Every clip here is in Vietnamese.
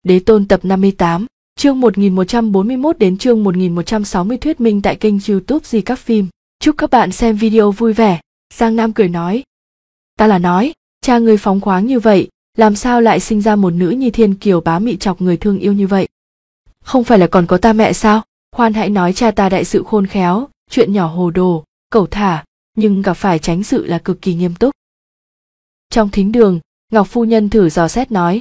Đế Tôn tập 58, chương 1141 đến chương 1160 thuyết minh tại kênh YouTube Di Các Phim. Chúc các bạn xem video vui vẻ. Giang Nam cười nói. Ta là nói, cha ngươi phóng khoáng như vậy, làm sao lại sinh ra một nữ nhi thiên kiều bá mị chọc người thương yêu như vậy? Không phải là còn có ta mẹ sao? Khoan hãy nói cha ta đại sự khôn khéo, chuyện nhỏ hồ đồ, cẩu thả, nhưng gặp phải chánh sự là cực kỳ nghiêm túc. Trong thính đường, Ngọc phu nhân thử dò xét nói.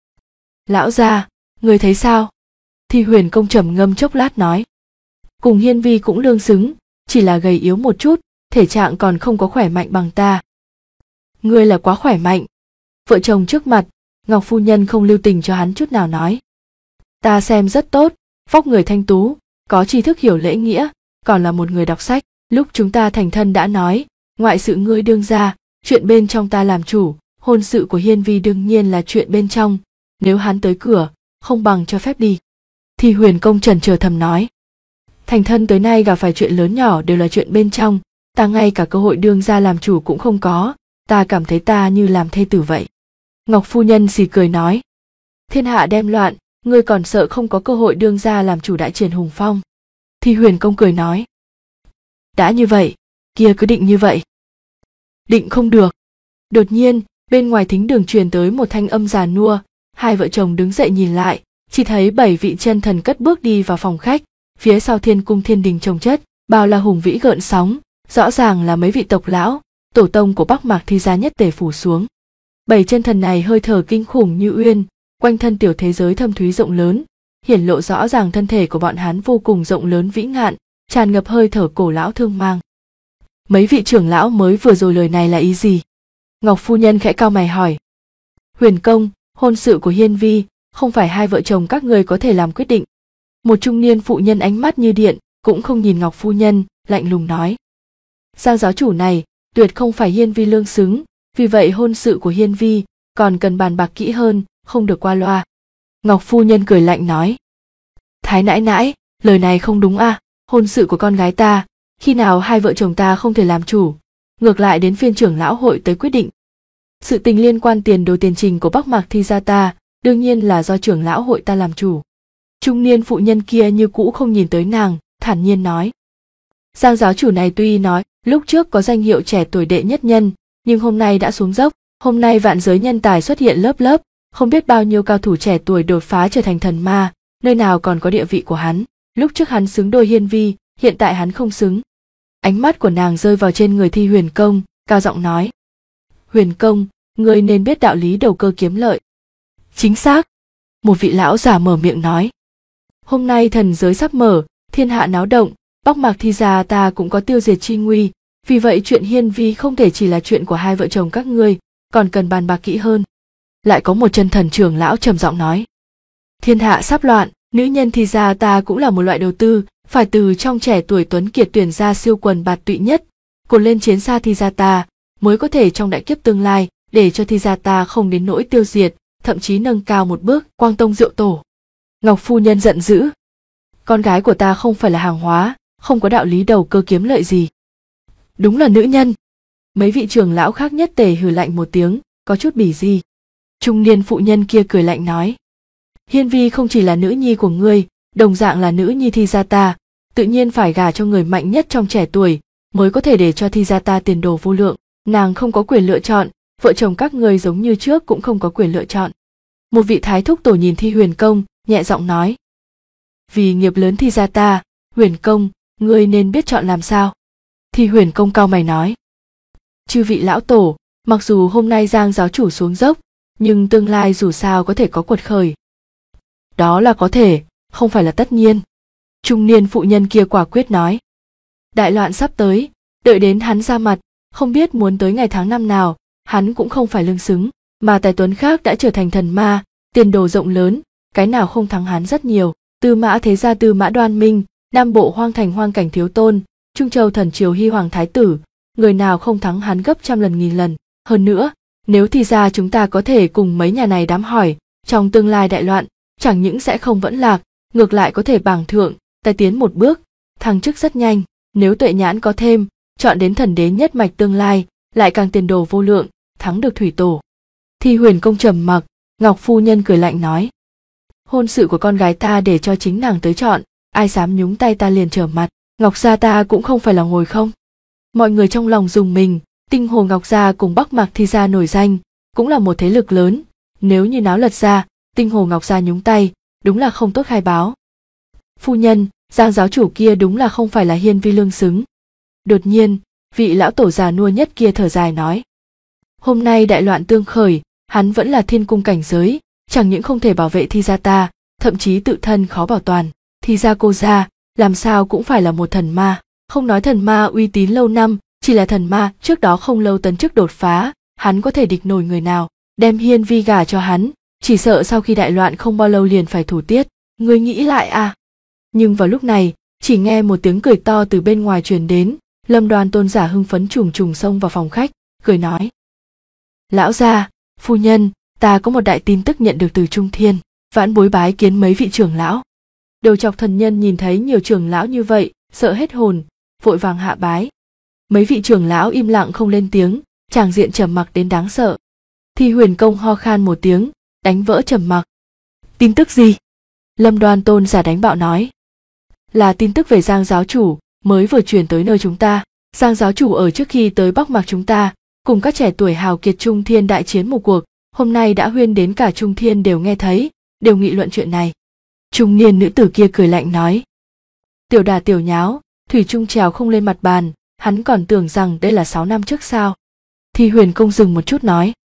Lão gia, người thấy sao? Thì Huyền công trầm ngâm chốc lát nói. Cùng Hiên Vi cũng lương xứng, chỉ là gầy yếu một chút, thể trạng còn không có khỏe mạnh bằng ta. Ngươi là quá khỏe mạnh. Vợ chồng trước mặt, Ngọc phu nhân không lưu tình cho hắn chút nào nói. Ta xem rất tốt, vóc người thanh tú, có tri thức hiểu lễ nghĩa, còn là một người đọc sách. Lúc chúng ta thành thân đã nói, ngoại sự ngươi đương ra, chuyện bên trong ta làm chủ, hôn sự của Hiên Vi đương nhiên là chuyện bên trong, nếu hắn tới cửa, không bằng cho phép đi. Thì Huyền công trần chờ thầm nói. Thành thân tới nay gặp phải chuyện lớn nhỏ đều là chuyện bên trong, ta ngay cả cơ hội đương ra làm chủ cũng không có, ta cảm thấy ta như làm thê tử vậy. Ngọc phu nhân xì cười nói. Thiên hạ đem loạn, ngươi còn sợ không có cơ hội đương ra làm chủ đại triển hùng phong. Thì Huyền công cười nói. Đã như vậy, kia cứ định như vậy. Định không được. Đột nhiên, bên ngoài thính đường truyền tới một thanh âm già nua, hai vợ chồng đứng dậy nhìn lại, chỉ thấy 7 vị chân thần cất bước đi vào phòng khách, phía sau thiên cung thiên đình chồng chất, bao la hùng vĩ gợn sóng, rõ ràng là mấy vị tộc lão, tổ tông của Bắc Mạc Thi gia nhất tề phủ xuống. 7 chân thần này hơi thở kinh khủng như uyên, quanh thân tiểu thế giới thâm thúy rộng lớn, hiển lộ rõ ràng thân thể của bọn hắn vô cùng rộng lớn vĩ ngạn, tràn ngập hơi thở cổ lão thương mang. Mấy vị trưởng lão mới vừa rồi lời này là ý gì? Ngọc phu nhân khẽ cau mày hỏi. Huyền công, hôn sự của Hiên Vi, không phải hai vợ chồng các người có thể làm quyết định. Một trung niên phụ nhân ánh mắt như điện, cũng không nhìn Ngọc phu nhân, lạnh lùng nói. Giang giáo chủ này, tuyệt không phải Hiên Vi lương xứng, vì vậy hôn sự của Hiên Vi còn cần bàn bạc kỹ hơn, không được qua loa. Ngọc phu nhân cười lạnh nói. Thái nãi nãi, lời này không đúng à, hôn sự của con gái ta, khi nào hai vợ chồng ta không thể làm chủ, ngược lại đến phiên trưởng lão hội tới quyết định. Sự tình liên quan tiền đồ tiền trình của Bắc Mạc Thi gia ta, đương nhiên là do trưởng lão hội ta làm chủ. Trung niên phụ nhân kia như cũ không nhìn tới nàng, thản nhiên nói. Giang giáo chủ này tuy nói lúc trước có danh hiệu trẻ tuổi đệ nhất nhân, nhưng hôm nay đã xuống dốc. Hôm nay vạn giới nhân tài xuất hiện lớp lớp, không biết bao nhiêu cao thủ trẻ tuổi đột phá trở thành thần ma, nơi nào còn có địa vị của hắn. Lúc trước hắn xứng đôi Hiên Vi, hiện tại hắn không xứng. Ánh mắt của nàng rơi vào trên người Thi Huyền công, cao giọng nói. Huyền công, ngươi nên biết đạo lý đầu cơ kiếm lợi. Chính xác. Một vị lão giả mở miệng nói. Hôm nay thần giới sắp mở, thiên hạ náo động, Bắc Mạc Thi gia ta cũng có tiêu diệt chi nguy, vì vậy chuyện Hiên Vi không thể chỉ là chuyện của hai vợ chồng các ngươi, còn cần bàn bạc kỹ hơn. Lại có một chân thần trưởng lão trầm giọng nói. Thiên hạ sắp loạn, nữ nhân Thi gia ta cũng là một loại đầu tư, phải từ trong trẻ tuổi tuấn kiệt tuyển ra siêu quần bạt tụy nhất, cột lên chiến xa Thi gia ta, mới có thể trong đại kiếp tương lai, để cho Thi gia ta không đến nỗi tiêu diệt, thậm chí nâng cao một bước, Quang Tông Diệu Tổ. Ngọc phu nhân giận dữ. Con gái của ta không phải là hàng hóa, không có đạo lý đầu cơ kiếm lợi gì. Đúng là nữ nhân. Mấy vị trưởng lão khác nhất tề hừ lạnh một tiếng, có chút bỉ gì. Trung niên phụ nhân kia cười lạnh nói. Hiên Vi không chỉ là nữ nhi của ngươi, đồng dạng là nữ nhi Thi gia ta, tự nhiên phải gả cho người mạnh nhất trong trẻ tuổi, mới có thể để cho Thi gia ta tiền đồ vô lượng. Nàng không có quyền lựa chọn, vợ chồng các ngươi giống như trước cũng không có quyền lựa chọn. Một vị thái thúc tổ nhìn Thi Huyền công, nhẹ giọng nói. Vì nghiệp lớn Thi gia ta, Huyền công, ngươi nên biết chọn làm sao. Thi Huyền công cau mày nói. Chư vị lão tổ, mặc dù hôm nay Giang giáo chủ xuống dốc, nhưng tương lai dù sao có thể có quật khởi. Đó là có thể, không phải là tất nhiên. Trung niên phụ nhân kia quả quyết nói. Đại loạn sắp tới, đợi đến hắn ra mặt, không biết muốn tới ngày tháng năm nào, hắn cũng không phải lương xứng, mà tài tuấn khác đã trở thành thần ma, tiền đồ rộng lớn, cái nào không thắng hắn rất nhiều. Tư Mã Thế gia Tư Mã Đoan Minh, Nam Bộ Hoang Thành Hoang Cảnh Thiếu Tôn, Trung Châu Thần Triều Hy Hoàng Thái Tử, người nào không thắng hắn gấp trăm lần nghìn lần. Hơn nữa, nếu Thi gia chúng ta có thể cùng mấy nhà này đám hỏi, trong tương lai đại loạn, chẳng những sẽ không vẫn lạc, ngược lại có thể bảng thượng, tai tiến một bước, thăng chức rất nhanh. Nếu tuệ nhãn có thêm, chọn đến thần đế nhất mạch tương lai, lại càng tiền đồ vô lượng, thắng được thủy tổ. Thi Huyền công trầm mặc, Ngọc phu nhân cười lạnh nói. hôn sự của con gái ta để cho chính nàng tới chọn, ai dám nhúng tay ta liền trở mặt. Ngọc gia ta cũng không phải là ngồi không. Mọi người trong lòng rùng mình, Tinh Hồ Ngọc gia cùng Bắc Mạc Thi gia nổi danh, cũng là một thế lực lớn, nếu như náo lật ra, Tinh Hồ Ngọc gia nhúng tay, đúng là không tốt khai báo. Phu nhân, Giang giáo chủ kia đúng là không phải là hiên vi lương xứng. Đột nhiên, vị lão tổ già nua nhất kia thở dài nói. Hôm nay đại loạn tương khởi, hắn vẫn là thiên cung cảnh giới, chẳng những không thể bảo vệ Thi gia ta, thậm chí tự thân khó bảo toàn. Thi gia cô gia, làm sao cũng phải là một thần ma, không nói thần ma uy tín lâu năm, chỉ là thần ma trước đó không lâu tấn chức đột phá, hắn có thể địch nổi người nào, đem hiên vi gả cho hắn, chỉ sợ sau khi đại loạn không bao lâu liền phải thủ tiết, ngươi nghĩ lại à. Nhưng vào lúc này, chỉ nghe một tiếng cười to từ bên ngoài truyền đến, Lâm Đoan Tôn giả hưng phấn trùng trùng xông vào phòng khách, cười nói. Lão gia, phu nhân, ta có một đại tin tức nhận được từ Trung Thiên, vãn bối bái kiến mấy vị trưởng lão. Đầu chọc thần nhân nhìn thấy nhiều trưởng lão như vậy, sợ hết hồn, vội vàng hạ bái. Mấy vị trưởng lão im lặng không lên tiếng, tràng diện trầm mặc đến đáng sợ. Thi Huyền Công ho khan một tiếng, đánh vỡ trầm mặc. Tin tức gì? Lâm Đoan Tôn giả đánh bạo nói. Là tin tức về Giang giáo chủ, mới vừa truyền tới nơi chúng ta. Giang giáo chủ ở trước khi tới Bắc Mạc chúng ta, cùng các trẻ tuổi hào kiệt Trung Thiên đại chiến một cuộc, hôm nay đã huyên đến cả Trung Thiên đều nghe thấy, đều nghị luận chuyện này. Trung niên nữ tử kia cười lạnh nói. Tiểu đà tiểu nháo, thủy chung trèo không lên mặt bàn, hắn còn tưởng rằng đây là 6 năm trước sao. Thi Huyền Công dừng một chút nói.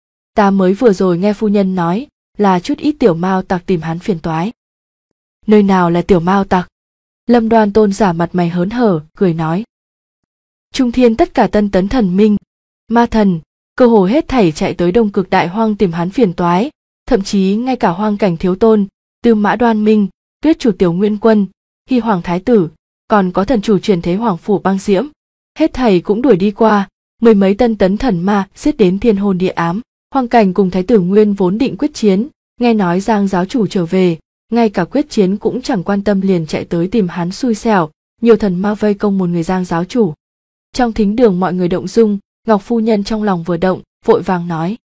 Ta mới vừa rồi nghe phu nhân nói, là chút ít tiểu mao tặc tìm hắn phiền toái. Nơi nào là tiểu mao tặc? Lâm Đoan Tôn giả mặt mày hớn hở, cười nói. Trung Thiên tất cả tân tấn thần minh, ma thần, cơ hồ hết thảy chạy tới Đông Cực Đại Hoang tìm hắn phiền toái, thậm chí ngay cả Hoang Cảnh Thiếu Tôn, Tư Mã Đoan Minh, Tuyết chủ Tiểu Nguyên Quân, Hy Hoàng Thái tử, còn có thần chủ truyền thế Hoàng Phủ Băng Diễm, hết thảy cũng đuổi đi qua, mười mấy tân tấn thần ma giết đến thiên hồn địa ám. Hoang Cảnh cùng Thái tử Nguyên vốn định quyết chiến, nghe nói Giang giáo chủ trở về, ngay cả quyết chiến cũng chẳng quan tâm liền chạy tới tìm hắn xui xẻo, nhiều thần ma vây công một người Giang giáo chủ. Trong thính đường mọi người động dung, Ngọc phu nhân trong lòng vừa động, vội vàng nói.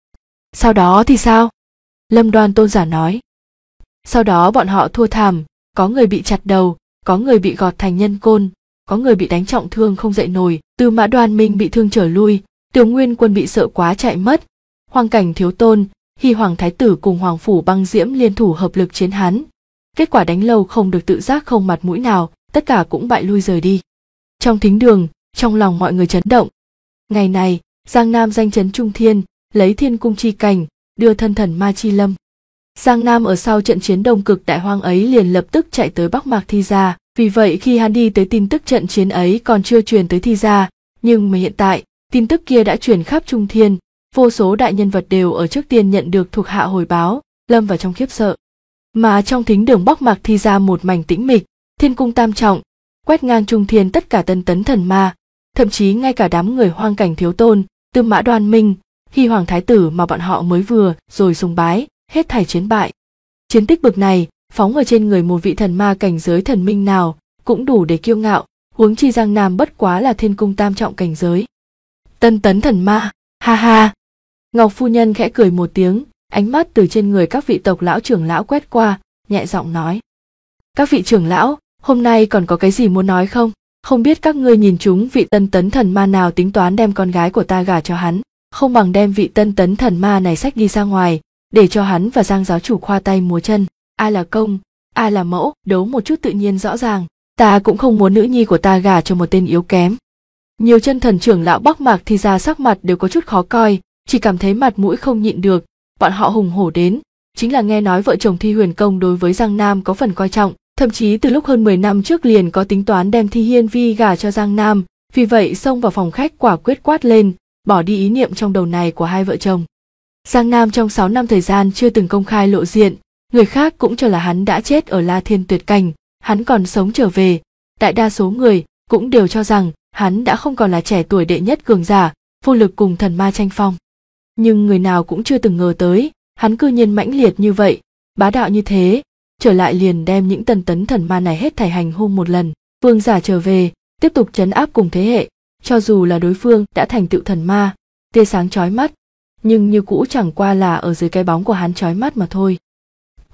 Sau đó thì sao? Lâm Đoan Tôn giả nói. Sau đó bọn họ thua thảm, có người bị chặt đầu, có người bị gọt thành nhân côn, có người bị đánh trọng thương không dậy nổi, Tư Mã Đoan Minh bị thương trở lui, Tiểu Nguyên Quân bị sợ quá chạy mất, Hoang Cảnh Thiếu Tôn, Hy Hoàng Thái tử cùng Hoàng Phủ Băng Diễm liên thủ hợp lực chiến hắn. Kết quả đánh lâu không được tự giác không mặt mũi nào, tất cả cũng bại lui rời đi. Trong thính đường, trong lòng mọi người chấn động. Ngày này, Giang Nam danh chấn Trung Thiên, lấy thiên cung chi cảnh, đưa thân thần ma chi lâm. Giang Nam ở sau trận chiến Đông Cực Đại Hoang ấy liền lập tức chạy tới Bắc Mạc Thi gia, vì vậy khi hắn đi tới tin tức trận chiến ấy còn chưa truyền tới Thi gia, nhưng mà hiện tại, tin tức kia đã truyền khắp Trung Thiên, vô số đại nhân vật đều ở trước tiên nhận được thuộc hạ hồi báo, lâm vào trong khiếp sợ. Mà trong thính đường Bắc Mạc Thi gia một mảnh tĩnh mịch, thiên cung tam trọng, quét ngang Trung Thiên tất cả tân tấn thần ma, thậm chí ngay cả đám người Hoang Cảnh Thiếu Tôn, Tư Mã Đoan Minh, Hy Hoàng Thái tử mà bọn họ mới vừa rồi sùng bái, hết thảy chiến bại. Chiến tích bực này, phóng ở trên người một vị thần ma cảnh giới thần minh nào, cũng đủ để kiêu ngạo, huống chi Giang Nam bất quá là thiên cung tam trọng cảnh giới. Tân tấn thần ma, ha ha. Ngọc phu nhân khẽ cười một tiếng, ánh mắt từ trên người các vị tộc lão trưởng lão quét qua, nhẹ giọng nói. Các vị trưởng lão, hôm nay còn có cái gì muốn nói không? Không biết các ngươi nhìn chúng vị tân tấn thần ma nào tính toán đem con gái của ta gả cho hắn, không bằng đem vị tân tấn thần ma này xách đi ra ngoài, để cho hắn và Giang giáo chủ khoa tay múa chân, ai là công, ai là mẫu, đấu một chút tự nhiên rõ ràng. Ta cũng không muốn nữ nhi của ta gả cho một tên yếu kém. Nhiều chân thần trưởng lão Bắc Mạc Thi gia sắc mặt đều có chút khó coi, chỉ cảm thấy mặt mũi không nhịn được, bọn họ hùng hổ đến, chính là nghe nói vợ chồng Thi Huyền Công đối với Giang Nam có phần coi trọng, thậm chí từ lúc hơn 10 năm trước liền có tính toán đem Thi Hiên Vi gả cho Giang Nam, vì vậy xông vào phòng khách quả quyết quát lên, bỏ đi ý niệm trong đầu này của hai vợ chồng. Giang Nam trong 6 năm thời gian chưa từng công khai lộ diện, người khác cũng cho là hắn đã chết ở La Thiên Tuyệt Cảnh, hắn còn sống trở về, đại đa số người cũng đều cho rằng hắn đã không còn là trẻ tuổi đệ nhất cường giả, vô lực cùng thần ma tranh phong. Nhưng người nào cũng chưa từng ngờ tới, hắn cư nhiên mãnh liệt như vậy, bá đạo như thế, trở lại liền đem những tần tấn thần ma này hết thảy hành hung một lần. Vương giả trở về, tiếp tục trấn áp cùng thế hệ, cho dù là đối phương đã thành tựu thần ma, tia sáng chói mắt, nhưng như cũ chẳng qua là ở dưới cái bóng của hắn chói mắt mà thôi.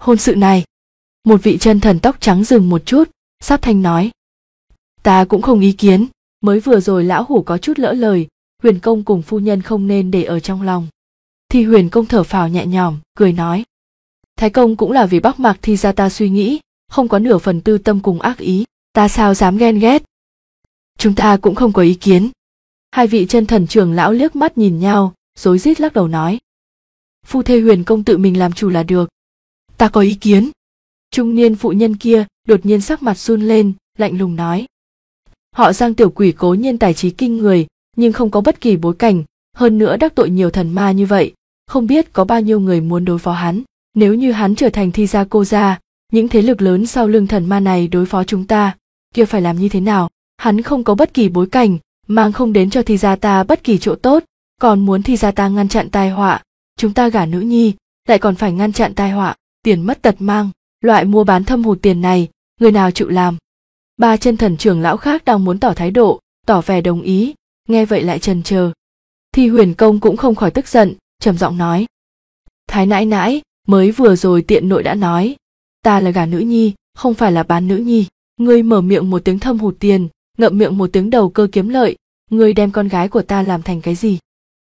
Hôn sự này. Một vị chân thần tóc trắng dừng một chút, sắp thanh nói. Ta cũng không ý kiến, mới vừa rồi lão hủ có chút lỡ lời, Huyền công cùng phu nhân không nên để ở trong lòng. Thì Huyền công thở phào nhẹ nhõm, cười nói. Thái công cũng là vì Bắc Mạc Thi gia ta suy nghĩ, không có nửa phần tư tâm cùng ác ý, ta sao dám ghen ghét. Chúng ta cũng không có ý kiến. Hai vị chân thần trưởng lão liếc mắt nhìn nhau, rối rít lắc đầu nói. Phu thê Huyền công tự mình làm chủ là được. Ta có ý kiến. Trung niên phụ nhân kia đột nhiên sắc mặt run lên, lạnh lùng nói. Họ Giang tiểu quỷ cố nhiên tài trí kinh người, nhưng không có bất kỳ bối cảnh, hơn nữa đắc tội nhiều thần ma như vậy, không biết có bao nhiêu người muốn đối phó hắn. Nếu như hắn trở thành Thi gia cô gia, những thế lực lớn sau lưng thần ma này đối phó chúng ta, kia phải làm như thế nào? Hắn không có bất kỳ bối cảnh, mang không đến cho Thi gia ta bất kỳ chỗ tốt, còn muốn Thi gia ta ngăn chặn tai họa, chúng ta gả nữ nhi, lại còn phải ngăn chặn tai họa, tiền mất tật mang, loại mua bán thâm hụt tiền này, người nào chịu làm? Ba chân thần trưởng lão khác đang muốn tỏ thái độ, tỏ vẻ đồng ý, nghe vậy lại chần chờ. Thì Huyền công cũng không khỏi tức giận, trầm giọng nói. Thái nãi nãi, mới vừa rồi tiện nội đã nói, ta là gả nữ nhi, không phải là bán nữ nhi. Ngươi mở miệng một tiếng thâm hụt tiền, ngậm miệng một tiếng đầu cơ kiếm lợi, ngươi đem con gái của ta làm thành cái gì?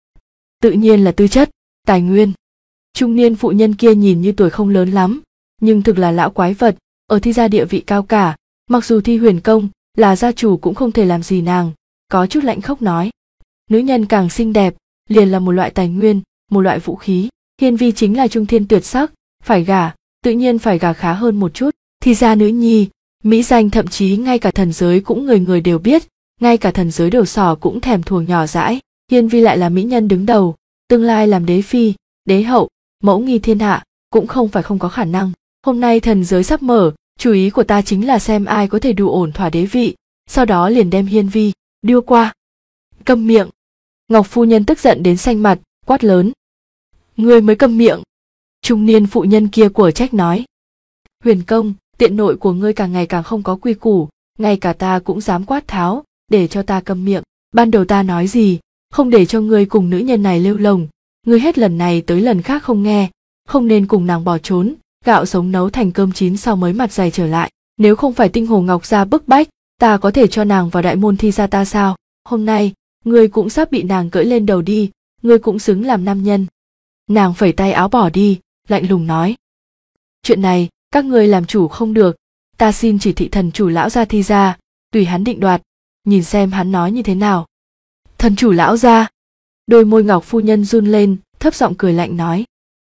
Tự nhiên là tư chất, tài nguyên. Trung niên phụ nhân kia nhìn như tuổi không lớn lắm, nhưng thực là lão quái vật, ở Thi gia địa vị cao cả, mặc dù Thi Huyền công là gia chủ cũng không thể làm gì nàng, có chút lạnh khốc nói. Nữ nhân càng xinh đẹp, liền là một loại tài nguyên, một loại vũ khí. Hiên vi chính là trung thiên tuyệt sắc, phải gả, tự nhiên phải gả khá hơn một chút. Thi gia nữ nhi, mỹ danh thậm chí ngay cả thần giới cũng người người đều biết, ngay cả thần giới đầu sỏ cũng thèm thuồng nhỏ dãi. Hiên vi lại là mỹ nhân đứng đầu, tương lai làm đế phi, đế hậu, mẫu nghi thiên hạ, cũng không phải không có khả năng. Hôm nay thần giới sắp mở, chủ ý của ta chính là xem ai có thể đủ ổn thỏa đế vị, sau đó liền đem hiên vi đưa qua. Câm miệng. Ngọc phu nhân tức giận đến xanh mặt, quát lớn. Ngươi mới câm miệng. Trung niên phụ nhân kia của trách nói. Huyền công, tiện nội của ngươi càng ngày càng không có quy củ, ngay cả ta cũng dám quát tháo, để cho ta câm miệng. Ban đầu ta nói gì, không để cho ngươi cùng nữ nhân này lêu lồng, ngươi hết lần này tới lần khác không nghe, không nên cùng nàng bỏ trốn, gạo sống nấu thành cơm chín sau mới mặt dày trở lại. Nếu không phải Tinh Hồ Ngọc gia bức bách, ta có thể cho nàng vào đại môn Thi gia ta sao? Hôm nay, ngươi cũng sắp bị nàng cưỡi lên đầu đi, ngươi cũng xứng làm nam nhân. Nàng phẩy tay áo bỏ đi, lạnh lùng nói. Chuyện này, các ngươi làm chủ không được, ta xin chỉ thị thần chủ lão gia Thi gia, tùy hắn định đoạt, nhìn xem hắn nói như thế nào. Thần chủ lão gia. Đôi môi Ngọc phu nhân run lên, thấp giọng cười lạnh nói.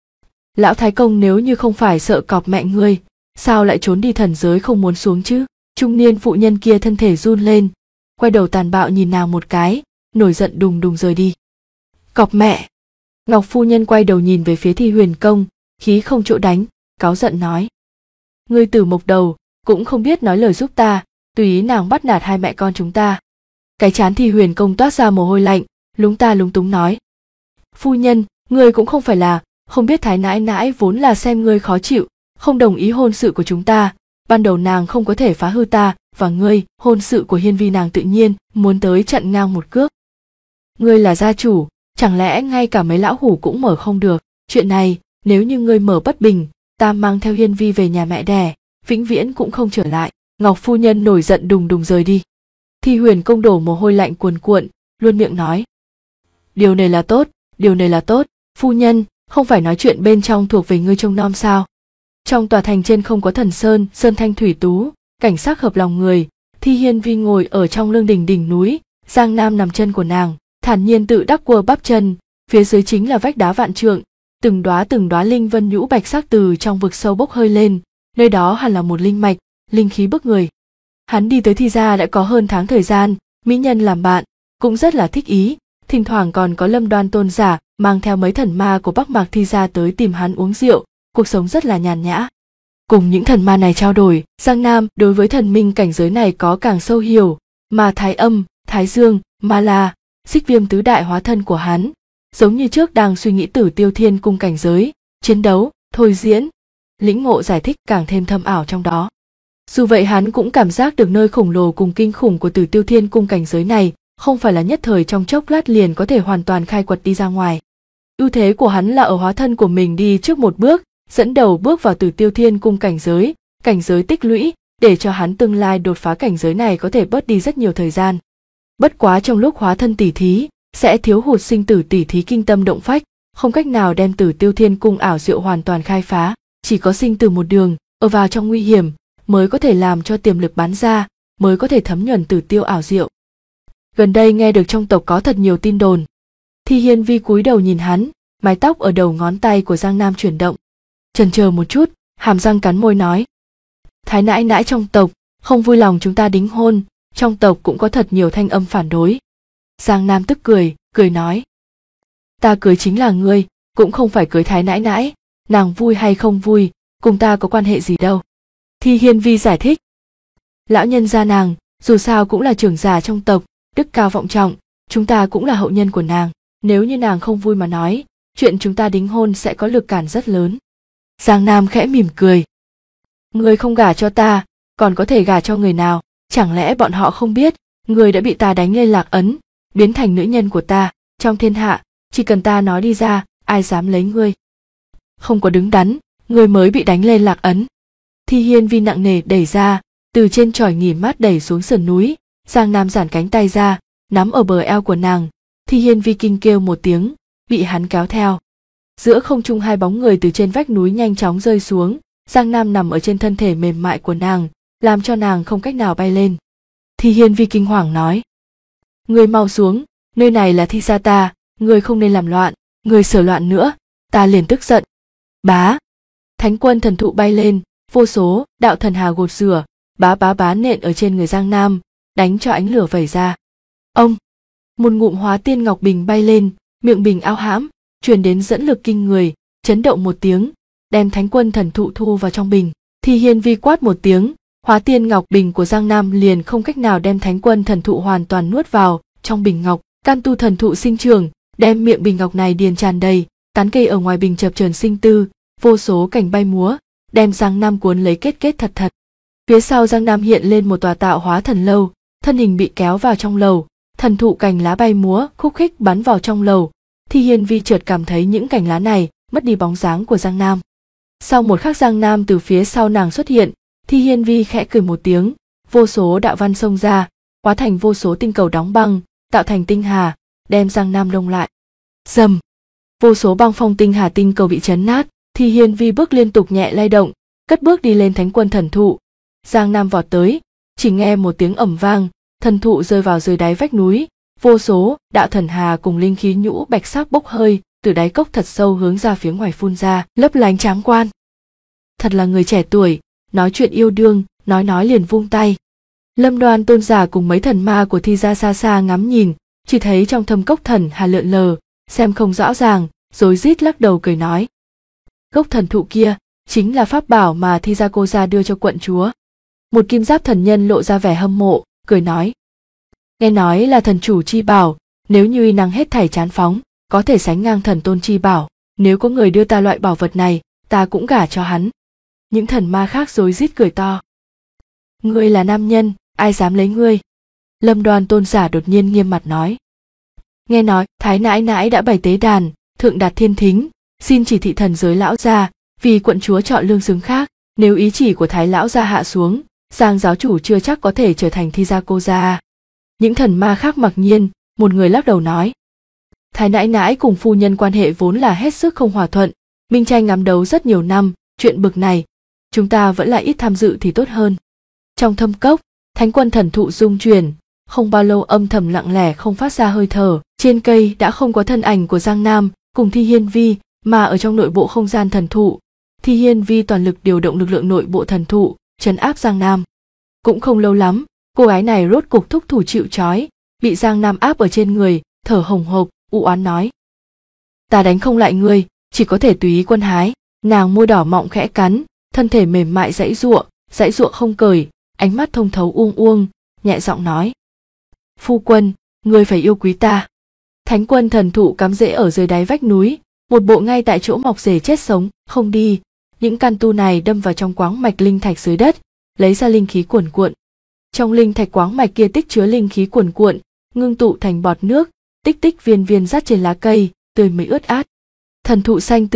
Lão Thái công nếu như không phải sợ cọp mẹ ngươi, sao lại trốn đi thần giới không muốn xuống chứ? Trung niên phụ nhân kia thân thể run lên, quay đầu tàn bạo nhìn nàng một cái, nổi giận đùng đùng rời đi. Cọp mẹ! Ngọc phu nhân quay đầu nhìn về phía Thi Huyền công, khí không chỗ đánh, cáu giận nói. Ngươi Tử Mộc đầu, cũng không biết nói lời giúp ta, tùy ý nàng bắt nạt hai mẹ con chúng ta. Cái trán Thi Huyền công toát ra mồ hôi lạnh, lúng ta lúng túng nói. Phu nhân, ngươi cũng không phải là, không biết Thái nãi nãi vốn là xem ngươi khó chịu, không đồng ý hôn sự của chúng ta, ban đầu nàng không có thể phá hư ta và ngươi, hôn sự của hiên vi nàng tự nhiên muốn tới chặn ngang một cước. Ngươi là gia chủ, chẳng lẽ ngay cả mấy lão hủ cũng mở không được? Chuyện này, nếu như ngươi mở bất bình, ta mang theo hiên vi về nhà mẹ đẻ, vĩnh viễn cũng không trở lại. Ngọc phu nhân nổi giận đùng đùng rời đi. Thi Huyền công đổ mồ hôi lạnh cuồn cuộn, luôn miệng nói. Điều này là tốt, điều này là tốt, phu nhân, không phải nói chuyện bên trong thuộc về ngươi trông nom sao? Trong tòa thành trên không có thần sơn, sơn thanh thủy tú, cảnh sắc hợp lòng người. Thi hiên vi ngồi ở trong lương đình đỉnh núi, Giang Nam nằm chân của nàng, thản nhiên tự đắc quơ bắp chân, phía dưới chính là vách đá vạn trượng, từng đóa linh vân nhũ bạch sắc từ trong vực sâu bốc hơi lên, nơi đó hẳn là một linh mạch, linh khí bức người. Hắn đi tới Thi gia đã có hơn tháng thời gian, mỹ nhân làm bạn, cũng rất là thích ý, thỉnh thoảng còn có Lâm Đoan tôn giả mang theo mấy thần ma của Bắc Mạc Thi gia tới tìm hắn uống rượu, cuộc sống rất là nhàn nhã. Cùng những thần ma này trao đổi, Giang Nam đối với thần minh cảnh giới này có càng sâu hiểu, mà Thái Âm, Thái Dương, Ma La, Xích Viêm tứ đại hóa thân của hắn, giống như trước đang suy nghĩ Tử Tiêu Thiên cung cảnh giới, chiến đấu, thôi diễn, lĩnh ngộ giải thích càng thêm thâm ảo trong đó. Dù vậy hắn cũng cảm giác được nơi khổng lồ cùng kinh khủng của Tử Tiêu Thiên cung cảnh giới này, không phải là nhất thời trong chốc lát liền có thể hoàn toàn khai quật đi ra ngoài. Ưu thế của hắn là ở hóa thân của mình đi trước một bước, dẫn đầu bước vào Tử Tiêu Thiên Cung cảnh giới tích lũy, để cho hắn tương lai đột phá cảnh giới này có thể bớt đi rất nhiều thời gian. Bất quá trong lúc hóa thân tỉ thí, sẽ thiếu hụt sinh tử tỉ thí kinh tâm động phách, không cách nào đem Tử Tiêu Thiên Cung ảo diệu hoàn toàn khai phá, chỉ có sinh tử một đường, ở vào trong nguy hiểm, mới có thể làm cho tiềm lực bắn ra, mới có thể thấm nhuần Tử Tiêu ảo diệu. Gần đây nghe được trong tộc có thật nhiều tin đồn. Thi Hiên Vi cúi đầu nhìn hắn, mái tóc ở đầu ngón tay của Giang Nam chuyển động. Chần chờ một chút, hàm răng cắn môi nói. Thái nãi nãi trong tộc, không vui lòng chúng ta đính hôn, trong tộc cũng có thật nhiều thanh âm phản đối. Giang Nam tức cười nói. Ta cưới chính là ngươi, cũng không phải cưới Thái nãi nãi, nàng vui hay không vui, cùng ta có quan hệ gì đâu. Thi Hiên Vi giải thích. Lão nhân gia nàng, dù sao cũng là trưởng giả trong tộc, đức cao vọng trọng, chúng ta cũng là hậu nhân của nàng, nếu như nàng không vui mà nói, chuyện chúng ta đính hôn sẽ có lực cản rất lớn. Giang Nam khẽ mỉm cười. Ngươi không gả cho ta, còn có thể gả cho người nào, chẳng lẽ bọn họ không biết, ngươi đã bị ta đánh lên lạc ấn, biến thành nữ nhân của ta, trong thiên hạ, chỉ cần ta nói đi ra, ai dám lấy ngươi. Không có đứng đắn, ngươi mới bị đánh lên lạc ấn. Thi Hiên Vi nặng nề đẩy ra, từ trên chòi nghỉ mát đẩy xuống sườn núi, Giang Nam giãn cánh tay ra, nắm ở bờ eo của nàng. Thi Hiên Vi kinh kêu một tiếng, bị hắn kéo theo. Giữa không trung hai bóng người từ trên vách núi nhanh chóng rơi xuống, Giang Nam nằm ở trên thân thể mềm mại của nàng, làm cho nàng không cách nào bay lên. Thi Hiên Vi kinh hoàng nói. Ngươi mau xuống, nơi này là Thi gia ta, ngươi không nên làm loạn, ngươi sửa loạn nữa, ta liền tức giận. Bá! Thánh quân thần thụ bay lên, vô số đạo thần hà gột rửa, bá nện ở trên người Giang Nam, đánh cho ánh lửa vẩy ra. Ông! Một ngụm hóa tiên ngọc bình bay lên, miệng bình ao hãm, truyền đến dẫn lực kinh người, chấn động một tiếng, đem thánh quân thần thụ thu vào trong bình. Thi Hiên Vi quát một tiếng, hóa tiên ngọc bình của Giang Nam liền không cách nào đem thánh quân thần thụ hoàn toàn nuốt vào trong bình ngọc. Can tu thần thụ sinh trưởng, đem miệng bình ngọc này điền tràn đầy, tán cây ở ngoài bình chập chờn sinh tư, vô số cành bay múa, đem Giang Nam cuốn lấy kết thật. Phía sau Giang Nam hiện lên một tòa tạo hóa thần lâu, thân hình bị kéo vào trong lầu, thần thụ cành lá bay múa, khúc khích bắn vào trong lầu. Thi Hiên Vi chợt cảm thấy những cành lá này mất đi bóng dáng của Giang Nam. Sau một khắc Giang Nam từ phía sau nàng xuất hiện, Thi Hiên Vi khẽ cười một tiếng, vô số đạo văn xông ra, hóa thành vô số tinh cầu đóng băng, tạo thành tinh hà, đem Giang Nam lông lại. Rầm! Vô số băng phong tinh hà tinh cầu bị chấn nát, Thi Hiên Vi bước liên tục nhẹ lay động, cất bước đi lên thánh quân thần thụ. Giang Nam vọt tới, chỉ nghe một tiếng ầm vang, thần thụ rơi vào dưới đáy vách núi, vô số đạo thần hà cùng linh khí nhũ bạch sắc bốc hơi, từ đáy cốc thật sâu hướng ra phía ngoài phun ra, lấp lánh tráng quan. Thật là người trẻ tuổi, nói chuyện yêu đương, nói liền vung tay. Lâm Đoan tôn giả cùng mấy thần ma của Thi gia xa xa ngắm nhìn, chỉ thấy trong thâm cốc thần hà lượn lờ, xem không rõ ràng, rối rít lắc đầu cười nói. Gốc thần thụ kia, chính là pháp bảo mà Thi gia cô gia đưa cho quận chúa. Một kim giáp thần nhân lộ ra vẻ hâm mộ, cười nói. Nghe nói là thần chủ chi bảo, nếu như uy năng hết thảy chán phóng, có thể sánh ngang thần tôn chi bảo, nếu có người đưa ta loại bảo vật này, ta cũng gả cho hắn. Những thần ma khác rối rít cười to. Ngươi là nam nhân, ai dám lấy ngươi? Lâm Đoan tôn giả đột nhiên nghiêm mặt nói. Nghe nói, Thái nãi nãi đã bày tế đàn, thượng đạt thiên thính, xin chỉ thị thần giới lão gia, vì quận chúa chọn lương xứng khác, nếu ý chỉ của Thái lão gia hạ xuống, Giang giáo chủ chưa chắc có thể trở thành Thi gia cô gia. Những thần ma khác mặc nhiên, một người lắc đầu nói. Thái nãi nãi cùng phu nhân quan hệ vốn là hết sức không hòa thuận, minh tranh ngắm đấu rất nhiều năm, chuyện bực này, chúng ta vẫn là ít tham dự thì tốt hơn. Trong thâm cốc, thánh quân thần thụ rung chuyển, không bao lâu âm thầm lặng lẽ không phát ra hơi thở, trên cây đã không có thân ảnh của Giang Nam cùng Thi Hiên Vi, mà ở trong nội bộ không gian thần thụ, Thi Hiên Vi toàn lực điều động lực lượng nội bộ thần thụ, trấn áp Giang Nam. Cũng không lâu lắm, cô gái này rốt cục thúc thủ chịu trói, bị Giang Nam áp ở trên người, thở hồng hộc, u oán nói. Ta đánh không lại ngươi, chỉ có thể tùy ý quân hái. Nàng môi đỏ mọng khẽ cắn, thân thể mềm mại giãy giụa không cởi, ánh mắt thông thấu uông, nhẹ giọng nói. Phu quân, ngươi phải yêu quý ta. Thánh quân thần thụ cắm rễ ở dưới đáy vách núi, một bộ ngay tại chỗ mọc rễ chết sống, không đi. Những căn tu này đâm vào trong quáng mạch linh thạch dưới đất, lấy ra linh khí cuồn cuộn. Trong linh thạch quáng mạch kia tích chứa linh khí cuồn cuộn, ngưng tụ thành bọt nước, tích viên rắt trên lá cây, tươi mới ướt át. Thần thụ xanh tươi,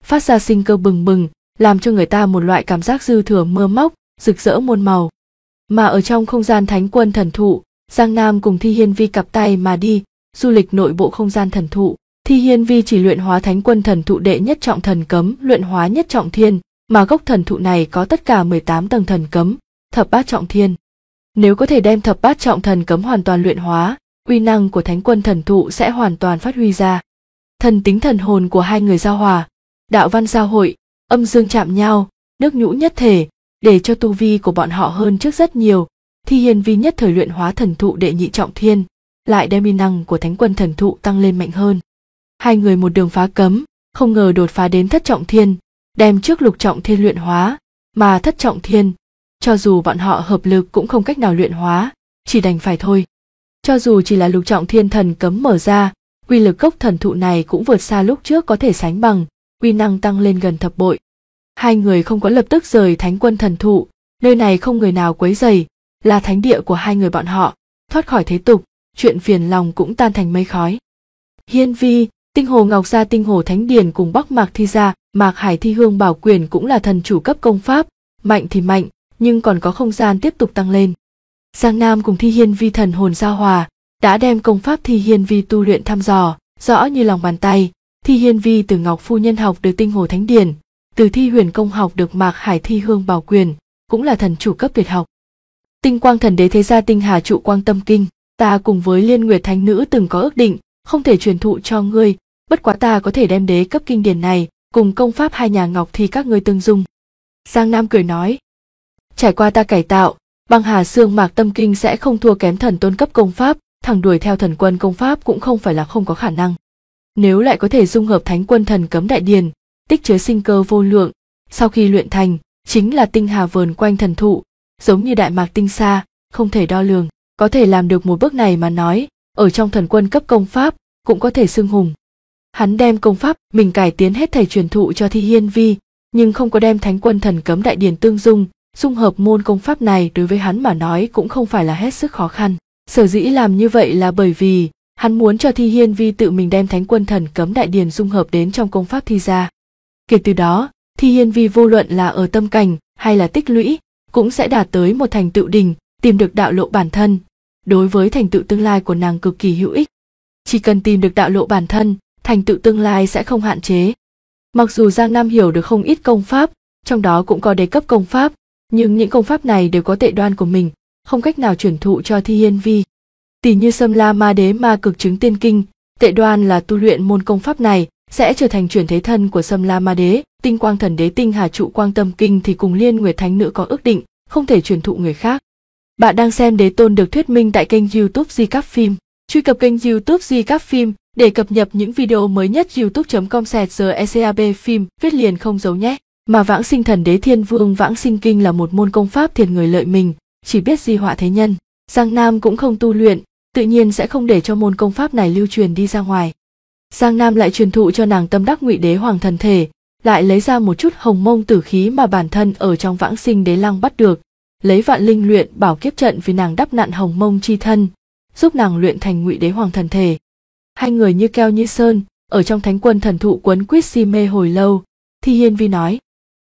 phát ra sinh cơ bừng bừng, làm cho người ta một loại cảm giác dư thừa mơ móc, rực rỡ muôn màu. Mà ở trong không gian thánh quân thần thụ, Giang Nam cùng Thi Hiên Vi cặp tay mà đi, du lịch nội bộ không gian thần thụ. Thi Hiên Vi chỉ luyện hóa thánh quân thần thụ đệ nhất trọng thần cấm, luyện hóa nhất trọng thiên, mà gốc thần thụ này có tất cả 18 tầng thần cấm, thập bát trọng thiên. Nếu có thể đem thập bát trọng thần cấm hoàn toàn luyện hóa, uy năng của thánh quân thần thụ sẽ hoàn toàn phát huy ra. Thần tính thần hồn của hai người giao hòa, đạo văn giao hội, âm dương chạm nhau, nước nhũ nhất thể, để cho tu vi của bọn họ hơn trước rất nhiều. Thi Hiên Vi nhất thời luyện hóa thần thụ đệ nhị trọng thiên, lại đem uy năng của thánh quân thần thụ tăng lên mạnh hơn. Hai người một đường phá cấm, không ngờ đột phá đến thất trọng thiên, đem trước lục trọng thiên luyện hóa, mà thất trọng thiên, cho dù bọn họ hợp lực cũng không cách nào luyện hóa, chỉ đành phải thôi. Cho dù chỉ là lục trọng thiên thần cấm mở ra, uy lực gốc thần thụ này cũng vượt xa lúc trước có thể sánh bằng, uy năng tăng lên gần thập bội. Hai người không có lập tức rời thánh quân thần thụ, nơi này không người nào quấy rầy, là thánh địa của hai người bọn họ, thoát khỏi thế tục, chuyện phiền lòng cũng tan thành mây khói. Hiên Vi, Tinh Hồ Ngọc Gia, Tinh Hồ Thánh Điển cùng Bắc Mạc Thi Gia, Mạc Hải Thi Hương Bảo Quyền cũng là thần chủ cấp công pháp, mạnh thì mạnh, nhưng còn có không gian tiếp tục tăng lên. Giang Nam cùng Thi Hiên Vi thần hồn giao hòa, đã đem công pháp Thi Hiên Vi tu luyện thăm dò, rõ như lòng bàn tay. Thi Hiên Vi từ Ngọc Phu Nhân học được Tinh Hồ Thánh Điển, từ Thi Huyền Công học được Mạc Hải Thi Hương Bảo Quyền, cũng là thần chủ cấp tuyệt học. Tinh Quang Thần Đế Thế Gia Tinh Hà Trụ Quang Tâm Kinh, ta cùng với Liên Nguyệt Thánh Nữ từng có ước định, không thể truyền thụ cho ngươi, bất quá ta có thể đem đế cấp kinh điển này cùng công pháp hai nhà Ngọc Thi các ngươi tương dung. Giang Nam cười nói, trải qua ta cải tạo, Băng Hà Xương Mạc Tâm Kinh sẽ không thua kém thần tôn cấp công pháp, thẳng đuổi theo thần quân công pháp cũng không phải là không có khả năng. Nếu lại có thể dung hợp thánh quân thần cấm đại điển, tích chứa sinh cơ vô lượng, sau khi luyện thành, chính là tinh hà vờn quanh thần thụ, giống như đại mạc tinh xa, không thể đo lường. Có thể làm được một bước này mà nói, ở trong thần quân cấp công pháp, cũng có thể xưng hùng. Hắn đem công pháp mình cải tiến hết thảy truyền thụ cho Thi Hiên Vi, nhưng không có đem thánh quân thần cấm đại điển tương dung hợp môn công pháp này đối với hắn mà nói cũng không phải là hết sức khó khăn. Sở dĩ làm như vậy là bởi vì hắn muốn cho Thi Hiên Vi tự mình đem thánh quân thần cấm đại điển dung hợp đến trong công pháp Thi gia. Kể từ đó, Thi Hiên Vi vô luận là ở tâm cảnh hay là tích lũy, cũng sẽ đạt tới một thành tựu đỉnh, tìm được đạo lộ bản thân. Đối với thành tựu tương lai của nàng cực kỳ hữu ích. Chỉ cần tìm được đạo lộ bản thân, thành tựu tương lai sẽ không hạn chế. Mặc dù Giang Nam hiểu được không ít công pháp, trong đó cũng có đế cấp công pháp, nhưng những công pháp này đều có tệ đoan của mình, không cách nào truyền thụ cho Thi Hiên Vi. Tỷ như Sâm La Ma Đế Ma Cực Chứng Tiên Kinh, tệ đoan là tu luyện môn công pháp này sẽ trở thành chuyển thế thân của Sâm La Ma Đế. Tinh Quang Thần Đế Tinh Hà Trụ Quang Tâm Kinh thì cùng Liên Nguyệt Thánh Nữ có ước định, không thể truyền thụ người khác. Bạn đang xem Đế Tôn được thuyết minh tại kênh YouTube Di Các Phim. Truy cập kênh YouTube Di Các Phim để cập nhật những video mới nhất. youtube.com/secab phim viết liền không giấu nhé. Mà Vãng Sinh Thần Đế Thiên Vương Vãng Sinh Kinh là một môn công pháp thiệt người lợi mình, chỉ biết di họa thế nhân. Giang Nam cũng không tu luyện, tự nhiên sẽ không để cho môn công pháp này lưu truyền đi ra ngoài. Giang Nam lại truyền thụ cho nàng Tâm Đắc Ngụy Đế Hoàng Thần Thể, lại lấy ra một chút hồng mông tử khí mà bản thân ở trong Vãng Sinh Đế Lăng bắt được, lấy Vạn Linh luyện bảo kiếp trận vì nàng đắp nặn hồng mông chi thân, giúp nàng luyện thành Ngụy Đế Hoàng Thần Thể. Hai người như keo như sơn, ở trong thánh quân thần thụ quấn quýt si mê hồi lâu. Thi Hiên Vi nói,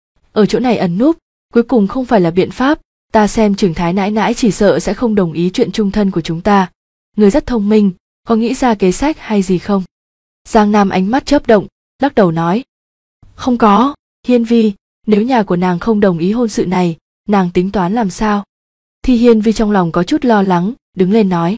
ở chỗ này ẩn núp, cuối cùng không phải là biện pháp, ta xem Trường Thái nãi nãi chỉ sợ sẽ không đồng ý chuyện chung thân của chúng ta. Người rất thông minh, có nghĩ ra kế sách hay gì không? Giang Nam ánh mắt chớp động, lắc đầu nói, không có. Hiên Vi, nếu nhà của nàng không đồng ý hôn sự này, nàng tính toán làm sao? Thi Hiên Vi trong lòng có chút lo lắng, đứng lên nói,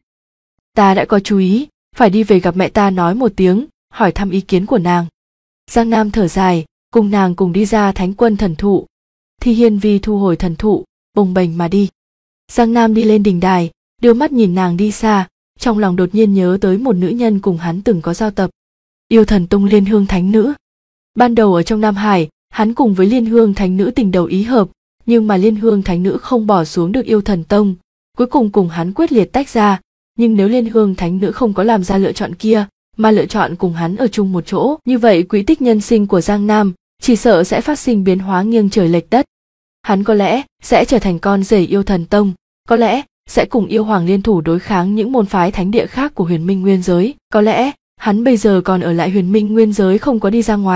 ta đã có chú ý, phải đi về gặp mẹ ta nói một tiếng, hỏi thăm ý kiến của nàng. Giang Nam thở dài, cùng nàng cùng đi ra thánh quân thần thụ. Thi Hiên Vi thu hồi thần thụ, bồng bềnh mà đi. Giang Nam đi lên đỉnh đài, đưa mắt nhìn nàng đi xa, trong lòng đột nhiên nhớ tới một nữ nhân cùng hắn từng có giao tập. Yêu Thần Tông Liên Hương Thánh Nữ. Ban đầu ở trong Nam Hải, hắn cùng với Liên Hương Thánh Nữ tình đầu ý hợp, nhưng mà Liên Hương Thánh Nữ không bỏ xuống được Yêu Thần Tông, cuối cùng cùng hắn quyết liệt tách ra. Nhưng nếu Liên Hương Thánh Nữ không có làm ra lựa chọn kia, mà lựa chọn cùng hắn ở chung một chỗ, như vậy quỹ tích nhân sinh của Giang Nam chỉ sợ sẽ phát sinh biến hóa nghiêng trời lệch đất. Hắn có lẽ sẽ trở thành con rể Yêu Thần Tông, có lẽ sẽ cùng yêu hoàng liên thủ đối kháng những môn phái thánh địa khác của Huyền Minh Nguyên giới, có lẽ hắn bây giờ còn ở lại Huyền Minh Nguyên giới không có đi ra ngoài,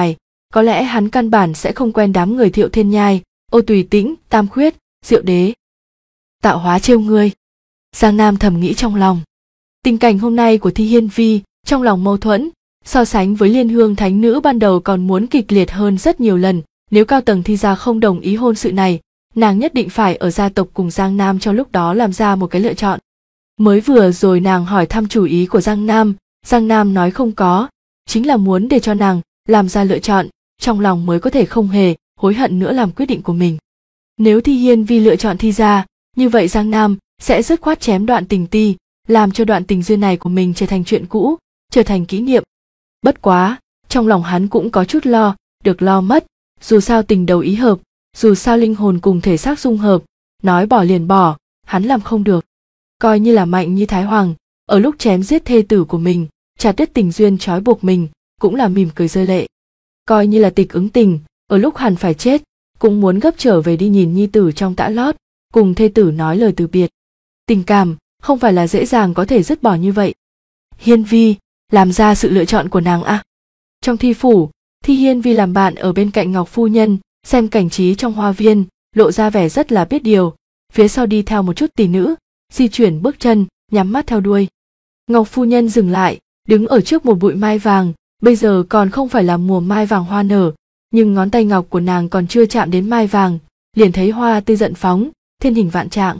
có lẽ hắn căn bản sẽ không quen đám người Thiệu Thiên Nhai, Ô Tùy Tĩnh, Tam Khuyết, Diệu Đế. Tạo hóa trêu ngươi. Giang Nam thầm nghĩ trong lòng. Tình cảnh hôm nay của Thi Hiên Vi trong lòng mâu thuẫn, so sánh với Liên Hương Thánh Nữ ban đầu còn muốn kịch liệt hơn rất nhiều lần. Nếu cao tầng Thi gia không đồng ý hôn sự này, nàng nhất định phải ở gia tộc cùng Giang Nam trong lúc đó làm ra một cái lựa chọn. Mới vừa rồi nàng hỏi thăm chủ ý của Giang Nam nói không có, chính là muốn để cho nàng làm ra lựa chọn, trong lòng mới có thể không hề hối hận nữa làm quyết định của mình. Nếu Thi Hiên Vi lựa chọn Thi gia, như vậy Giang Nam sẽ dứt khoát chém đoạn tình ti, làm cho đoạn tình duyên này của mình trở thành chuyện cũ, trở thành kỷ niệm. Bất quá, trong lòng hắn cũng có chút lo, được lo mất, dù sao tình đầu ý hợp, dù sao linh hồn cùng thể xác dung hợp, nói bỏ liền bỏ, hắn làm không được. Coi như là Mạnh Nhi Thái Hoàng, ở lúc chém giết thê tử của mình, chặt đứt tình duyên trói buộc mình, cũng là mỉm cười rơi lệ. Coi như là Tịch Ứng Tình, ở lúc hẳn phải chết, cũng muốn gấp trở về đi nhìn nhi tử trong tã lót, cùng thê tử nói lời từ biệt. Tình cảm không phải là dễ dàng có thể dứt bỏ như vậy. Hiên Vi, làm ra sự lựa chọn của nàng à? Trong thi phủ, Thi Hiên Vi làm bạn ở bên cạnh Ngọc phu nhân, xem cảnh trí trong hoa viên, lộ ra vẻ rất là biết điều, phía sau đi theo một chút tỷ nữ, di chuyển bước chân, nhắm mắt theo đuôi. Ngọc phu nhân dừng lại, đứng ở trước một bụi mai vàng, bây giờ còn không phải là mùa mai vàng hoa nở, nhưng ngón tay ngọc của nàng còn chưa chạm đến mai vàng, liền thấy hoa tươi giận phóng, thiên hình vạn trạng.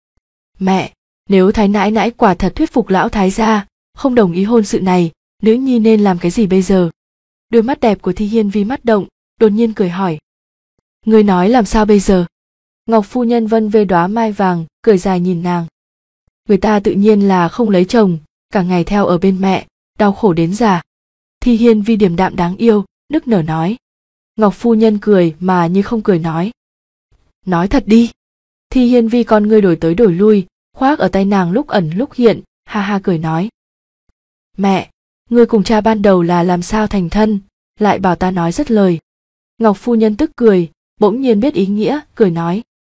Mẹ, nếu Thái nãi nãi quả thật thuyết phục lão Thái gia, không đồng ý hôn sự này, nữ nhi nên làm cái gì bây giờ? Đôi mắt đẹp của Thi Hiên Vi mắt động, đột nhiên cười hỏi. Ngươi nói làm sao bây giờ? Ngọc phu nhân vân vê đóa mai vàng, cười dài nhìn nàng. Người ta tự nhiên là không lấy chồng, cả ngày theo ở bên mẹ, đau khổ đến già. Thi Hiên Vi điềm đạm đáng yêu, nức nở nói. Ngọc phu nhân cười mà như không cười nói. Nói thật đi. Thi Hiên Vi con ngươi đổi tới đổi lui, khoác ở tay nàng lúc ẩn lúc hiện, ha ha cười nói. Mẹ, ngươi cùng cha ban đầu là làm sao thành thân, lại bảo ta nói rất lời. Ngọc phu nhân tức cười, bỗng nhiên biết ý nghĩa, cười nói.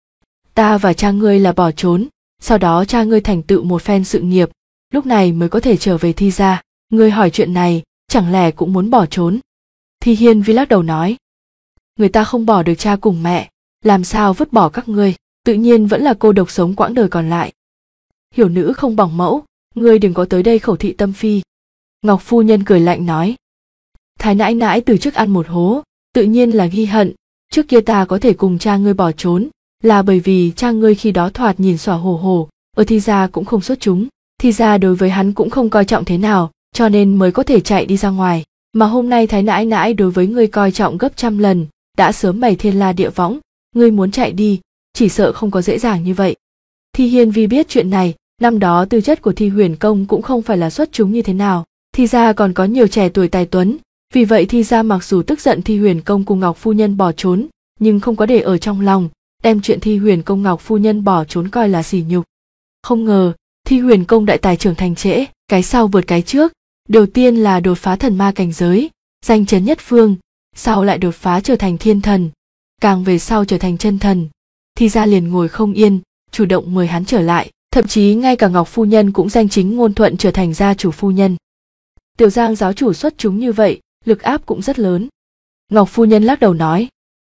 Ta và cha ngươi là bỏ trốn, sau đó cha ngươi thành tựu một phen sự nghiệp, lúc này mới có thể trở về Thi gia. Ngươi hỏi chuyện này, chẳng lẽ cũng muốn bỏ trốn? Thi Hiên Vi lắc đầu nói. Người ta không bỏ được cha cùng mẹ, làm sao vứt bỏ các ngươi, tự nhiên vẫn là cô độc sống quãng đời còn lại. Hiểu nữ không bằng mẫu, ngươi đừng có tới đây khẩu thị tâm phi. Ngọc phu nhân cười lạnh nói. Thái nãi nãi từ trước ăn một hố, tự nhiên là ghi hận, trước kia ta có thể cùng cha ngươi bỏ trốn, là bởi vì cha ngươi khi đó thoạt nhìn xỏa hổ hổ, ở Thi gia cũng không xuất chúng, Thi gia đối với hắn cũng không coi trọng thế nào, cho nên mới có thể chạy đi ra ngoài, mà hôm nay Thái nãi nãi đối với ngươi coi trọng gấp trăm lần, đã sớm bày thiên la địa võng, ngươi muốn chạy đi, chỉ sợ không có dễ dàng như vậy. Thi Hiên Vi biết chuyện này, năm đó tư chất của Thi Huyền Công cũng không phải là xuất chúng như thế nào, Thi gia còn có nhiều trẻ tuổi tài tuấn, vì vậy Thi gia mặc dù tức giận Thi Huyền Công cùng Ngọc phu nhân bỏ trốn, nhưng không có để ở trong lòng, đem chuyện Thi Huyền Công Ngọc phu nhân bỏ trốn coi là sỉ nhục. Không ngờ, Thi Huyền Công đại tài trưởng thành trễ, cái sau vượt cái trước, đầu tiên là đột phá thần ma cảnh giới, danh chấn nhất phương, sau lại đột phá trở thành thiên thần, càng về sau trở thành chân thần. Thi gia liền ngồi không yên, chủ động mời hắn trở lại, thậm chí ngay cả Ngọc phu nhân cũng danh chính ngôn thuận trở thành gia chủ phu nhân. Tiểu Giang giáo chủ xuất chúng như vậy, lực áp cũng rất lớn. Ngọc phu nhân lắc đầu nói.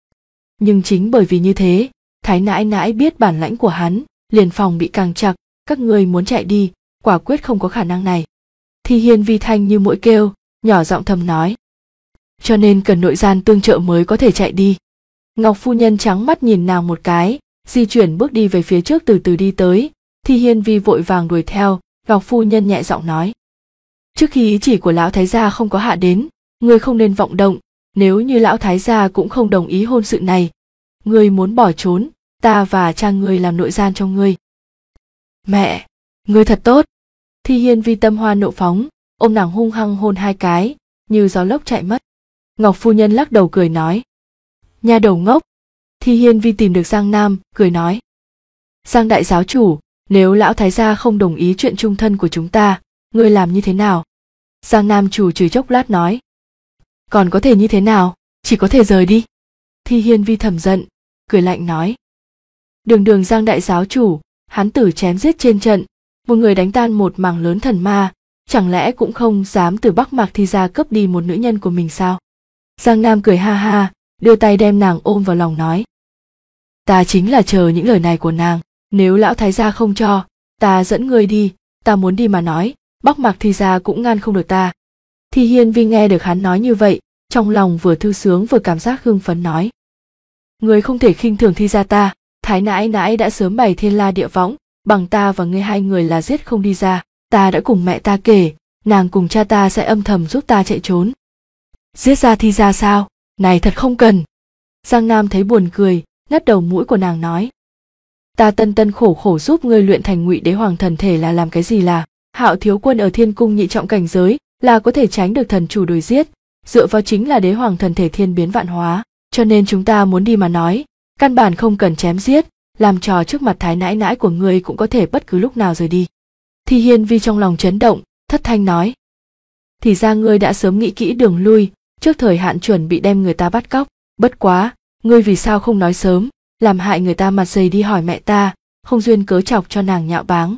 Nhưng chính bởi vì như thế, Thái nãi nãi biết bản lãnh của hắn, liền phòng bị càng chặt, các ngươi muốn chạy đi, quả quyết không có khả năng này. Thi Hiên Vi thanh như muỗi kêu, nhỏ giọng thầm nói. Cho nên cần nội gian tương trợ mới có thể chạy đi. Ngọc phu nhân trắng mắt nhìn nàng một cái, di chuyển bước đi về phía trước từ từ đi tới, Thi Hiên Vi vội vàng đuổi theo, Ngọc phu nhân nhẹ giọng nói. Trước khi ý chỉ của lão thái gia không có hạ đến, ngươi không nên vọng động, nếu như lão thái gia cũng không đồng ý hôn sự này, ngươi muốn bỏ trốn, ta và cha ngươi làm nội gian cho ngươi. Mẹ, ngươi thật tốt. Thi Hiên Vi tâm hoa nộ phóng, ôm nàng hung hăng hôn hai cái, như gió lốc chạy mất. Ngọc phu nhân lắc đầu cười nói. Nha đầu ngốc. Thi Hiên Vi tìm được Giang Nam, cười nói. Giang đại giáo chủ, nếu lão thái gia không đồng ý chuyện chung thân của chúng ta, ngươi làm như thế nào? Giang Nam chủ chửi chốc lát nói. Còn có thể như thế nào, chỉ có thể rời đi. Thi Hiên Vi thầm giận, cười lạnh nói. Đường Giang đại giáo chủ, hắn tử chém giết trên trận, một người đánh tan một mảng lớn thần ma, chẳng lẽ cũng không dám từ Bắc Mạc Thi gia cướp đi một nữ nhân của mình sao? Giang Nam cười ha ha, đưa tay đem nàng ôm vào lòng nói. Ta chính là chờ những lời này của nàng, nếu lão thái gia không cho, ta dẫn ngươi đi, ta muốn đi mà nói, Bắc Mạc Thi gia cũng ngăn không được ta. Thi Hiên Vi nghe được hắn nói như vậy, trong lòng vừa thư sướng vừa cảm giác hưng phấn nói. Ngươi không thể khinh thường Thi gia ta, Thái nãi nãi đã sớm bày thiên la địa võng, bằng ta và ngươi hai người là giết không đi ra, ta đã cùng mẹ ta kể, nàng cùng cha ta sẽ âm thầm giúp ta chạy trốn. Giết ra Thi gia sao? Này thật không cần. Giang Nam thấy buồn cười, ngắt đầu mũi của nàng nói. Ta tân tân khổ khổ giúp ngươi luyện thành Ngụy Đế Hoàng thần thể là làm cái gì là? Hạo thiếu quân ở Thiên Cung nhị trọng cảnh giới là có thể tránh được thần chủ đuổi giết, dựa vào chính là Đế Hoàng thần thể thiên biến vạn hóa, cho nên chúng ta muốn đi mà nói, căn bản không cần chém giết, làm trò trước mặt Thái nãi nãi của ngươi cũng có thể bất cứ lúc nào rời đi. Thi Hiên Vi trong lòng chấn động, thất thanh nói. Thì ra ngươi đã sớm nghĩ kỹ đường lui, trước thời hạn chuẩn bị đem người ta bắt cóc, bất quá, ngươi vì sao không nói sớm, làm hại người ta mặt dày đi hỏi mẹ ta, không duyên cớ chọc cho nàng nhạo báng.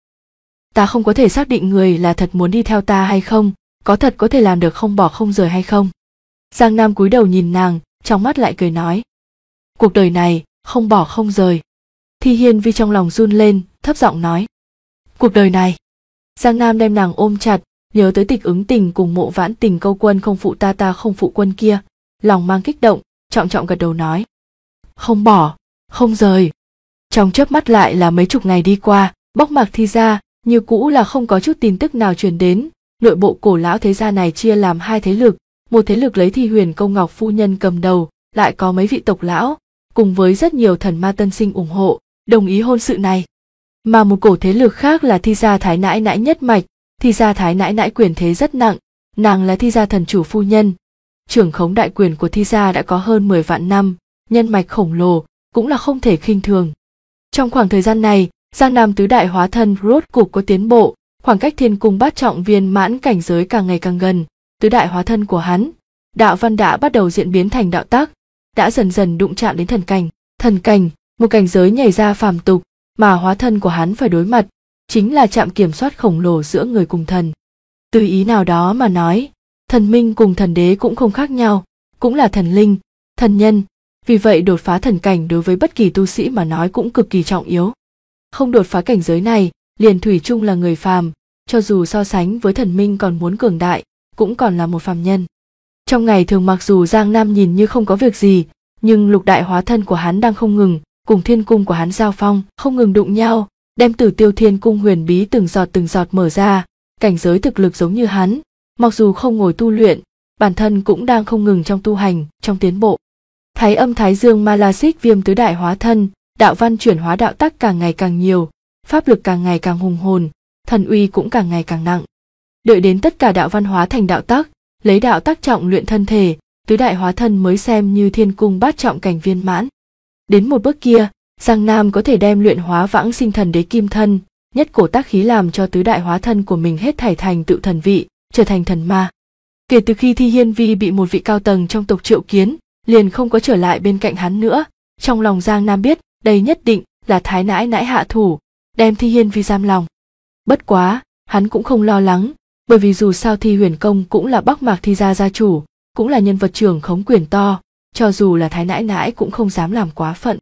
Ta không có thể xác định người là thật muốn đi theo ta hay không, có thật có thể làm được không bỏ không rời hay không. Giang Nam cúi đầu nhìn nàng, trong mắt lại cười nói. Cuộc đời này, không bỏ không rời. Thi Hiên Vi trong lòng run lên, thấp giọng nói. Cuộc đời này. Giang Nam đem nàng ôm chặt, nhớ tới Tịch Ứng Tình cùng Mộ Vãn Tình câu quân không phụ ta ta không phụ quân kia, lòng mang kích động, trọng trọng gật đầu nói. Không bỏ, không rời. Trong chớp mắt lại là mấy chục ngày đi qua, Bắc Mạc Thi gia như cũ là không có chút tin tức nào truyền đến. Nội bộ cổ lão thế gia này chia làm hai thế lực, một thế lực lấy Thi Huyền Công Ngọc phu nhân cầm đầu, lại có mấy vị tộc lão, cùng với rất nhiều thần ma tân sinh ủng hộ, đồng ý hôn sự này. Mà một cổ thế lực khác là Thi gia Thái nãi nãi nhất mạch, Thi gia Thái nãi nãi quyền thế rất nặng, nàng là Thi gia thần chủ phu nhân, trưởng khống đại quyền của Thi gia đã có hơn 10 vạn năm, nhân mạch khổng lồ, cũng là không thể khinh thường. Trong khoảng thời gian này, Giang Nam tứ đại hóa thân rốt cục có tiến bộ, khoảng cách Thiên Cung bát trọng viên mãn cảnh giới càng ngày càng gần, tứ đại hóa thân của hắn, đạo văn đã bắt đầu diễn biến thành đạo tác, đã dần dần đụng chạm đến thần cảnh, một cảnh giới nhảy ra phàm tục, mà hóa thân của hắn phải đối mặt, chính là trạm kiểm soát khổng lồ giữa người cùng thần. Từ ý nào đó mà nói, thần minh cùng thần đế cũng không khác nhau, cũng là thần linh, thần nhân, vì vậy đột phá thần cảnh đối với bất kỳ tu sĩ mà nói cũng cực kỳ trọng yếu. Không đột phá cảnh giới này, liền thủy chung là người phàm, cho dù so sánh với thần minh còn muốn cường đại, cũng còn là một phàm nhân. Trong ngày thường mặc dù Giang Nam nhìn như không có việc gì, nhưng lục đại hóa thân của hắn đang không ngừng cùng Thiên Cung của hắn giao phong, không ngừng đụng nhau, đem Tử Tiêu Thiên Cung huyền bí từng giọt mở ra, cảnh giới thực lực giống như hắn, mặc dù không ngồi tu luyện, bản thân cũng đang không ngừng trong tu hành, trong tiến bộ. Thái Âm Thái Dương Ma La Xích Viêm tứ đại hóa thân, đạo văn chuyển hóa đạo tắc càng ngày càng nhiều, pháp lực càng ngày càng hùng hồn, thần uy cũng càng ngày càng nặng. Đợi đến tất cả đạo văn hóa thành đạo tắc, lấy đạo tắc trọng luyện thân thể, tứ đại hóa thân mới xem như Thiên Cung bát trọng cảnh viên mãn. Đến một bước kia, Giang Nam có thể đem luyện hóa vãng sinh thần đế kim thân, nhất cổ tác khí làm cho tứ đại hóa thân của mình hết thảy thành tựu thần vị, trở thành thần ma. Kể từ khi Thi Hiên Vi bị một vị cao tầng trong tộc triệu kiến, liền không có trở lại bên cạnh hắn nữa. Trong lòng Giang Nam biết, đây nhất định là Thái nãi nãi hạ thủ, đem Thi Hiên Vi giam lòng. Bất quá, hắn cũng không lo lắng, bởi vì dù sao Thi Huyền Công cũng là Bắc Mạc Thi gia gia chủ, cũng là nhân vật trưởng khống quyền to, cho dù là Thái nãi nãi cũng không dám làm quá phận.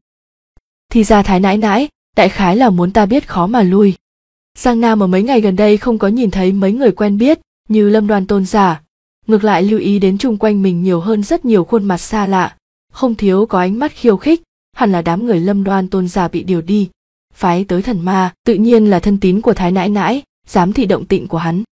Thi gia Thái nãi nãi, đại khái là muốn ta biết khó mà lui. Giang Nam ở mấy ngày gần đây không có nhìn thấy mấy người quen biết, như Lâm Đoan tôn giả, ngược lại lưu ý đến chung quanh mình nhiều hơn rất nhiều khuôn mặt xa lạ, không thiếu có ánh mắt khiêu khích, hẳn là đám người Lâm Đoan tôn giả bị điều đi, phái tới thần ma, tự nhiên là thân tín của Thái nãi nãi, giám thị động tĩnh của hắn.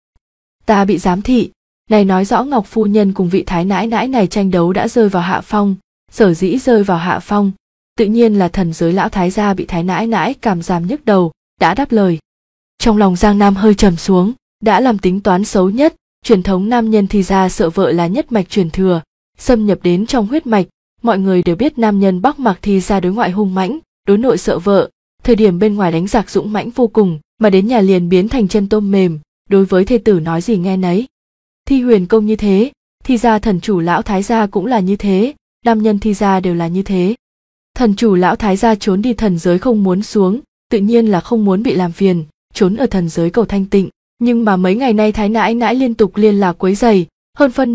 Ta bị giám thị, này nói rõ Ngọc phu nhân cùng vị Thái nãi nãi này tranh đấu đã rơi vào hạ phong, sở dĩ rơi vào hạ phong, tự nhiên là thần giới lão thái gia bị Thái nãi nãi cảm giảm nhức đầu, đã đáp lời. Trong lòng Giang Nam hơi trầm xuống, đã làm tính toán xấu nhất, truyền thống nam nhân Thi gia sợ vợ là nhất mạch truyền thừa, xâm nhập đến trong huyết mạch, mọi người đều biết nam nhân Bắc Mạc Thi gia đối ngoại hung mãnh, đối nội sợ vợ, thời điểm bên ngoài đánh giặc dũng mãnh vô cùng, mà đến nhà liền biến thành chân tôm mềm, đối với thê tử nói gì nghe nấy. Thi Huyền Công như thế, Thi gia thần chủ lão thái gia cũng là như thế, nam nhân Thi gia đều là như thế. Thần chủ lão thái gia trốn đi thần giới không muốn xuống, tự nhiên là không muốn bị làm phiền, trốn ở thần giới cầu thanh tịnh, nhưng mà mấy ngày nay Thái nãi nãi liên tục liên lạc quấy rầy, hơn phân nửa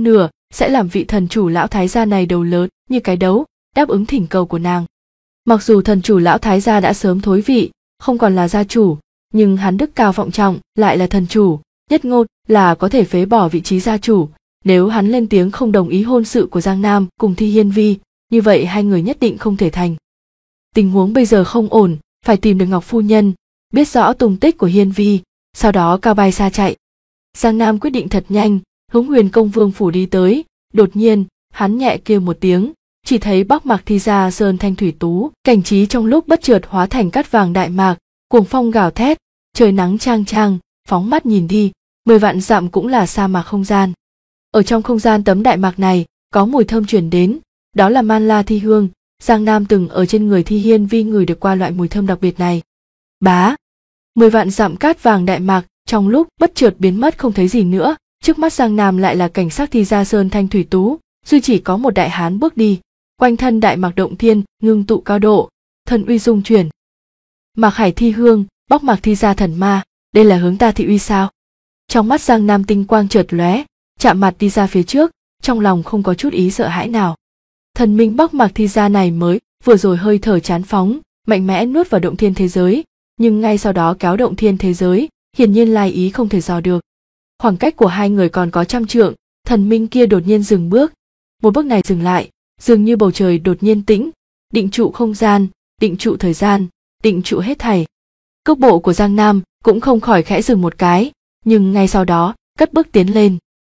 sẽ làm vị thần chủ lão thái gia này đầu lớn như cái đấu, đáp ứng thỉnh cầu của nàng. Mặc dù thần chủ lão thái gia đã sớm thối vị, không còn là gia chủ, nhưng hắn đức cao vọng trọng, lại là thần chủ, nhất ngôn là có thể phế bỏ vị trí gia chủ. Nếu hắn lên tiếng không đồng ý hôn sự của Giang Nam cùng Thi Hiên Vi, như vậy hai người nhất định không thể thành. Tình huống bây giờ không ổn, phải tìm được Ngọc phu nhân, biết rõ tung tích của Hiên Vi, sau đó cao bay xa chạy. Giang Nam quyết định thật nhanh, hướng Huyền Công Vương phủ đi tới. Đột nhiên, hắn nhẹ kêu một tiếng, chỉ thấy Bắc Mạc Thi gia sơn thanh thủy tú, cảnh trí trong lúc bất chợt hóa thành cát vàng đại mạc, cuồng phong gào thét, trời nắng chang chang, phóng mắt nhìn đi, 10 vạn dặm cũng là sa mạc không gian. Ở trong không gian tấm đại mạc này, có mùi thơm truyền đến, đó là man la thi hương. Giang Nam từng ở trên người Thi Hiên Vi ngửi được qua loại mùi thơm đặc biệt này. Bá, 10 vạn dặm cát vàng đại mạc trong lúc bất chợt biến mất không thấy gì nữa. Trước mắt Giang Nam lại là cảnh sắc Thi gia sơn thanh thủy tú, duy chỉ có một đại hán bước đi, quanh thân đại mạc động thiên ngưng tụ cao độ, thần uy dung chuyển. Mạc Hải Thi hương, Bắc Mạc Thi gia thần ma, đây là hướng ta thị uy sao? Trong mắt Giang Nam tinh quang chợt lóe, chạm mặt đi ra phía trước, trong lòng không có chút ý sợ hãi nào. Thần minh Bắc Mạc Thi gia này mới vừa rồi hơi thở chán phóng, mạnh mẽ nuốt vào động thiên thế giới, nhưng ngay sau đó kéo động thiên thế giới, hiển nhiên lai ý không thể dò được. Khoảng cách của hai người còn có 100 trượng, thần minh kia đột nhiên dừng bước. Một bước này dừng lại, dường như bầu trời đột nhiên tĩnh, định trụ không gian, định trụ thời gian, định trụ hết thảy. Cước bộ của Giang Nam cũng không khỏi khẽ dừng một cái, nhưng ngay sau đó, cất bước tiến lên.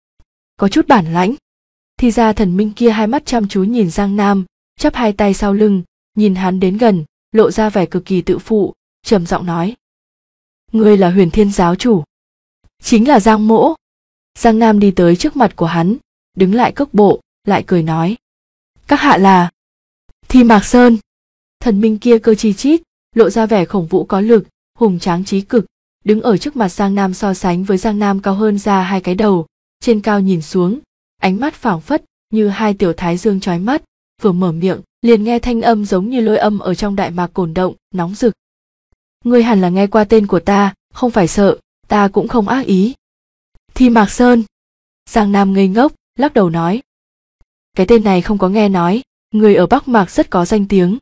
Có chút bản lãnh. Thì ra thần minh kia hai mắt chăm chú nhìn Giang Nam, chắp hai tay sau lưng, nhìn hắn đến gần, lộ ra vẻ cực kỳ tự phụ, trầm giọng nói. Ngươi là Huyền Thiên giáo chủ. Chính là Giang Mỗ. Giang Nam đi tới trước mặt của hắn, đứng lại cước bộ, lại cười nói. Các hạ là Thi Mạc Sơn. Thần minh kia cơ chi chít, lộ ra vẻ khổng vũ có lực, hùng tráng trí cực, đứng ở trước mặt Giang Nam so sánh với Giang Nam cao hơn ra hai cái đầu, trên cao nhìn xuống, ánh mắt phảng phất như hai tiểu thái dương chói mắt, vừa mở miệng, liền nghe thanh âm giống như lôi âm ở trong đại mạc cổn động, nóng rực. Ngươi hẳn là nghe qua tên của ta, không phải sợ, ta cũng không ác ý. Thi Mạc Sơn. Giang Nam ngây ngốc, lắc đầu nói. Cái tên này không có nghe nói, người ở Bắc Mạc rất có danh tiếng.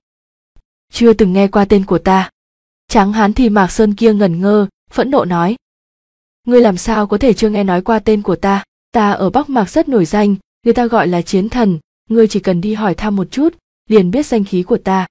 Chưa từng nghe qua tên của ta. Tráng hán Thi Mạc Sơn kia ngẩn ngơ, phẫn nộ nói. Ngươi làm sao có thể chưa nghe nói qua tên của ta? Ta ở Bắc Mạc rất nổi danh, người ta gọi là chiến thần, ngươi chỉ cần đi hỏi thăm một chút, liền biết danh khí của ta.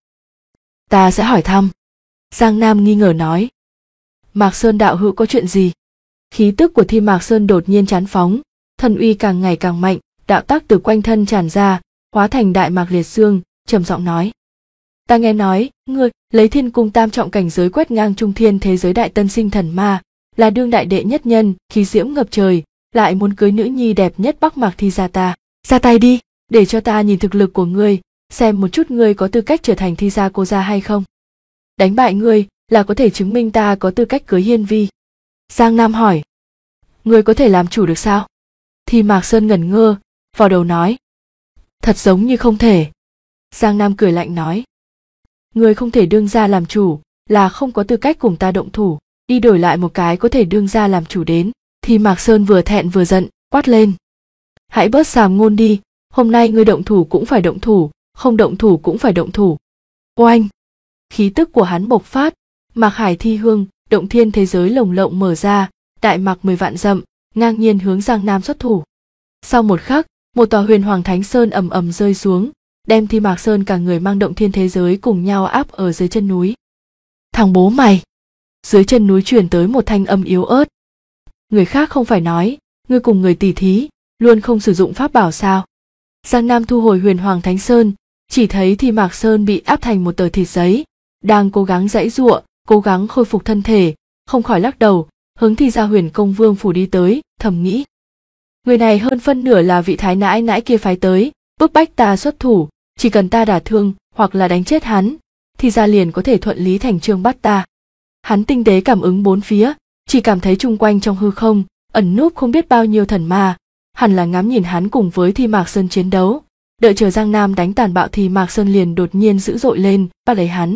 Ta sẽ hỏi thăm. Giang Nam nghi ngờ nói. Mạc Sơn đạo hữu có chuyện gì? Khí tức của Thi Mạc Sơn đột nhiên chán phóng, thần uy càng ngày càng mạnh, đạo tắc từ quanh thân tràn ra, hóa thành đại mạc liệt dương, trầm giọng nói. Ta nghe nói, ngươi lấy thiên cung tam trọng cảnh giới quét ngang trung thiên thế giới đại tân sinh thần ma, là đương đại đệ nhất nhân, khí diễm ngập trời, lại muốn cưới nữ nhi đẹp nhất Bắc Mạc Thi gia ta. Ra tay đi, để cho ta nhìn thực lực của ngươi, xem một chút ngươi có tư cách trở thành Thi gia cô gia hay không. Đánh bại ngươi là có thể chứng minh ta có tư cách cưới Hiên Vi. Giang Nam hỏi. Ngươi có thể làm chủ được sao? Thi Mạc Sơn ngẩn ngơ, vò đầu nói. Thật giống như không thể. Giang Nam cười lạnh nói. Ngươi không thể đương gia làm chủ, là không có tư cách cùng ta động thủ, đi đổi lại một cái có thể đương gia làm chủ đến. Thi Mạc Sơn vừa thẹn vừa giận, quát lên. Hãy bớt sàm ngôn đi, hôm nay ngươi động thủ cũng phải động thủ, không động thủ cũng phải động thủ. Oanh! Khí tức của hắn bộc phát, Mạc Hải Thi hương, động thiên thế giới lồng lộng mở ra, đại mạc 10 vạn dặm, ngang nhiên hướng Giang Nam xuất thủ. Sau một khắc, một tòa Huyền Hoàng Thánh Sơn ầm ầm rơi xuống, đem Thi Mạc Sơn cả người mang động thiên thế giới cùng nhau áp ở dưới chân núi. Thằng bố mày! Dưới chân núi truyền tới một thanh âm yếu ớt. Người khác không phải nói, ngươi cùng người tỉ thí, luôn không sử dụng pháp bảo sao? Giang Nam thu hồi Huyền Hoàng Thánh Sơn, chỉ thấy Thi Mạc Sơn bị áp thành một tờ thịt giấy, đang cố gắng giãy giụa, cố gắng khôi phục thân thể, không khỏi lắc đầu, hướng Thi gia Huyền Công Vương phủ đi tới, thầm nghĩ. Người này hơn phân nửa là vị thái nãi nãi kia phái tới, bức bách ta xuất thủ, chỉ cần ta đả thương hoặc là đánh chết hắn, Thi gia liền có thể thuận lý thành chương bắt ta. Hắn tinh tế cảm ứng bốn phía, chỉ cảm thấy chung quanh trong hư không ẩn núp không biết bao nhiêu thần ma, hẳn là ngắm nhìn hắn cùng với Thi Mạc Sơn chiến đấu. Đợi chờ Giang Nam đánh tàn bạo thì Mạc Sơn liền đột nhiên dữ dội lên, bắt lấy hắn.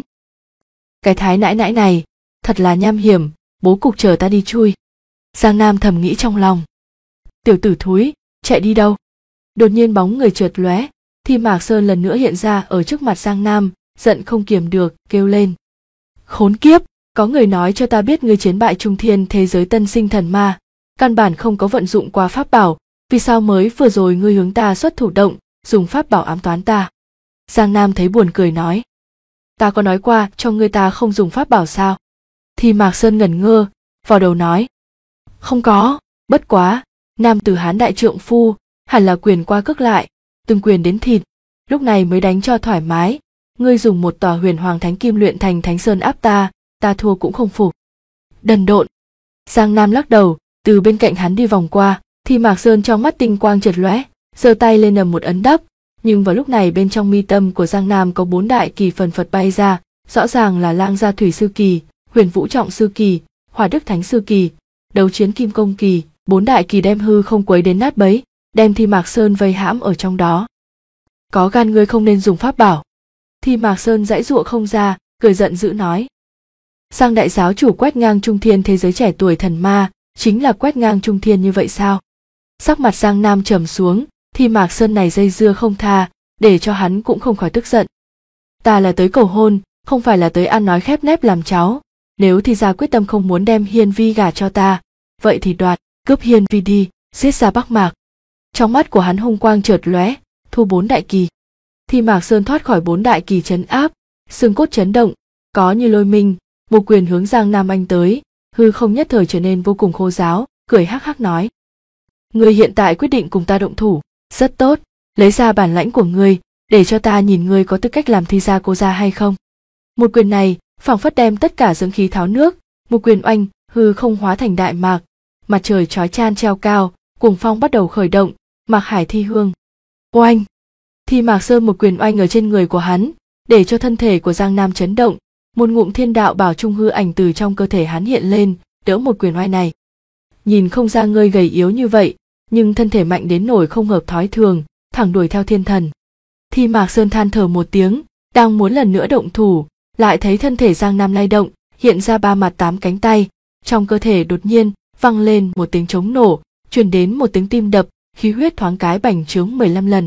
Cái thái nãi nãi này, thật là nham hiểm, bố cục chờ ta đi chui. Giang Nam thầm nghĩ trong lòng. Tiểu tử thúi, chạy đi đâu? Đột nhiên bóng người chợt lóe, Thi Mạc Sơn lần nữa hiện ra ở trước mặt Giang Nam, giận không kiềm được, kêu lên. Khốn kiếp, có người nói cho ta biết ngươi chiến bại trung thiên thế giới tân sinh thần ma, căn bản không có vận dụng qua pháp bảo, vì sao mới vừa rồi ngươi hướng ta xuất thủ động, dùng pháp bảo ám toán ta? Giang Nam thấy buồn cười nói. Ta có nói qua cho ngươi ta không dùng pháp bảo sao? Thi Mạc Sơn ngẩn ngơ, vò đầu nói. Không có, bất quá, nam tử Hán đại trượng phu, hẳn là quyền qua cước lại, từng quyền đến thịt, lúc này mới đánh cho thoải mái. Ngươi dùng một tòa huyền hoàng thánh kim luyện thành thánh sơn áp ta, ta thua cũng không phục. Đần độn. Giang Nam lắc đầu, từ bên cạnh hắn đi vòng qua, Thi Mạc Sơn trong mắt tinh quang chợt lóe, giơ tay lên ầm một ấn đắp, nhưng vào lúc này bên trong mi tâm của Giang Nam có 4 đại kỳ phần phật bay ra, rõ ràng là Lang Gia Thủy Sư Kỳ, Huyền Vũ Trọng Sư Kỳ, Hỏa Đức Thánh Sư Kỳ, Đấu Chiến Kim Công Kỳ, 4 đại kỳ đem hư không quấy đến nát bấy, đem Thi Mạc Sơn vây hãm ở trong đó. Có gan ngươi không nên dùng pháp bảo. Thi Mạc Sơn giãy giụa không ra, cười giận dữ nói. Giang đại giáo chủ quét ngang trung thiên thế giới trẻ tuổi thần ma, chính là quét ngang trung thiên như vậy sao? Sắc mặt Giang Nam trầm xuống, Thi Mạc Sơn này dây dưa không tha, để cho hắn cũng không khỏi tức giận. Ta là tới cầu hôn, không phải là tới ăn nói khép nép làm cháu. Nếu Thi gia quyết tâm không muốn đem Hiên Vi gả cho ta, vậy thì đoạt, cướp Hiên Vi đi, giết ra Bắc Mạc. Trong mắt của hắn hung quang chợt lóe, thu 4 đại kỳ. Thi Mạc Sơn thoát khỏi 4 đại kỳ trấn áp, xương cốt chấn động, có như lôi minh, một quyền hướng Giang Nam anh tới, hư không nhất thời trở nên vô cùng khô ráo, cười hắc hắc nói. Ngươi hiện tại quyết định cùng ta động thủ, rất tốt, lấy ra bản lãnh của ngươi, để cho ta nhìn ngươi có tư cách làm Thi gia cô gia hay không. Một quyền này, phảng phất đem tất cả dưỡng khí tháo nước, một quyền oanh, hư không hóa thành đại mạc, mặt trời chói chan treo cao, cuồng phong bắt đầu khởi động, Mạc Hải thi hương. Oanh! Thi Mạc Sơn một quyền oanh ở trên người của hắn, để cho thân thể của Giang Nam chấn động, một ngụm thiên đạo bảo trung hư ảnh từ trong cơ thể hắn hiện lên, đỡ một quyền oanh này. Nhìn không ra ngươi gầy yếu như vậy, nhưng thân thể mạnh đến nổi không hợp thói thường, thẳng đuổi theo thiên thần. Thi Mạc Sơn than thở một tiếng, đang muốn lần nữa động thủ, lại thấy thân thể Giang Nam lay động, hiện ra 3 mặt 8 cánh tay, trong cơ thể đột nhiên vang lên một tiếng trống nổ, truyền đến một tiếng tim đập, khí huyết thoáng cái bành trướng 15 lần.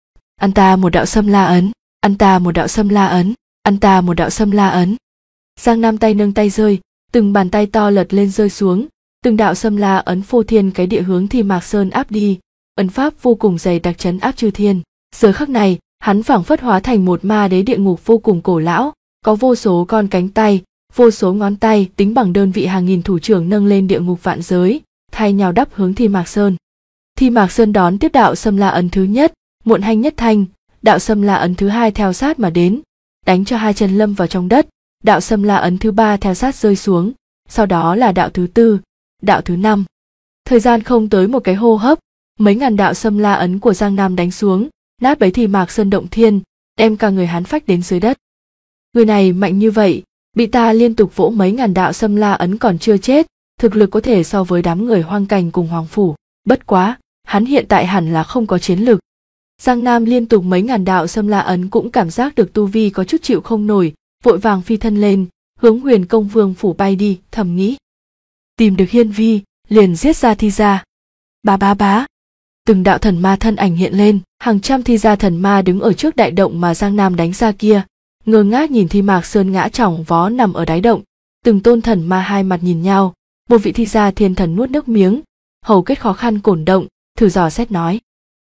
Ăn ta một đạo xâm la ấn, ăn ta một đạo xâm la ấn, ăn ta một đạo xâm la ấn. Giang Nam tay nâng tay rơi, từng bàn tay to lật lên rơi xuống, từng đạo xâm la ấn phô thiên cái địa hướng Thi Mạc Sơn áp đi, ấn pháp vô cùng dày đặc trấn áp chư thiên. Giờ khắc này, hắn phảng phất hóa thành một ma đế địa ngục vô cùng cổ lão, có vô số con cánh tay, vô số ngón tay tính bằng đơn vị hàng nghìn thủ trưởng nâng lên địa ngục vạn giới, thay nhau đắp hướng Thi Mạc Sơn. Thi Mạc Sơn đón tiếp đạo xâm la ấn thứ nhất, muộn hanh nhất thanh, đạo xâm la ấn thứ hai theo sát mà đến, đánh cho hai chân lâm vào trong đất, đạo xâm la ấn thứ ba theo sát rơi xuống, sau đó là đạo thứ tư, đạo thứ năm. Thời gian không tới một cái hô hấp, mấy ngàn đạo xâm la ấn của Giang Nam đánh xuống, nát bấy Thi Mạc Sơn động thiên, đem cả người hắn phách đến dưới đất. Người này mạnh như vậy, bị ta liên tục vỗ mấy ngàn đạo xâm la ấn còn chưa chết, thực lực có thể so với đám người hoang cảnh cùng hoàng phủ, bất quá, hắn hiện tại hẳn là không có chiến lực. Giang Nam liên tục mấy ngàn đạo xâm la ấn cũng cảm giác được tu vi có chút chịu không nổi, vội vàng phi thân lên, hướng Huyền Công Vương phủ bay đi, thầm nghĩ. Tìm được Hiên Vi, liền giết ra Thi gia. Bá bá bá. Từng đạo thần ma thân ảnh hiện lên, hàng trăm Thi gia thần ma đứng ở trước đại động mà Giang Nam đánh ra kia, ngơ ngác nhìn Thi Mạc Sơn ngã chỏng vó nằm ở đáy động, từng tôn thần ma hai mặt nhìn nhau, một vị Thi gia thiên thần nuốt nước miếng, hầu kết khó khăn cổn động, thử dò xét nói.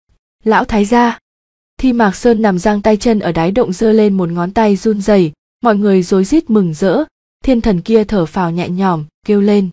Lão thái gia. Thi Mạc Sơn nằm giang tay chân ở đáy động giơ lên một ngón tay run rẩy, mọi người rối rít mừng rỡ, thiên thần kia thở phào nhẹ nhõm, kêu lên.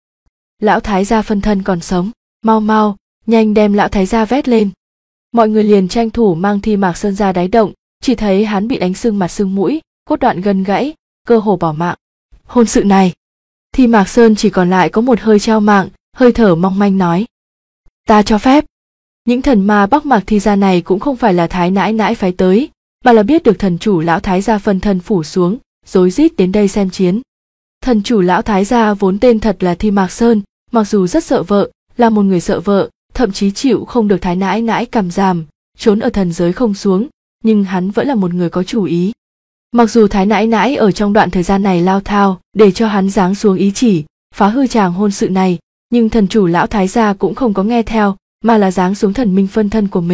Lão thái gia phân thân còn sống, mau mau, nhanh đem lão thái gia vét lên. Mọi người liền tranh thủ mang Thi Mạc Sơn ra đáy động, chỉ thấy hắn bị đánh sưng mặt sưng mũi, cốt đoạn gân gãy, cơ hồ bỏ mạng. Hôn sự này, Thi Mạc Sơn chỉ còn lại có một hơi treo mạng, hơi thở mong manh nói. Ta cho phép. Những thần ma Bắc Mạc Thi gia này cũng không phải là thái nãi nãi phái tới, mà là biết được thần chủ lão thái gia phân thân phủ xuống, rối rít đến đây xem chiến. Thần chủ lão thái gia vốn tên thật là Thi Mạc Sơn, mặc dù rất sợ vợ, là một người sợ vợ, thậm chí chịu không được thái nãi nãi cầm giam, trốn ở thần giới không xuống, nhưng hắn vẫn là một người có chủ ý. Mặc dù thái nãi nãi ở trong đoạn thời gian này lao thao để cho hắn giáng xuống ý chỉ, phá hư chàng hôn sự này, nhưng thần chủ lão thái gia cũng không có nghe theo, mà là giáng xuống thần minh phân thân của mình,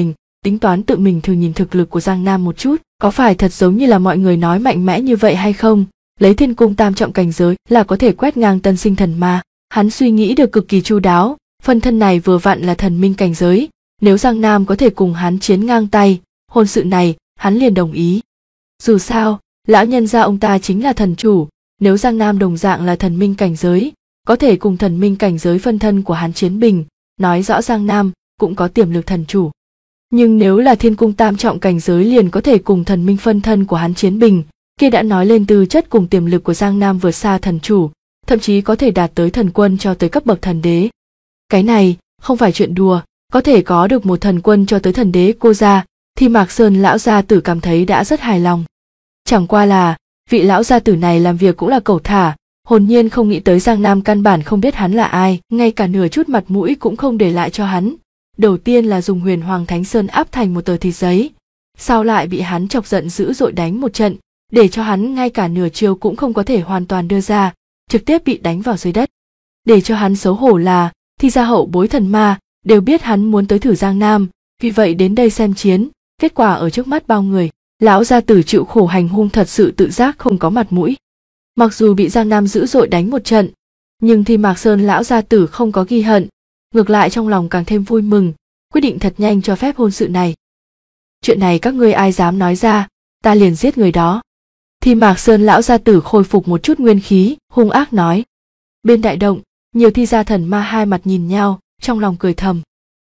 tính toán tự mình thử nhìn thực lực của Giang Nam một chút, có phải thật giống như là mọi người nói mạnh mẽ như vậy hay không, lấy thiên cung tam trọng cảnh giới là có thể quét ngang tân sinh thần ma. Hắn suy nghĩ được cực kỳ chu đáo, phân thân này vừa vặn là thần minh cảnh giới, nếu Giang Nam có thể cùng hắn chiến ngang tay, hôn sự này hắn liền đồng ý. Dù sao, lão nhân gia ông ta chính là thần chủ, nếu Giang Nam đồng dạng là thần minh cảnh giới, có thể cùng thần minh cảnh giới phân thân của hắn chiến bình, nói rõ Giang Nam cũng có tiềm lực thần chủ. Nhưng nếu là thiên cung tam trọng cảnh giới liền có thể cùng thần minh phân thân của hắn chiến bình, kia đã nói lên tư chất cùng tiềm lực của Giang Nam vượt xa thần chủ, thậm chí có thể đạt tới thần quân cho tới cấp bậc thần đế. Cái này không phải chuyện đùa, có thể có được một thần quân cho tới thần đế cô gia, thì Mạc Sơn lão gia tử cảm thấy đã rất hài lòng. Chẳng qua là, vị lão gia tử này làm việc cũng là cẩu thả, hồn nhiên không nghĩ tới Giang Nam căn bản không biết hắn là ai, ngay cả nửa chút mặt mũi cũng không để lại cho hắn. Đầu tiên là dùng Huyền Hoàng Thánh Sơn áp thành một tờ thịt giấy, sau lại bị hắn chọc giận dữ dội đánh một trận, để cho hắn ngay cả nửa chiêu cũng không có thể hoàn toàn đưa ra, trực tiếp bị đánh vào dưới đất. Để cho hắn xấu hổ là, thì ra hậu bối thần ma đều biết hắn muốn tới thử Giang Nam, vì vậy đến đây xem chiến, kết quả ở trước mắt bao người, lão gia tử chịu khổ hành hung thật sự tự giác không có mặt mũi. Mặc dù bị Giang Nam dữ dội đánh một trận, nhưng thì Mạc Sơn lão gia tử không có ghi hận, ngược lại trong lòng càng thêm vui mừng, quyết định thật nhanh cho phép hôn sự này. Chuyện này các ngươi ai dám nói ra, ta liền giết người đó. Thì Mạc Sơn lão gia tử khôi phục một chút nguyên khí, hung ác nói. Bên đại động, nhiều thi gia thần ma hai mặt nhìn nhau, trong lòng cười thầm.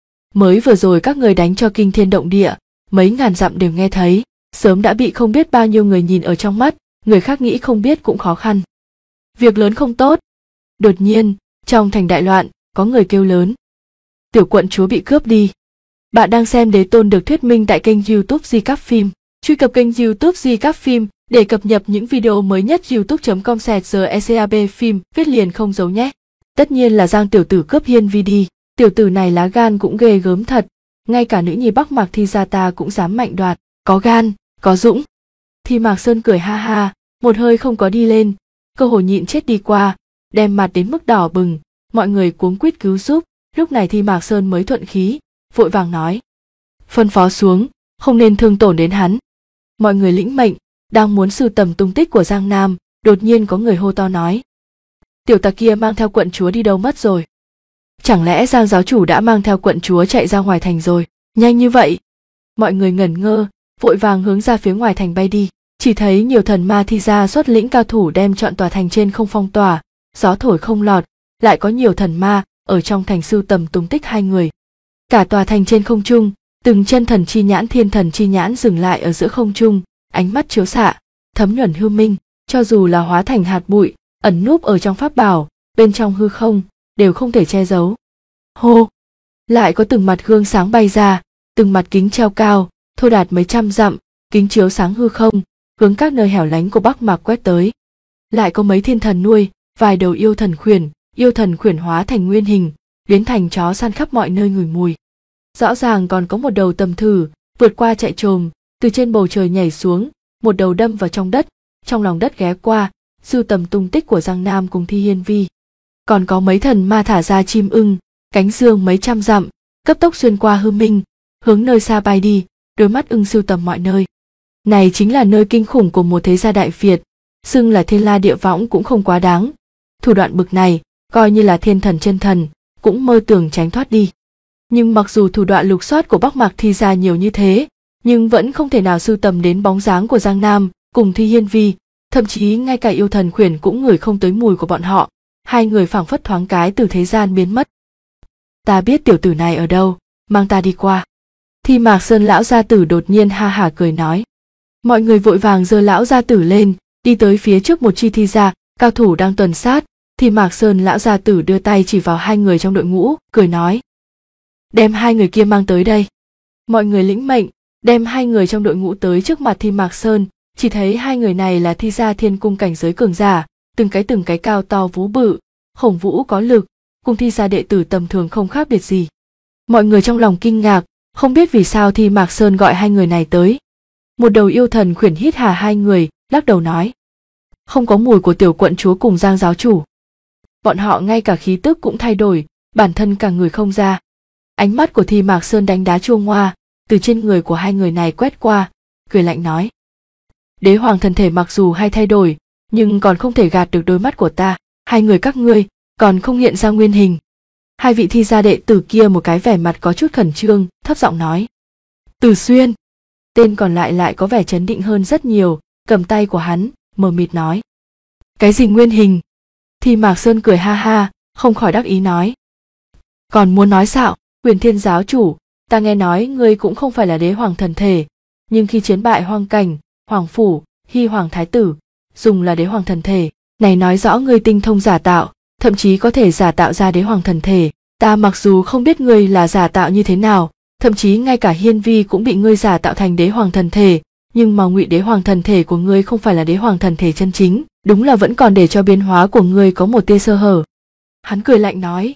Mới vừa rồi các người đánh cho kinh thiên động địa, mấy ngàn dặm đều nghe thấy, sớm đã bị không biết bao nhiêu người nhìn ở trong mắt, người khác nghĩ không biết cũng khó khăn. Việc lớn không tốt. Đột nhiên, trong thành đại loạn, có người kêu lớn. Tiểu quận chúa bị cướp đi. Bạn đang xem Đế Tôn được thuyết minh tại kênh YouTube Di Các Phim. Truy cập kênh YouTube Di Các Phim để cập nhật những video mới nhất. youtube.com/GECAB phim viết liền không giấu nhé. Tất nhiên là Giang tiểu tử cướp Hiên Vi đi. Tiểu tử này lá gan cũng ghê gớm thật, ngay cả nữ nhi Bắc Mạc Thi gia ta cũng dám mạnh đoạt, có gan, có dũng. Thì Mạc Sơn cười ha ha, một hơi không có đi lên, cơ hồ nhịn chết đi qua, đem mặt đến mức đỏ bừng, mọi người cuống quýt cứu giúp. Lúc này thì Mạc Sơn mới thuận khí, vội vàng nói. Phân phó xuống, không nên thương tổn đến hắn. Mọi người lĩnh mệnh, đang muốn sưu tầm tung tích của Giang Nam, đột nhiên có người hô to nói. Tiểu tặc kia mang theo quận chúa đi đâu mất rồi? Chẳng lẽ Giang giáo chủ đã mang theo quận chúa chạy ra ngoài thành rồi? Nhanh như vậy? Mọi người ngẩn ngơ, vội vàng hướng ra phía ngoài thành bay đi. Chỉ thấy nhiều thần ma thi gia xuất lĩnh cao thủ đem trọn tòa thành trên không phong tỏa, gió thổi không lọt, lại có nhiều thần ma ở trong thành sưu tầm tung tích hai người. Cả tòa thành trên không trung, từng chân thần chi nhãn thiên thần chi nhãn dừng lại ở giữa không trung, ánh mắt chiếu xạ, thấm nhuần hư minh, cho dù là hóa thành hạt bụi, ẩn núp ở trong pháp bảo, bên trong hư không, đều không thể che giấu. Hô! Lại có từng mặt gương sáng bay ra, từng mặt kính treo cao, thô đạt mấy trăm dặm, kính chiếu sáng hư không, hướng các nơi hẻo lánh của Bắc Mạc quét tới. Lại có mấy thiên thần nuôi, vài đầu yêu thần khuyển hóa thành nguyên hình, biến thành chó săn khắp mọi nơi ngửi mùi. Rõ ràng còn có một đầu tầm thử, vượt qua chạy trồm, từ trên bầu trời nhảy xuống, một đầu đâm vào trong đất, trong lòng đất ghé qua, sưu tầm tung tích của Giang Nam cùng Thi Hiên Vi. Còn có mấy thần ma thả ra chim ưng, cánh dương mấy trăm dặm, cấp tốc xuyên qua hư minh, hướng nơi xa bay đi, đôi mắt ưng sưu tầm mọi nơi. Này chính là nơi kinh khủng của một thế gia Đại Việt, xưng là thiên la địa võng cũng không quá đáng. Thủ đoạn bực này, coi như là thiên thần chân thần, cũng mơ tưởng tránh thoát đi. Nhưng mặc dù thủ đoạn lục soát của Bắc Mạc Thi gia nhiều như thế, nhưng vẫn không thể nào sưu tầm đến bóng dáng của Giang Nam cùng Thi Hiên Vi, thậm chí ngay cả yêu thần khuyển cũng ngửi không tới mùi của bọn họ. Hai người phảng phất thoáng cái từ thế gian biến mất. Ta biết tiểu tử này ở đâu, mang ta đi qua. Thì Mạc Sơn lão gia tử đột nhiên ha hả cười nói. Mọi người vội vàng giơ lão gia tử lên, đi tới phía trước một chi thi gia, cao thủ đang tuần sát. Thì Mạc Sơn lão gia tử đưa tay chỉ vào hai người trong đội ngũ, cười nói. Đem hai người kia mang tới đây. Mọi người lĩnh mệnh, đem hai người trong đội ngũ tới trước mặt Thi Mạc Sơn, chỉ thấy hai người này là thi gia thiên cung cảnh giới cường giả, từng cái cao to vú bự, khổng vũ có lực, cùng thi gia đệ tử tầm thường không khác biệt gì. Mọi người trong lòng kinh ngạc, không biết vì sao Thi Mạc Sơn gọi hai người này tới. Một đầu yêu thần khuyển hít hà hai người, lắc đầu nói. Không có mùi của tiểu quận chúa cùng Giang giáo chủ. Bọn họ ngay cả khí tức cũng thay đổi, bản thân cả người không ra. Ánh mắt của Thi Mạc Sơn đánh đá chua ngoa, từ trên người của hai người này quét qua, cười lạnh nói. Đế hoàng thần thể mặc dù hay thay đổi, nhưng còn không thể gạt được đôi mắt của ta, hai người các ngươi còn không hiện ra nguyên hình. Hai vị thi gia đệ tử kia một cái vẻ mặt có chút khẩn trương, thấp giọng nói. Tử Xuyên. Tên còn lại có vẻ trấn định hơn rất nhiều, cầm tay của hắn, mờ mịt nói. Cái gì nguyên hình? Thi Mạc Sơn cười ha ha, không khỏi đắc ý nói. Còn muốn nói xạo, Huyền Thiên giáo chủ, ta nghe nói ngươi cũng không phải là đế hoàng thần thể, nhưng khi chiến bại Hoang Cảnh, Hoàng Phủ, Hy Hoàng Thái Tử, dùng là đế hoàng thần thể, này nói rõ ngươi tinh thông giả tạo, thậm chí có thể giả tạo ra đế hoàng thần thể. Ta mặc dù không biết ngươi là giả tạo như thế nào, thậm chí ngay cả Hiên Vi cũng bị ngươi giả tạo thành đế hoàng thần thể, nhưng mà ngụy đế hoàng thần thể của ngươi không phải là đế hoàng thần thể chân chính, đúng là vẫn còn để cho biến hóa của ngươi có một tia sơ hở. Hắn cười lạnh nói.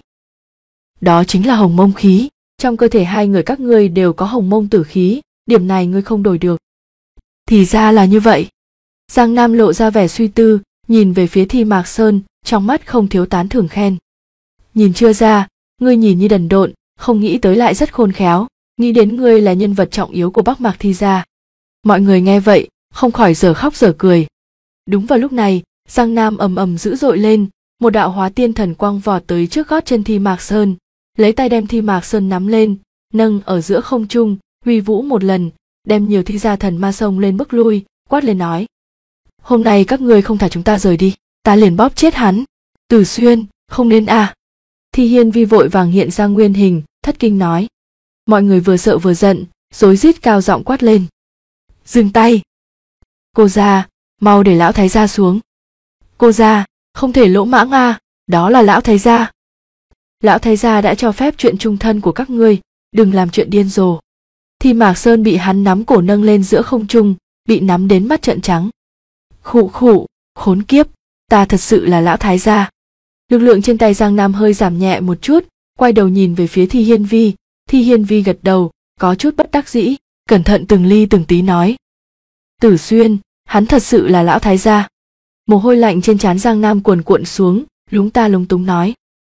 Đó chính là hồng mông khí, trong cơ thể hai người các ngươi đều có hồng mông tử khí, điểm này ngươi không đổi được. Thì ra là như vậy. Giang Nam lộ ra vẻ suy tư, nhìn về phía Thi Mạc Sơn, trong mắt không thiếu tán thưởng khen. Nhìn chưa ra, ngươi nhìn như đần độn, không nghĩ tới lại rất khôn khéo, nghĩ đến ngươi là nhân vật trọng yếu của Bắc Mạc Thi gia. Mọi người nghe vậy, không khỏi dở khóc dở cười. Đúng vào lúc này, Giang Nam ầm ầm dữ dội lên, một đạo hóa tiên thần quang vọt tới trước gót chân Thi Mạc Sơn, lấy tay đem Thi Mạc Sơn nắm lên, nâng ở giữa không trung, huy vũ một lần, đem nhiều thi gia thần ma sông lên bước lui, quát lên nói. Hôm nay các ngươi không thả chúng ta rời đi, ta liền bóp chết hắn. Tử Xuyên, không nên à. Thi Hiên Vi vội vàng hiện ra nguyên hình, thất kinh nói. Mọi người vừa sợ vừa giận, rối rít cao giọng quát lên. Dừng tay. Cô gia, mau để lão thái gia xuống. Cô gia, không thể lỗ mãng à, đó là lão thái gia. Lão thái gia đã cho phép chuyện chung thân của các ngươi, đừng làm chuyện điên rồ. Thi Mạc Sơn bị hắn nắm cổ nâng lên giữa không trung, bị nắm đến mắt trợn trắng. Khụ khụ, khốn kiếp, ta thật sự là lão thái gia. Lực lượng trên tay Giang Nam hơi giảm nhẹ một chút, quay đầu nhìn về phía Thi Hiên Vi. Thi Hiên Vi gật đầu, có chút bất đắc dĩ, cẩn thận từng ly từng tí nói. Tử Xuyên, hắn thật sự là lão thái gia. Mồ hôi lạnh trên trán Giang Nam cuồn cuộn xuống, lúng ta lúng túng nói.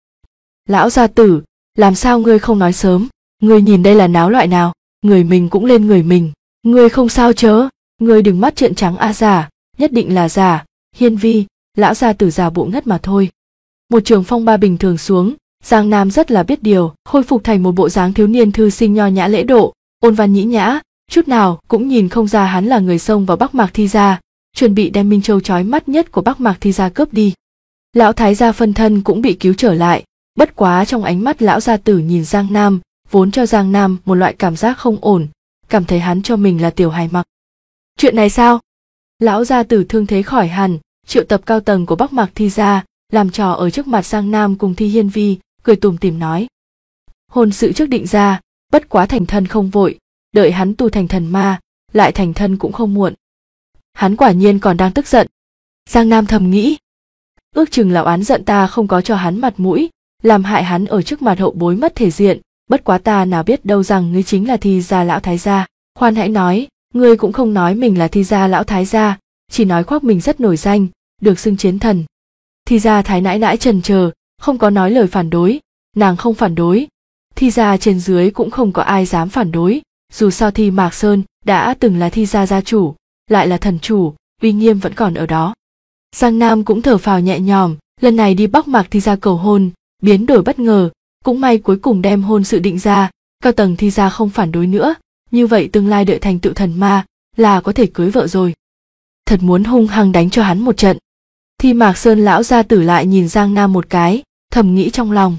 Lão gia tử, làm sao ngươi không nói sớm, ngươi nhìn đây là náo loại nào, người mình cũng lên người mình, ngươi không sao chớ, ngươi đừng mắt trợn trắng a giả, nhất định là giả, Hiên Vi, lão gia tử giả bộ ngất mà thôi. Một trường phong ba bình thường xuống, Giang Nam rất là biết điều, khôi phục thành một bộ dáng thiếu niên thư sinh nho nhã lễ độ, ôn văn nhĩ nhã, chút nào cũng nhìn không ra hắn là người xông vào Bắc Mạc Thi gia, chuẩn bị đem Minh Châu chói mắt nhất của Bắc Mạc Thi gia cướp đi. Lão thái gia phân thân cũng bị cứu trở lại, bất quá trong ánh mắt lão gia tử nhìn Giang Nam, vốn cho Giang Nam một loại cảm giác không ổn, cảm thấy hắn cho mình là tiểu hài mặc. Chuyện này sao? Lão gia tử thương thế khỏi hẳn, triệu tập cao tầng của Bắc Mạc Thi gia, làm trò ở trước mặt Giang Nam cùng Thi Hiên Vi, cười tủm tỉm nói. Hôn sự trước định ra, bất quá thành thân không vội, đợi hắn tu thành thần ma, lại thành thân cũng không muộn. Hắn quả nhiên còn đang tức giận. Giang Nam thầm nghĩ. Ước chừng lão oán giận ta không có cho hắn mặt mũi, làm hại hắn ở trước mặt hậu bối mất thể diện, bất quá ta nào biết đâu rằng ngươi chính là Thi gia lão thái gia. Khoan hãy nói, ngươi cũng không nói mình là Thi gia lão thái gia, chỉ nói khoác mình rất nổi danh, được xưng chiến thần. Thi gia thái nãi nãi chần chờ, không có nói lời phản đối, nàng không phản đối. Thi gia trên dưới cũng không có ai dám phản đối, dù sao Thi Mạc Sơn đã từng là Thi gia gia chủ, lại là thần chủ, uy nghiêm vẫn còn ở đó. Giang Nam cũng thở phào nhẹ nhõm, lần này đi Bắc Mạc Thi gia cầu hôn, biến đổi bất ngờ, cũng may cuối cùng đem hôn sự định ra, cao tầng Thi gia không phản đối nữa, như vậy tương lai đợi thành tựu thần ma là có thể cưới vợ rồi. Thật muốn hung hăng đánh cho hắn một trận. Thi Mạc Sơn lão gia tử lại nhìn Giang Nam một cái, thầm nghĩ trong lòng.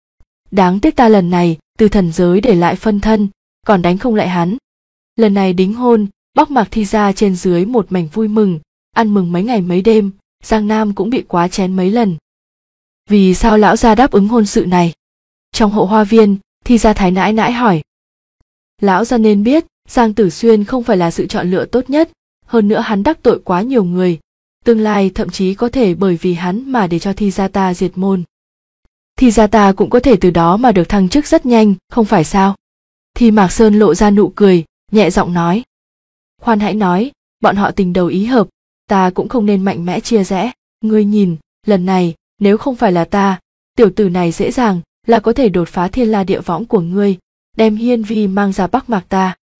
Đáng tiếc ta lần này từ thần giới để lại phân thân, còn đánh không lại hắn. Lần này đính hôn, Bắc Mạc Thi gia trên dưới một mảnh vui mừng, ăn mừng mấy ngày mấy đêm, Giang Nam cũng bị quá chén mấy lần. Vì sao lão gia đáp ứng hôn sự này? Trong hậu hoa viên, Thi gia thái nãi nãi hỏi. Lão gia nên biết, Giang Tử Xuyên không phải là sự chọn lựa tốt nhất, hơn nữa hắn đắc tội quá nhiều người, tương lai thậm chí có thể bởi vì hắn mà để cho Thi gia ta diệt môn. Thi gia ta cũng có thể từ đó mà được thăng chức rất nhanh, không phải sao? Thi Mạc Sơn lộ ra nụ cười, nhẹ giọng nói. Khoan hãy nói, bọn họ tình đầu ý hợp, ta cũng không nên mạnh mẽ chia rẽ. Ngươi nhìn, lần này, nếu không phải là ta, tiểu tử này dễ dàng là có thể đột phá thiên la địa võng của ngươi, đem Hiên Vi mang ra Bắc Mạc ta.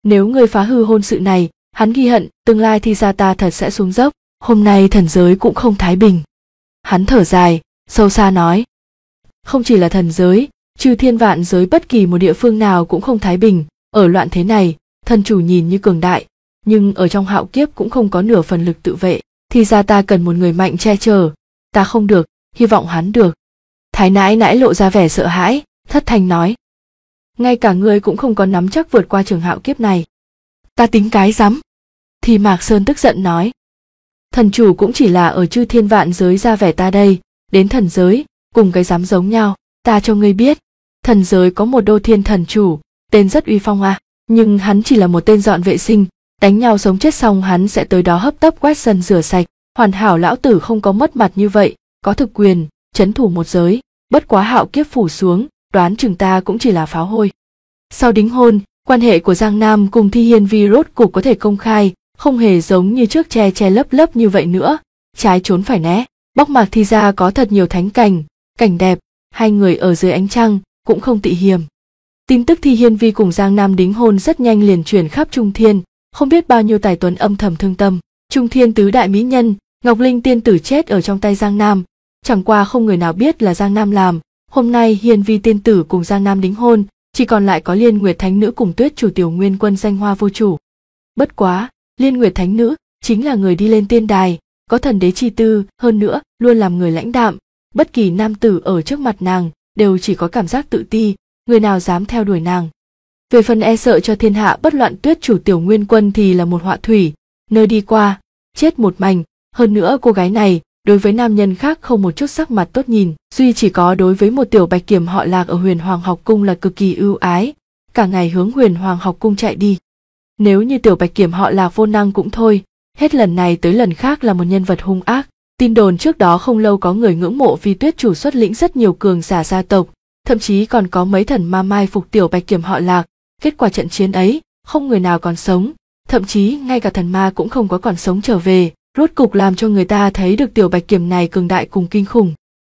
Nếu ngươi phá hư hôn sự này, hắn ghi hận, tương lai thì ra ta thật sẽ xuống dốc, hôm nay thần giới cũng không thái bình. Hắn thở dài, sâu xa nói. Không chỉ là thần giới, chư thiên vạn giới bất kỳ một địa phương nào cũng không thái bình, ở loạn thế này, thần chủ nhìn như cường đại, nhưng ở trong hạo kiếp cũng không có nửa phần lực tự vệ, thì ra ta cần một người mạnh che chở, ta không được, hy vọng hắn được. Thái nãi nãi lộ ra vẻ sợ hãi, thất thanh nói. Ngay cả ngươi cũng không có nắm chắc vượt qua trường hạo kiếp này. Ta tính cái rắm. Thì Mạc Sơn tức giận nói. Thần chủ cũng chỉ là ở chư thiên vạn giới ra vẻ ta đây, đến thần giới, cùng cái dám giống nhau, ta cho ngươi biết. Thần giới có một đô thiên thần chủ, tên rất uy phong à, nhưng hắn chỉ là một tên dọn vệ sinh, đánh nhau sống chết xong hắn sẽ tới đó hấp tấp quét sân rửa sạch, hoàn hảo lão tử không có mất mặt như vậy, có thực quyền, trấn thủ một giới, bất quá hạo kiếp phủ xuống, đoán chừng ta cũng chỉ là pháo hôi. Sau đính hôn, quan hệ của Giang Nam cùng Thi Hiên Vi rốt cục có thể công khai, không hề giống như trước che che lấp lấp như vậy nữa, trái trốn phải né. Bóc Mạc Thi ra có thật nhiều thánh cảnh, cảnh đẹp, hai người ở dưới ánh trăng cũng không tị hiềm. Tin tức Thi Hiên Vi cùng Giang Nam đính hôn rất nhanh liền truyền khắp Trung Thiên, không biết bao nhiêu tài tuấn âm thầm thương tâm. Trung Thiên tứ đại mỹ nhân, Ngọc Linh tiên tử chết ở trong tay Giang Nam, chẳng qua không người nào biết là Giang Nam làm. Hôm nay Hiên Vi tiên tử cùng Giang Nam đính hôn, chỉ còn lại có Liên Nguyệt Thánh Nữ cùng Tuyết Chủ Tiểu Nguyên Quân danh hoa vô chủ. Bất quá, Liên Nguyệt Thánh Nữ chính là người đi lên tiên đài, có thần đế chi tư, hơn nữa luôn làm người lãnh đạm, bất kỳ nam tử ở trước mặt nàng đều chỉ có cảm giác tự ti, người nào dám theo đuổi nàng. Về phần e sợ cho thiên hạ bất loạn, Tuyết Chủ Tiểu Nguyên Quân thì là một họa thủy, nơi đi qua chết một mảnh, hơn nữa cô gái này đối với nam nhân khác không một chút sắc mặt tốt nhìn, duy chỉ có đối với một tiểu bạch kiểm họ Lạc ở Huyền Hoàng học cung là cực kỳ ưu ái, cả ngày hướng Huyền Hoàng học cung chạy đi. Nếu như tiểu bạch kiểm họ Lạc vô năng cũng thôi, hết lần này tới lần khác là một nhân vật hung ác. Tin đồn trước đó không lâu có người ngưỡng mộ vì Tuyết Chủ xuất lĩnh rất nhiều cường giả gia tộc, thậm chí còn có mấy thần ma mai phục tiểu bạch kiểm họ Lạc. Kết quả trận chiến ấy, không người nào còn sống, thậm chí ngay cả thần ma cũng không có còn sống trở về, rốt cục làm cho người ta thấy được tiểu bạch kiểm này cường đại cùng kinh khủng.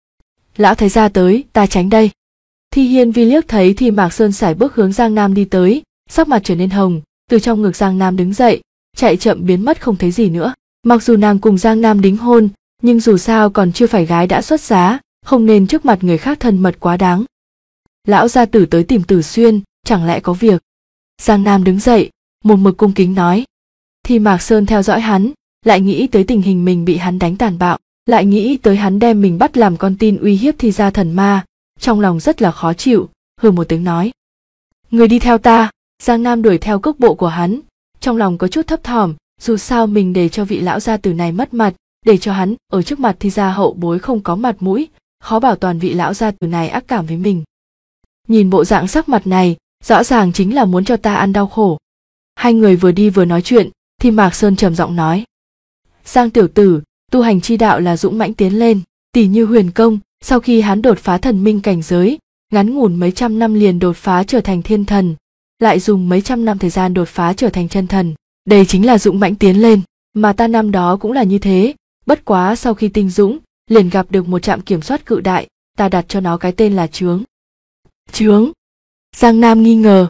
Lão thái gia tới, ta tránh đây. Thi Hiên Vi liếc thấy thì Mạc Sơn sải bước hướng Giang Nam đi tới, sắc mặt trở nên hồng, từ trong ngực Giang Nam đứng dậy, chạy chậm biến mất không thấy gì nữa. Mặc dù nàng cùng Giang Nam đính hôn, nhưng dù sao còn chưa phải gái đã xuất giá, không nên trước mặt người khác thân mật quá đáng. Lão gia tử tới tìm Tử Xuyên, chẳng lẽ có việc? Giang Nam đứng dậy, một mực cung kính nói. Thì Mạc Sơn theo dõi hắn, lại nghĩ tới tình hình mình bị hắn đánh tàn bạo, lại nghĩ tới hắn đem mình bắt làm con tin uy hiếp Thi gia thần ma, trong lòng rất là khó chịu, hừ một tiếng nói. Người đi theo ta. Giang Nam đuổi theo cước bộ của hắn, trong lòng có chút thấp thỏm, dù sao mình để cho vị lão gia tử này mất mặt, để cho hắn ở trước mặt Thi gia hậu bối không có mặt mũi, khó bảo toàn vị lão gia tử này ác cảm với mình. Nhìn bộ dạng sắc mặt này, rõ ràng chính là muốn cho ta ăn đau khổ. Hai người vừa đi vừa nói chuyện, thì Mạc Sơn trầm giọng nói. Giang tiểu tử, tu hành chi đạo là dũng mãnh tiến lên, tỷ như Huyền Công, sau khi hắn đột phá thần minh cảnh giới, ngắn ngủn mấy trăm năm liền đột phá trở thành thiên thần, lại dùng mấy trăm năm thời gian đột phá trở thành chân thần, đây chính là dũng mãnh tiến lên, mà ta năm đó cũng là như thế, bất quá sau khi tinh dũng, liền gặp được một trạm kiểm soát cự đại, ta đặt cho nó cái tên là chướng. Chướng? Giang Nam nghi ngờ.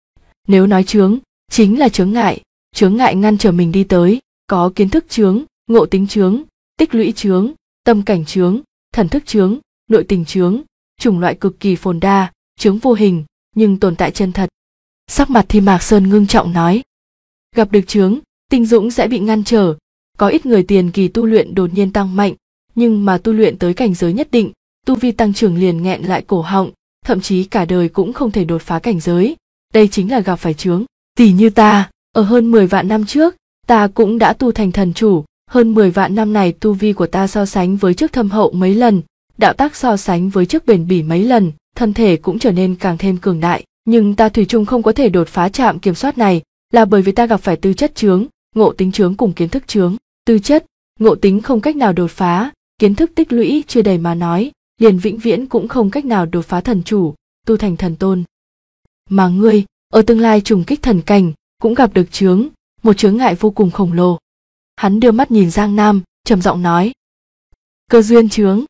Nếu nói chướng, chính là chướng ngại ngăn trở mình đi tới, có kiến thức chướng, ngộ tính chướng, tích lũy chướng, tâm cảnh chướng, thần thức chướng, nội tình chướng, chủng loại cực kỳ phồn đa, chướng vô hình, nhưng tồn tại chân thật. Sắc mặt Thi Mạc Sơn ngưng trọng nói. Gặp được chướng, tinh dũng sẽ bị ngăn trở, có ít người tiền kỳ tu luyện đột nhiên tăng mạnh, nhưng mà tu luyện tới cảnh giới nhất định, tu vi tăng trưởng liền nghẹn lại cổ họng, thậm chí cả đời cũng không thể đột phá cảnh giới, đây chính là gặp phải chướng. Tỷ như ta, ở hơn 10 vạn năm trước, ta cũng đã tu thành thần chủ, hơn 10 vạn năm này tu vi của ta so sánh với trước thâm hậu mấy lần, đạo tác so sánh với trước bền bỉ mấy lần, thân thể cũng trở nên càng thêm cường đại, nhưng ta thủy chung không có thể đột phá trạm kiểm soát này, là bởi vì ta gặp phải tư chất chướng, ngộ tính chướng cùng kiến thức chướng. Tư chất, ngộ tính không cách nào đột phá, kiến thức tích lũy chưa đầy mà nói, liền vĩnh viễn cũng không cách nào đột phá thần chủ, tu thành thần tôn. Mà ngươi, ở tương lai trùng kích thần cảnh, cũng gặp được chướng, một chướng ngại vô cùng khổng lồ. Hắn đưa mắt nhìn Giang Nam, trầm giọng nói. Cơ duyên chướng.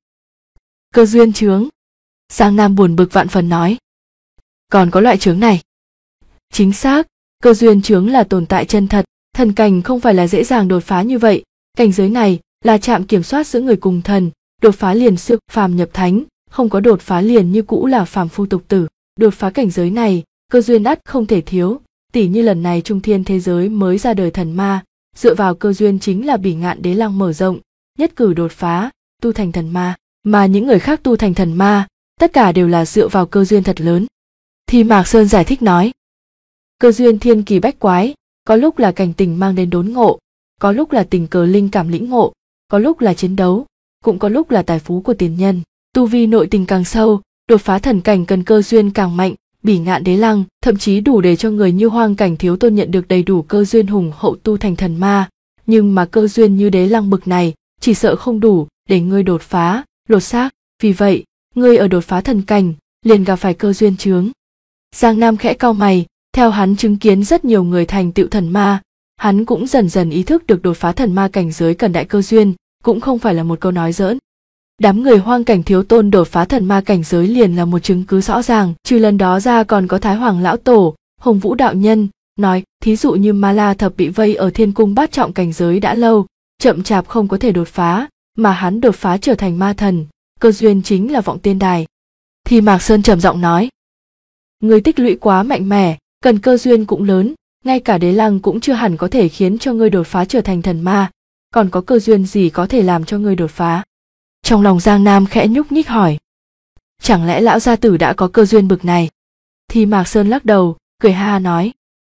Cơ duyên chướng. Giang Nam buồn bực vạn phần nói. Còn có loại chướng này. Chính xác, Cơ duyên chướng là tồn tại chân thật, thần cảnh không phải là dễ dàng đột phá như vậy, cảnh giới này là trạm kiểm soát giữa người cùng thần, đột phá liền siêu phàm nhập thánh, không có đột phá liền như cũ là phàm phu tục tử. Đột phá cảnh giới này, cơ duyên ắt không thể thiếu, tỉ như lần này trung thiên thế giới mới ra đời thần ma, dựa vào cơ duyên chính là Bỉ Ngạn Đế Lăng mở rộng, nhất cử đột phá, tu thành thần ma, mà những người khác tu thành thần ma, tất cả đều là dựa vào cơ duyên thật lớn. Thì Mạc Sơn giải thích nói, cơ duyên thiên kỳ bách quái, có lúc là cảnh tình mang đến đốn ngộ, có lúc là tình cờ linh cảm lĩnh ngộ, có lúc là chiến đấu, cũng có lúc là tài phú của tiền nhân, tu vi nội tình càng sâu, đột phá thần cảnh cần cơ duyên càng mạnh. Bỉ Ngạn Đế Lăng thậm chí đủ để cho người như Hoang Cảnh Thiếu Tôn nhận được đầy đủ cơ duyên hùng hậu tu thành thần ma, nhưng mà cơ duyên như Đế Lăng bực này chỉ sợ không đủ để ngươi đột phá, lột xác, vì vậy ngươi ở đột phá thần cảnh liền gặp phải cơ duyên chướng. Giang Nam khẽ cau mày, theo hắn chứng kiến rất nhiều người thành tựu thần ma, hắn cũng dần dần ý thức được đột phá thần ma cảnh giới cần đại cơ duyên, cũng không phải là một câu nói giỡn. Đám người Hoang Cảnh Thiếu Tôn đột phá thần ma cảnh giới liền là một chứng cứ rõ ràng, trừ lần đó ra còn có Thái Hoàng Lão Tổ, Hồng Vũ Đạo Nhân, nói, thí dụ như Ma La Thập bị vây ở Thiên Cung bát trọng cảnh giới đã lâu, chậm chạp không có thể đột phá, mà hắn đột phá trở thành ma thần, cơ duyên chính là Vọng Tiên Đài. Thì Mạc Sơn trầm giọng nói, người tích lũy quá mạnh mẽ, cần cơ duyên cũng lớn, ngay cả Đế Lăng cũng chưa hẳn có thể khiến cho ngươi đột phá trở thành thần ma, còn có cơ duyên gì có thể làm cho ngươi đột phá? Trong lòng Giang Nam khẽ nhúc nhích hỏi, chẳng lẽ lão gia tử đã có cơ duyên bực này? Thì Mạc Sơn lắc đầu, cười ha nói,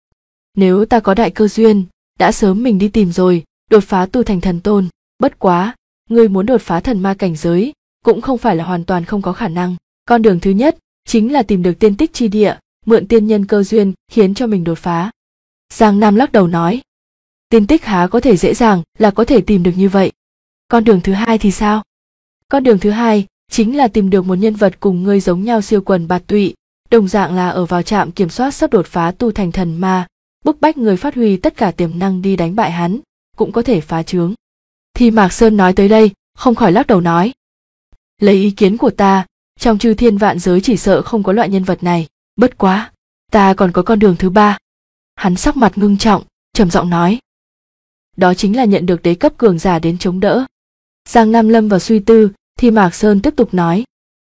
nếu ta có đại cơ duyên, đã sớm mình đi tìm rồi, đột phá tu thành thần tôn, bất quá, ngươi muốn đột phá thần ma cảnh giới, cũng không phải là hoàn toàn không có khả năng. Con đường thứ nhất, chính là tìm được tiên tích chi địa, mượn tiên nhân cơ duyên, khiến cho mình đột phá. Giang Nam lắc đầu nói, tiên tích há có thể dễ dàng là có thể tìm được như vậy. Con đường thứ hai thì sao? Con đường thứ hai, chính là tìm được một nhân vật cùng ngươi giống nhau siêu quần bạt tụy, đồng dạng là ở vào trạm kiểm soát sắp đột phá tu thành thần ma, bức bách người phát huy tất cả tiềm năng đi đánh bại hắn, cũng có thể phá chướng. Thì Mạc Sơn nói tới đây, không khỏi lắc đầu nói, lấy ý kiến của ta, trong chư thiên vạn giới chỉ sợ không có loại nhân vật này, bất quá, ta còn có con đường thứ ba. Hắn sắc mặt ngưng trọng, trầm giọng nói, đó chính là nhận được đế cấp cường giả đến chống đỡ. Giang Nam lâm vào suy tư, thì Mạc Sơn tiếp tục nói,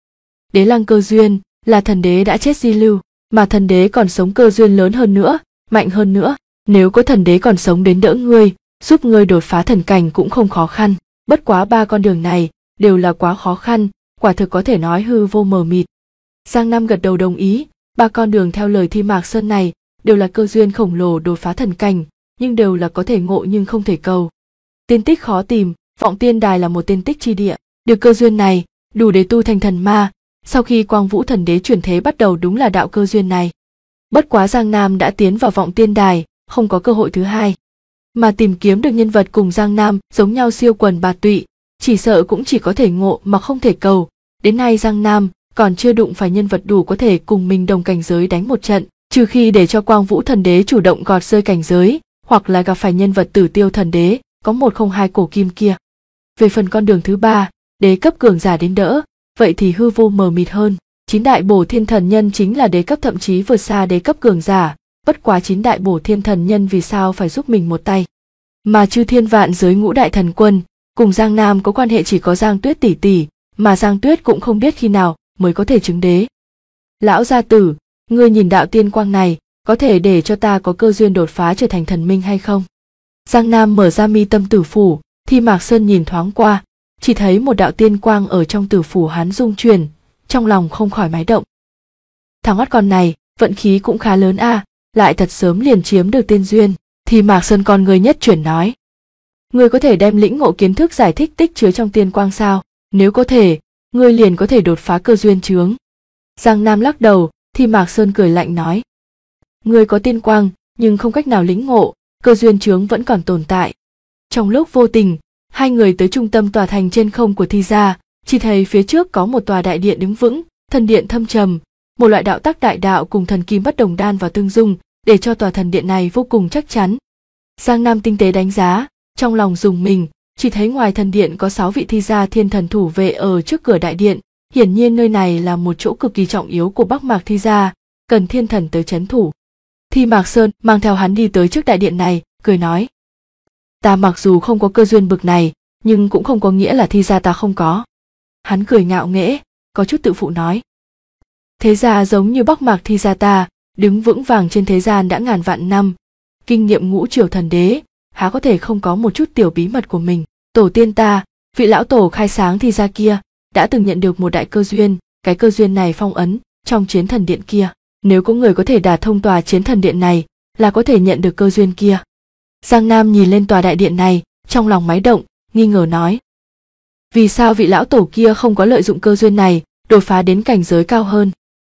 Đế Lăng cơ duyên là thần đế đã chết di lưu, mà thần đế còn sống cơ duyên lớn hơn nữa, mạnh hơn nữa, nếu có thần đế còn sống đến đỡ ngươi, giúp ngươi đột phá thần cảnh cũng không khó khăn, bất quá ba con đường này đều là quá khó khăn, quả thực có thể nói hư vô mờ mịt. Giang Nam gật đầu đồng ý, ba con đường theo lời Thi Mạc Sơn này đều là cơ duyên khổng lồ đột phá thần cảnh, nhưng đều là có thể ngộ nhưng không thể cầu. Tiên tích khó tìm, Vọng Tiên Đài là một tiên tích chi địa, được cơ duyên này đủ để tu thành thần ma, sau khi Quang Vũ thần đế chuyển thế bắt đầu đúng là đạo cơ duyên này. Bất quá Giang Nam đã tiến vào Vọng Tiên Đài, không có cơ hội thứ hai, mà tìm kiếm được nhân vật cùng Giang Nam giống nhau siêu quần bạt tụy, chỉ sợ cũng chỉ có thể ngộ mà không thể cầu. Đến nay Giang Nam còn chưa đụng phải nhân vật đủ có thể cùng mình đồng cảnh giới đánh một trận, trừ khi để cho Quang Vũ thần đế chủ động gọt rơi cảnh giới, hoặc là gặp phải nhân vật Tử Tiêu thần đế, có 102 cổ kim kia. Về phần con đường thứ ba, đế cấp cường giả đến đỡ, vậy thì hư vô mờ mịt hơn. 9 đại bổ thiên thần nhân chính là đế cấp, thậm chí vượt xa đế cấp cường giả, bất quá 9 đại bổ thiên thần nhân vì sao phải giúp mình một tay. Mà chư thiên vạn giới ngũ đại thần quân, cùng Giang Nam có quan hệ chỉ có Giang Tuyết tỷ tỷ, mà Giang Tuyết cũng không biết khi nào mới có thể chứng đế. Lão gia tử, ngươi nhìn đạo tiên quang này, có thể để cho ta có cơ duyên đột phá trở thành thần minh hay không? Giang Nam mở ra mi tâm tử phủ, Thi Mạc Sơn nhìn thoáng qua, chỉ thấy một đạo tiên quang ở trong tử phủ hắn rung chuyển, trong lòng không khỏi máy động. Thằng ngót con này, vận khí cũng khá lớn a, lại thật sớm liền chiếm được tiên duyên. Thi Mạc Sơn con người nhất chuyển nói, ngươi có thể đem lĩnh ngộ kiến thức giải thích tích chứa trong tiên quang sao? Nếu có thể, ngươi liền có thể đột phá cơ duyên chướng. Giang Nam lắc đầu, Thi Mạc Sơn cười lạnh nói, ngươi có tiên quang nhưng không cách nào lĩnh ngộ, cơ duyên chướng vẫn còn tồn tại. Trong lúc vô tình, hai người tới trung tâm tòa thành trên không của Thi gia, chỉ thấy phía trước có một tòa đại điện đứng vững, thần điện thâm trầm, một loại đạo tắc đại đạo cùng thần kim bất đồng đan vào tương dung, để cho tòa thần điện này vô cùng chắc chắn. Giang Nam tinh tế đánh giá, trong lòng rùng mình, chỉ thấy ngoài thần điện có 6 vị Thi gia thiên thần thủ vệ ở trước cửa đại điện, hiển nhiên nơi này là một chỗ cực kỳ trọng yếu của Bắc Mạc Thi gia, cần thiên thần tới trấn thủ. Thi Mạc Sơn mang theo hắn đi tới trước đại điện này, cười nói. Ta mặc dù không có cơ duyên bực này, nhưng cũng không có nghĩa là Thi gia ta không có. Hắn cười ngạo nghễ, có chút tự phụ nói. Thế gia giống như Bắc Mạc Thi gia ta, đứng vững vàng trên thế gian đã ngàn vạn năm, kinh nghiệm ngũ triều thần đế, há có thể không có một chút tiểu bí mật của mình. Tổ tiên ta, vị lão tổ khai sáng Thi gia kia, đã từng nhận được một đại cơ duyên, cái cơ duyên này phong ấn trong chiến thần điện kia. Nếu có người có thể đả thông tòa chiến thần điện này, là có thể nhận được cơ duyên kia. Giang Nam nhìn lên tòa đại điện này, trong lòng máy động, nghi ngờ nói. Vì sao vị lão tổ kia không có lợi dụng cơ duyên này, đột phá đến cảnh giới cao hơn?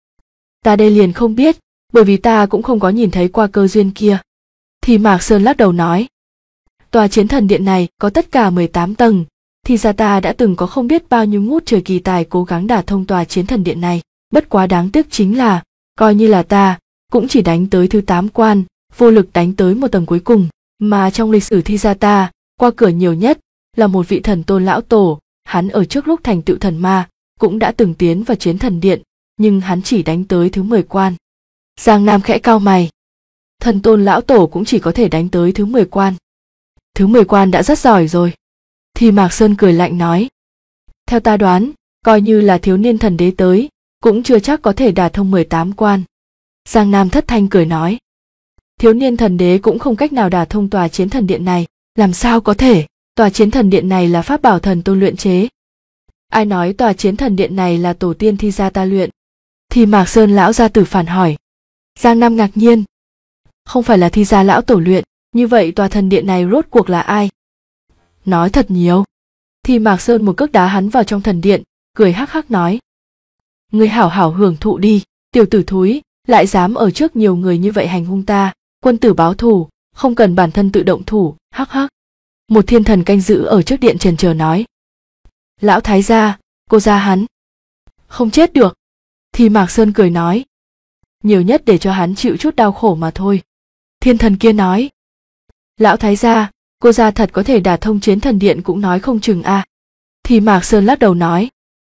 Ta đây liền không biết, bởi vì ta cũng không có nhìn thấy qua cơ duyên kia. Thì Mạc Sơn lắc đầu nói. Tòa chiến thần điện này có tất cả 18 tầng, thì ra ta đã từng có không biết bao nhiêu ngút trời kỳ tài cố gắng đả thông tòa chiến thần điện này. Bất quá đáng tiếc chính là, coi như là ta, cũng chỉ đánh tới thứ 8 quan, vô lực đánh tới một tầng cuối cùng. Mà trong lịch sử Thi gia ta, qua cửa nhiều nhất là một vị thần tôn lão tổ, hắn ở trước lúc thành tựu thần ma, cũng đã từng tiến vào chiến thần điện, nhưng hắn chỉ đánh tới thứ 10 quan. Giang Nam khẽ cau mày. Thần tôn lão tổ cũng chỉ có thể đánh tới thứ 10 quan. Thứ 10 quan đã rất giỏi rồi. Thì Mạc Sơn cười lạnh nói. Theo ta đoán, coi như là thiếu niên thần đế tới, cũng chưa chắc có thể đả thông 18 quan. Giang Nam thất thanh cười nói. Thiếu niên thần đế cũng không cách nào đả thông tòa chiến thần điện này, làm sao có thể, tòa chiến thần điện này là pháp bảo thần tôn luyện chế. Ai nói tòa chiến thần điện này là tổ tiên Thi gia ta luyện? Thì Mạc Sơn lão gia tử phản hỏi. Giang Nam ngạc nhiên. Không phải là Thi gia lão tổ luyện, như vậy tòa thần điện này rốt cuộc là ai? Nói thật nhiều. Thì Mạc Sơn một cước đá hắn vào trong thần điện, cười hắc hắc nói. Ngươi hảo hảo hưởng thụ đi, tiểu tử thúi, lại dám ở trước nhiều người như vậy hành hung ta, quân tử báo thù, không cần bản thân tự động thủ, hắc hắc. Một thiên thần canh giữ ở trước điện chần chờ nói. Lão thái gia, cô gia hắn. Không chết được. Thì Mạc Sơn cười nói. Nhiều nhất để cho hắn chịu chút đau khổ mà thôi. Thiên thần kia nói. Lão thái gia, cô gia thật có thể đả thông chiến thần điện cũng nói không chừng a. Thì Mạc Sơn lắc đầu nói.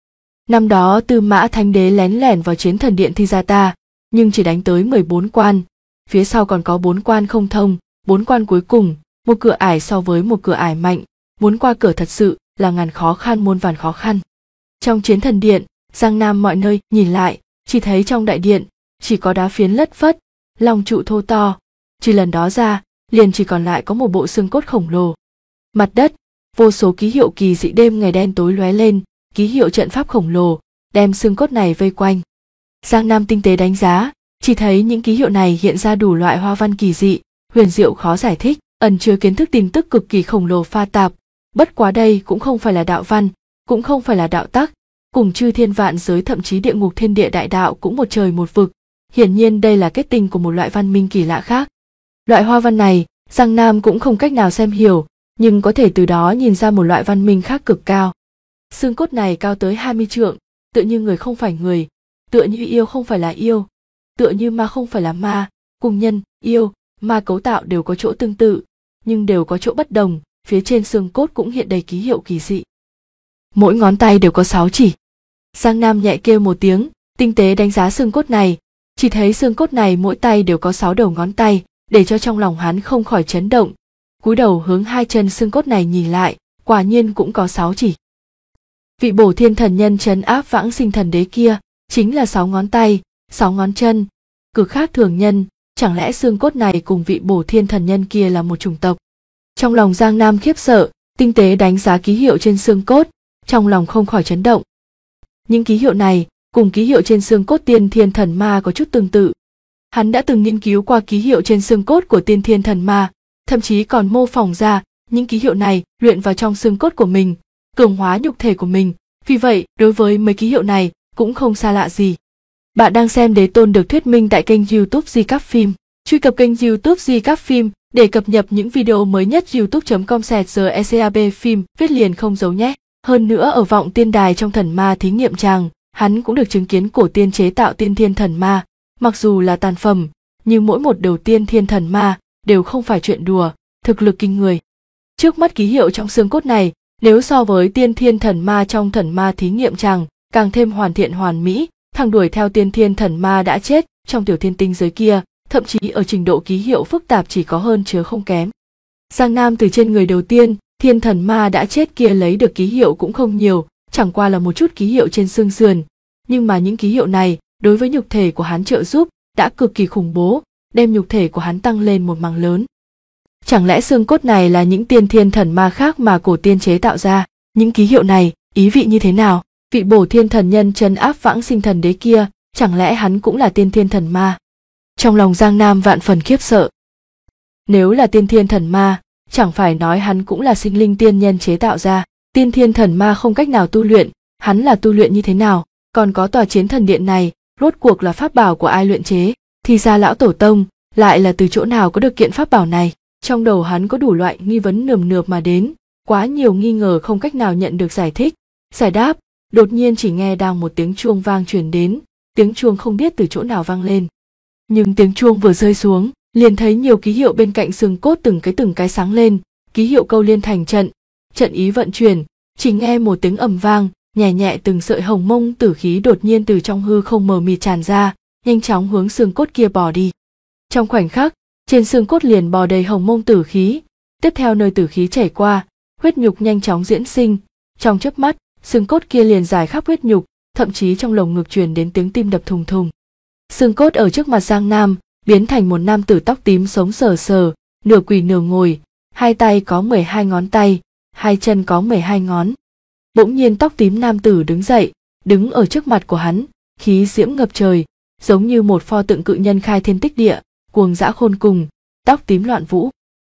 Năm đó Tư Mã Thánh Đế lén lẻn vào chiến thần điện Thi gia ta, nhưng chỉ đánh tới 14 quan, phía sau còn có 4 quan không thông, 4 quan cuối cùng, một cửa ải so với một cửa ải mạnh, muốn qua cửa thật sự là ngàn khó khăn muôn vàn khó khăn. Trong chiến thần điện, Giang Nam mọi nơi nhìn lại, chỉ thấy trong đại điện chỉ có đá phiến lất phất, long trụ thô to, trừ lần đó ra, liền chỉ còn lại có một bộ xương cốt khổng lồ. Mặt đất, vô số ký hiệu kỳ dị đêm ngày đen tối lóe lên, ký hiệu trận pháp khổng lồ, đem xương cốt này vây quanh. Giang Nam tinh tế đánh giá, chỉ thấy những ký hiệu này hiện ra đủ loại hoa văn kỳ dị, huyền diệu khó giải thích, ẩn chứa kiến thức tin tức cực kỳ khổng lồ pha tạp. Bất quá đây cũng không phải là đạo văn, cũng không phải là đạo tắc, cùng chư thiên vạn giới thậm chí địa ngục thiên địa đại đạo cũng một trời một vực. Hiển nhiên đây là kết tinh của một loại văn minh kỳ lạ khác. Loại hoa văn này, Giang Nam cũng không cách nào xem hiểu, nhưng có thể từ đó nhìn ra một loại văn minh khác cực cao. Xương cốt này cao tới 20 trượng, tựa như người không phải người, tựa như yêu không phải là yêu, tựa như ma không phải là ma, cùng nhân, yêu, ma cấu tạo đều có chỗ tương tự, nhưng đều có chỗ bất đồng, phía trên xương cốt cũng hiện đầy ký hiệu kỳ dị. Mỗi ngón tay đều có 6 chỉ. Giang Nam nhẹ kêu một tiếng, tinh tế đánh giá xương cốt này, chỉ thấy xương cốt này mỗi tay đều có 6 đầu ngón tay, để cho trong lòng hắn không khỏi chấn động. Cúi đầu hướng hai chân xương cốt này nhìn lại, quả nhiên cũng có 6 chỉ. Vị Bổ Thiên thần nhân trấn áp Vãng Sinh thần đế kia, chính là 6 ngón tay, 6 ngón chân, cực khác thường nhân, chẳng lẽ xương cốt này cùng vị Bổ Thiên thần nhân kia là một chủng tộc? Trong lòng Giang Nam khiếp sợ, tinh tế đánh giá ký hiệu trên xương cốt, trong lòng không khỏi chấn động. Những ký hiệu này cùng ký hiệu trên xương cốt Tiên Thiên thần ma có chút tương tự. Hắn đã từng nghiên cứu qua ký hiệu trên xương cốt của Tiên Thiên thần ma, thậm chí còn mô phỏng ra những ký hiệu này luyện vào trong xương cốt của mình, cường hóa nhục thể của mình, vì vậy đối với mấy ký hiệu này cũng không xa lạ gì. Bạn đang xem Đế Tôn được thuyết minh tại kênh YouTube Di Các Phim. Truy cập kênh YouTube Di Các Phim để cập nhật những video mới nhất. youtube.com/secab phim viết liền không giấu nhé. Hơn nữa ở Vọng Tiên Đài trong Thần Ma thí nghiệm tràng, hắn cũng được chứng kiến cổ tiên chế tạo Tiên Thiên thần ma, mặc dù là tàn phẩm, nhưng mỗi một đầu Tiên Thiên thần ma đều không phải chuyện đùa, thực lực kinh người. Trước mắt ký hiệu trong xương cốt này, nếu so với Tiên Thiên thần ma trong Thần Ma thí nghiệm tràng, càng thêm hoàn thiện hoàn mỹ, thằng đuổi theo Tiên Thiên thần ma đã chết trong Tiểu Thiên tinh giới kia, thậm chí ở trình độ ký hiệu phức tạp chỉ có hơn chứ không kém. Giang Nam từ trên người đầu tiên, thiên thần ma đã chết kia lấy được ký hiệu cũng không nhiều, chẳng qua là một chút ký hiệu trên xương sườn, nhưng mà những ký hiệu này đối với nhục thể của hắn trợ giúp đã cực kỳ khủng bố, đem nhục thể của hắn tăng lên một mảng lớn. Chẳng lẽ xương cốt này là những tiên thiên thần ma khác mà cổ tiên chế tạo ra? Những ký hiệu này ý vị như thế nào? Vị bổ thiên thần nhân trấn áp vãng sinh thần đế kia, chẳng lẽ hắn cũng là tiên thiên thần ma? Trong lòng Giang Nam vạn phần khiếp sợ. Nếu là tiên thiên thần ma, chẳng phải nói hắn cũng là sinh linh tiên nhân chế tạo ra. Tiên thiên thần ma không cách nào tu luyện, hắn là tu luyện như thế nào? Còn có tòa chiến thần điện này, rốt cuộc là pháp bảo của ai luyện chế? Thì ra lão tổ tông lại là từ chỗ nào có được kiện pháp bảo này? Trong đầu hắn có đủ loại nghi vấn nườm nượp mà đến, quá nhiều nghi ngờ không cách nào nhận được giải thích, giải đáp. Đột nhiên chỉ nghe đang một tiếng chuông vang truyền đến, tiếng chuông không biết từ chỗ nào vang lên. Nhưng tiếng chuông vừa rơi xuống, liền thấy nhiều ký hiệu bên cạnh xương cốt từng cái sáng lên, ký hiệu câu liên thành trận, trận ý vận chuyển, chỉ nghe một tiếng ầm vang, nhẹ nhẹ từng sợi hồng mông tử khí đột nhiên từ trong hư không mờ mịt tràn ra, nhanh chóng hướng xương cốt kia bò đi. Trong khoảnh khắc, trên xương cốt liền bò đầy hồng mông tử khí, tiếp theo nơi tử khí chảy qua, huyết nhục nhanh chóng diễn sinh, trong chớp mắt, xương cốt kia liền dài khắp huyết nhục, thậm chí trong lồng ngực truyền đến tiếng tim đập thùng thùng. Xương cốt ở trước mặt Giang Nam biến thành một nam tử tóc tím sống sờ sờ, nửa quỳ nửa ngồi, hai tay có 12 ngón tay, hai chân có 12 ngón. Bỗng nhiên tóc tím nam tử đứng dậy, đứng ở trước mặt của hắn, khí diễm ngập trời, giống như một pho tượng cự nhân khai thiên tích địa, cuồng dã khôn cùng, tóc tím loạn vũ.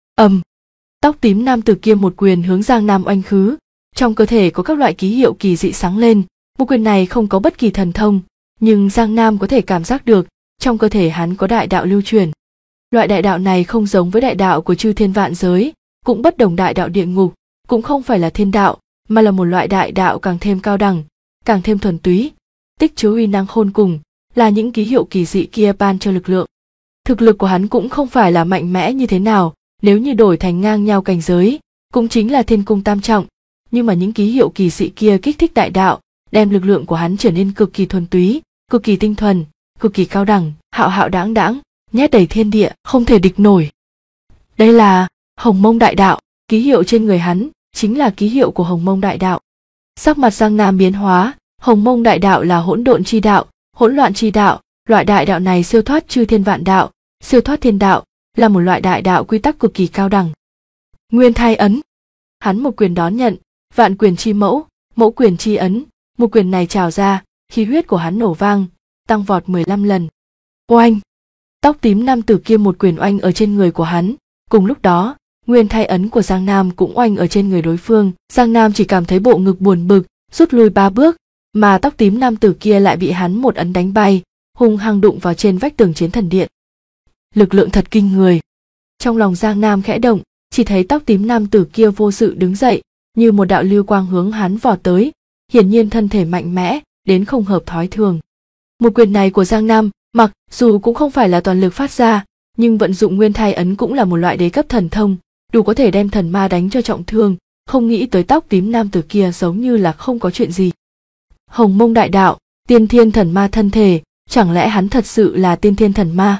Tóc tím nam tử kia một quyền hướng Giang Nam oanh khứ, trong cơ thể có các loại ký hiệu kỳ dị sáng lên. Một quyền này không có bất kỳ thần thông, nhưng Giang Nam có thể cảm giác được trong cơ thể hắn có đại đạo lưu truyền. Loại đại đạo này không giống với đại đạo của chư thiên vạn giới, cũng bất đồng đại đạo địa ngục, cũng không phải là thiên đạo, mà là một loại đại đạo càng thêm cao đẳng, càng thêm thuần túy, tích chứa uy năng khôn cùng, là những ký hiệu kỳ dị kia ban cho lực lượng. Thực lực của hắn cũng không phải là mạnh mẽ như thế nào, nếu như đổi thành ngang nhau cảnh giới, cũng chính là thiên cung tam trọng, nhưng mà những ký hiệu kỳ dị kia kích thích đại đạo, đem lực lượng của hắn trở nên cực kỳ thuần túy, cực kỳ tinh thuần, cực kỳ cao đẳng, hạo hạo đãng đãng, nhét đầy thiên địa, không thể địch nổi. Đây là Hồng Mông Đại Đạo, ký hiệu trên người hắn chính là ký hiệu của Hồng Mông Đại Đạo. Sắc mặt Giang Nam biến hóa, Hồng Mông Đại Đạo là hỗn độn chi đạo, hỗn loạn chi đạo, loại đại đạo này siêu thoát chư thiên vạn đạo, siêu thoát thiên đạo, là một loại đại đạo quy tắc cực kỳ cao đẳng. Nguyên Thai ấn, hắn một quyền đón nhận, vạn quyền chi mẫu, mẫu quyền chi ấn, một quyền này trào ra, khí huyết của hắn nổ vang, tăng vọt 15 lần. Oanh! Tóc tím nam tử kia một quyền oanh ở trên người của hắn, cùng lúc đó, Nguyên Thai ấn của Giang Nam cũng oanh ở trên người đối phương. Giang Nam chỉ cảm thấy bộ ngực buồn bực, rút lui 3 bước, mà tóc tím nam tử kia lại bị hắn một ấn đánh bay, hung hăng đụng vào trên vách tường chiến thần điện. Lực lượng thật kinh người. Trong lòng Giang Nam khẽ động, chỉ thấy tóc tím nam tử kia vô sự đứng dậy, như một đạo lưu quang hướng hắn vọt tới, hiển nhiên thân thể mạnh mẽ, đến không hợp thói thường. Một quyền này của Giang Nam, mặc dù cũng không phải là toàn lực phát ra, nhưng vận dụng Nguyên Thai ấn cũng là một loại đế cấp thần thông, đủ có thể đem thần ma đánh cho trọng thương, không nghĩ tới tóc tím nam tử kia giống như là không có chuyện gì. Hồng Mông Đại Đạo, tiên thiên thần ma thân thể, chẳng lẽ hắn thật sự là tiên thiên thần ma?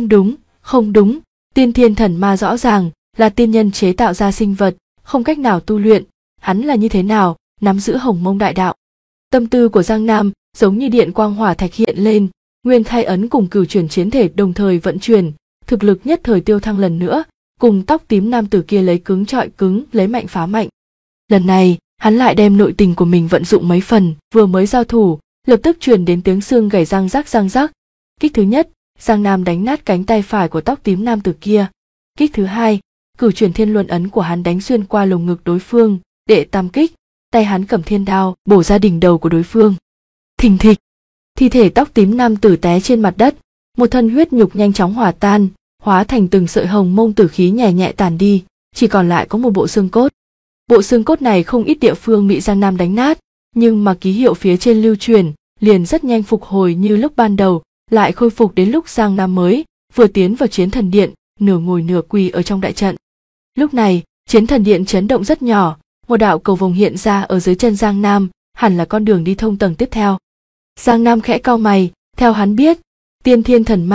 Không đúng, tiên thiên thần ma rõ ràng là tiên nhân chế tạo ra sinh vật, không cách nào tu luyện, hắn là như thế nào, nắm giữ Hồng Mông Đại Đạo. Tâm tư của Giang Nam giống như điện quang hỏa thạch hiện lên, Nguyên Thai ấn cùng cửu chuyển chiến thể đồng thời vận chuyển, thực lực nhất thời tiêu thăng lần nữa, cùng tóc tím nam tử kia lấy cứng trọi cứng, lấy mạnh phá mạnh. Lần này, hắn lại đem nội tình của mình vận dụng mấy phần, vừa mới giao thủ, lập tức truyền đến tiếng xương gãy răng rắc. Kích thứ nhất, Giang Nam đánh nát cánh tay phải của tóc tím nam tử kia. Kích thứ hai, cửu chuyển thiên luân ấn của hắn đánh xuyên qua lồng ngực đối phương. Đệ tam kích, tay hắn cầm thiên đao bổ ra đỉnh đầu của đối phương. Thình thịch, thi thể tóc tím nam tử té trên mặt đất, một thân huyết nhục nhanh chóng hòa tan, hóa thành từng sợi hồng mông tử khí nhẹ nhẹ tàn đi, chỉ còn lại có một bộ xương cốt. Bộ xương cốt này không ít địa phương bị Giang Nam đánh nát, nhưng mà ký hiệu phía trên lưu truyền liền rất nhanh phục hồi như lúc ban đầu, lại khôi phục đến lúc Giang Nam mới vừa tiến vào chiến thần điện, nửa ngồi nửa quỳ ở trong đại trận. Lúc này, chiến thần điện chấn động rất nhỏ, một đạo cầu vồng hiện ra ở dưới chân Giang Nam, hẳn là con đường đi thông tầng tiếp theo. Giang Nam khẽ cau mày, theo hắn biết, tiên thiên thần ma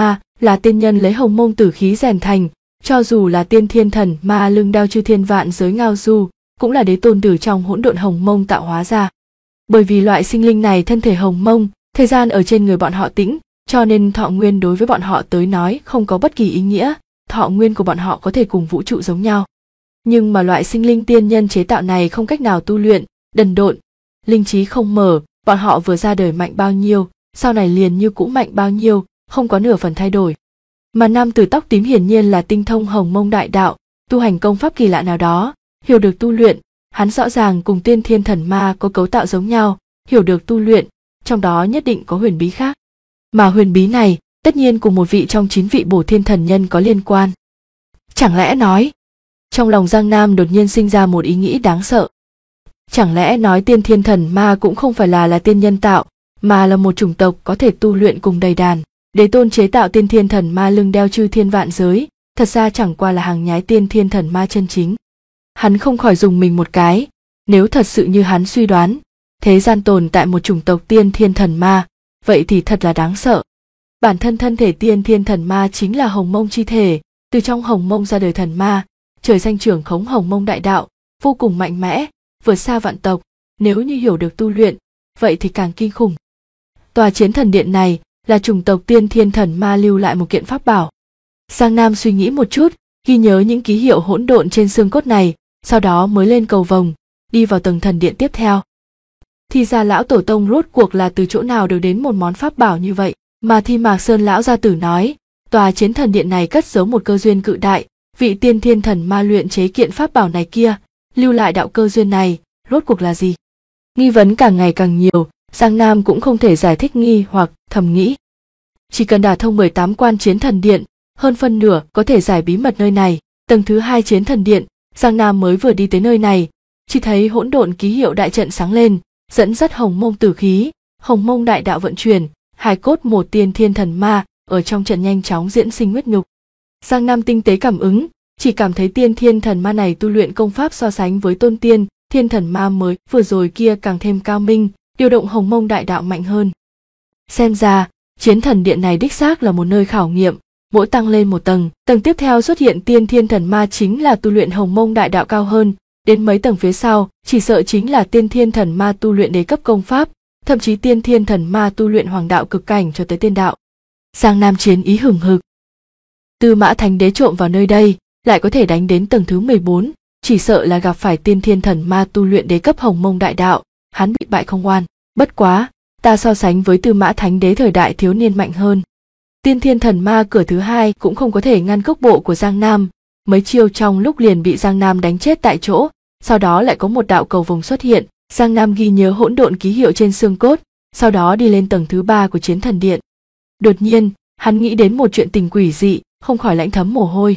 là tiên nhân lấy hồng mông tử khí rèn thành, cho dù là tiên thiên thần ma lưng đeo chư thiên vạn giới ngao du, cũng là đế tôn từ trong hỗn độn hồng mông tạo hóa ra. Bởi vì loại sinh linh này thân thể hồng mông, thời gian ở trên người bọn họ tĩnh, cho nên thọ nguyên đối với bọn họ tới nói không có bất kỳ ý nghĩa, thọ nguyên của bọn họ có thể cùng vũ trụ giống nhau. Nhưng mà loại sinh linh tiên nhân chế tạo này không cách nào tu luyện, đần độn, linh trí không mở, bọn họ vừa ra đời mạnh bao nhiêu, sau này liền như cũ mạnh bao nhiêu, không có nửa phần thay đổi. Mà nam tử tóc tím hiển nhiên là tinh thông hồng mông đại đạo, tu hành công pháp kỳ lạ nào đó, hiểu được tu luyện, hắn rõ ràng cùng tiên thiên thần ma có cấu tạo giống nhau, hiểu được tu luyện, trong đó nhất định có huyền bí khác. Mà huyền bí này, tất nhiên cùng một vị trong 9 vị bổ thiên thần nhân có liên quan. Chẳng lẽ nói, trong lòng Giang Nam đột nhiên sinh ra một ý nghĩ đáng sợ. Chẳng lẽ nói tiên thiên thần ma cũng không phải là tiên nhân tạo, mà là một chủng tộc có thể tu luyện cùng đầy đàn. Đế tôn chế tạo tiên thiên thần ma lưng đeo chư thiên vạn giới, thật ra chẳng qua là hàng nhái tiên thiên thần ma chân chính. Hắn không khỏi dùng mình một cái, nếu thật sự như hắn suy đoán, thế gian tồn tại một chủng tộc tiên thiên thần ma, vậy thì thật là đáng sợ. Bản thân thân thể tiên thiên thần ma chính là hồng mông chi thể, từ trong hồng mông ra đời thần ma, trời xanh trưởng khống hồng mông đại đạo, vô cùng mạnh mẽ, vượt xa vạn tộc, nếu như hiểu được tu luyện, vậy thì càng kinh khủng. Tòa chiến thần điện này là chủng tộc tiên thiên thần ma lưu lại một kiện pháp bảo. Giang Nam suy nghĩ một chút, ghi nhớ những ký hiệu hỗn độn trên xương cốt này, sau đó mới lên cầu vồng, đi vào tầng thần điện tiếp theo. Thì ra lão tổ tông rốt cuộc là từ chỗ nào được đến một món pháp bảo như vậy, mà Thi Mạc Sơn lão gia tử nói, tòa chiến thần điện này cất giấu một cơ duyên cự đại, vị tiên thiên thần ma luyện chế kiện pháp bảo này kia, lưu lại đạo cơ duyên này, rốt cuộc là gì? Nghi vấn càng ngày càng nhiều, Giang Nam cũng không thể giải thích nghi hoặc thầm nghĩ. Chỉ cần đả thông 18 quan chiến thần điện, hơn phân nửa có thể giải bí mật nơi này. Tầng thứ 2 chiến thần điện, Giang Nam mới vừa đi tới nơi này, chỉ thấy hỗn độn ký hiệu đại trận sáng lên, dẫn dắt hồng mông tử khí, hồng mông đại đạo vận chuyển, hài cốt một tiên thiên thần ma ở trong trận nhanh chóng diễn sinh huyết nhục. Giang Nam tinh tế cảm ứng, chỉ cảm thấy tiên thiên thần ma này tu luyện công pháp so sánh với tôn tiên thiên thần ma mới vừa rồi kia càng thêm cao minh, điều động hồng mông đại đạo mạnh hơn. Xem ra, chiến thần điện này đích xác là một nơi khảo nghiệm, mỗi tăng lên một tầng, tầng tiếp theo xuất hiện tiên thiên thần ma chính là tu luyện hồng mông đại đạo cao hơn, đến mấy tầng phía sau, chỉ sợ chính là tiên thiên thần ma tu luyện đế cấp công pháp, thậm chí tiên thiên thần ma tu luyện hoàng đạo cực cảnh cho tới tiên đạo. Giang Nam chiến ý hừng hực. Tư Mã Thánh Đế trộm vào nơi đây, lại có thể đánh đến tầng thứ 14, chỉ sợ là gặp phải tiên thiên thần ma tu luyện đế cấp hồng mông đại đạo, hắn bị bại không oan. Bất quá, ta so sánh với Tư Mã Thánh Đế thời đại thiếu niên mạnh hơn. Tiên thiên thần ma cửa thứ 2 cũng không có thể ngăn cước bộ của Giang Nam, mấy chiêu trong lúc liền bị Giang Nam đánh chết tại chỗ, sau đó lại có một đạo cầu vồng xuất hiện, Giang Nam ghi nhớ hỗn độn ký hiệu trên xương cốt, sau đó đi lên tầng thứ 3 của chiến thần điện. Đột nhiên, hắn nghĩ đến một chuyện tình quỷ dị, không khỏi lạnh thấm mồ hôi.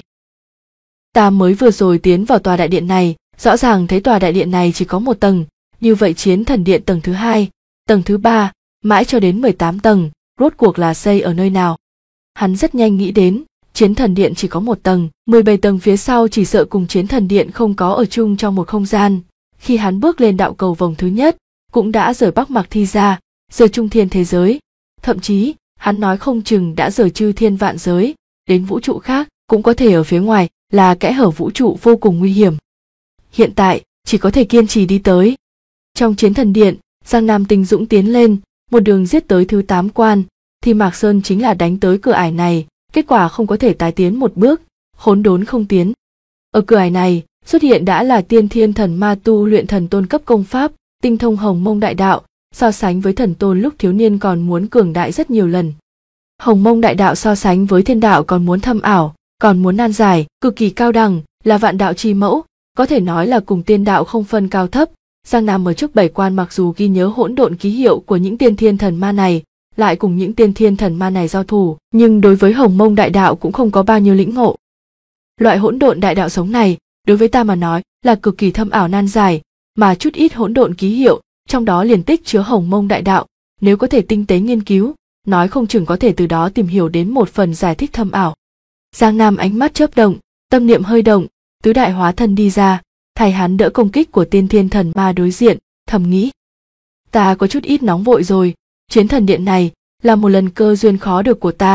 Ta mới vừa rồi tiến vào tòa đại điện này, rõ ràng thấy tòa đại điện này chỉ có một tầng, như vậy chiến thần điện tầng thứ 2, tầng thứ 3, mãi cho đến 18 tầng, rốt cuộc là xây ở nơi nào? Hắn rất nhanh nghĩ đến, chiến thần điện chỉ có một tầng, 17 tầng phía sau chỉ sợ cùng chiến thần điện không có ở chung trong một không gian. Khi hắn bước lên đạo cầu vồng thứ nhất, cũng đã rời Bắc Mạc Thi ra, rời trung thiên thế giới. Thậm chí, hắn nói không chừng đã rời chư thiên vạn giới, đến vũ trụ khác, cũng có thể ở phía ngoài, là kẽ hở vũ trụ vô cùng nguy hiểm. Hiện tại, chỉ có thể kiên trì đi tới. Trong chiến thần điện, Giang Nam tinh dũng tiến lên, một đường giết tới thứ 8 quan, thì Mạc Sơn chính là đánh tới cửa ải này, kết quả không có thể tái tiến một bước, khốn đốn không tiến. Ở cửa ải này, xuất hiện đã là tiên thiên thần ma tu luyện thần tôn cấp công pháp, tinh thông hồng mông đại đạo, so sánh với thần tôn lúc thiếu niên còn muốn cường đại rất nhiều lần. Hồng mông đại đạo so sánh với thiên đạo còn muốn thâm ảo, còn muốn nan giải, cực kỳ cao đẳng, là vạn đạo chi mẫu, có thể nói là cùng tiên đạo không phân cao thấp. Giang Nam ở trước 7 quan mặc dù ghi nhớ hỗn độn ký hiệu của những tiên thiên thần ma này, lại cùng những tiên thiên thần ma này giao thủ, nhưng đối với hồng mông đại đạo cũng không có bao nhiêu lĩnh ngộ. Loại hỗn độn đại đạo sống này, đối với ta mà nói, là cực kỳ thâm ảo nan giải, mà chút ít hỗn độn ký hiệu, trong đó liền tích chứa hồng mông đại đạo, nếu có thể tinh tế nghiên cứu, nói không chừng có thể từ đó tìm hiểu đến một phần giải thích thâm ảo. Giang Nam ánh mắt chớp động, tâm niệm hơi động, tứ đại hóa thân đi ra, thay hắn đỡ công kích của tiên thiên thần ma đối diện, thầm nghĩ. Ta có chút ít nóng vội rồi, chiến thần điện này là một lần cơ duyên khó được của ta,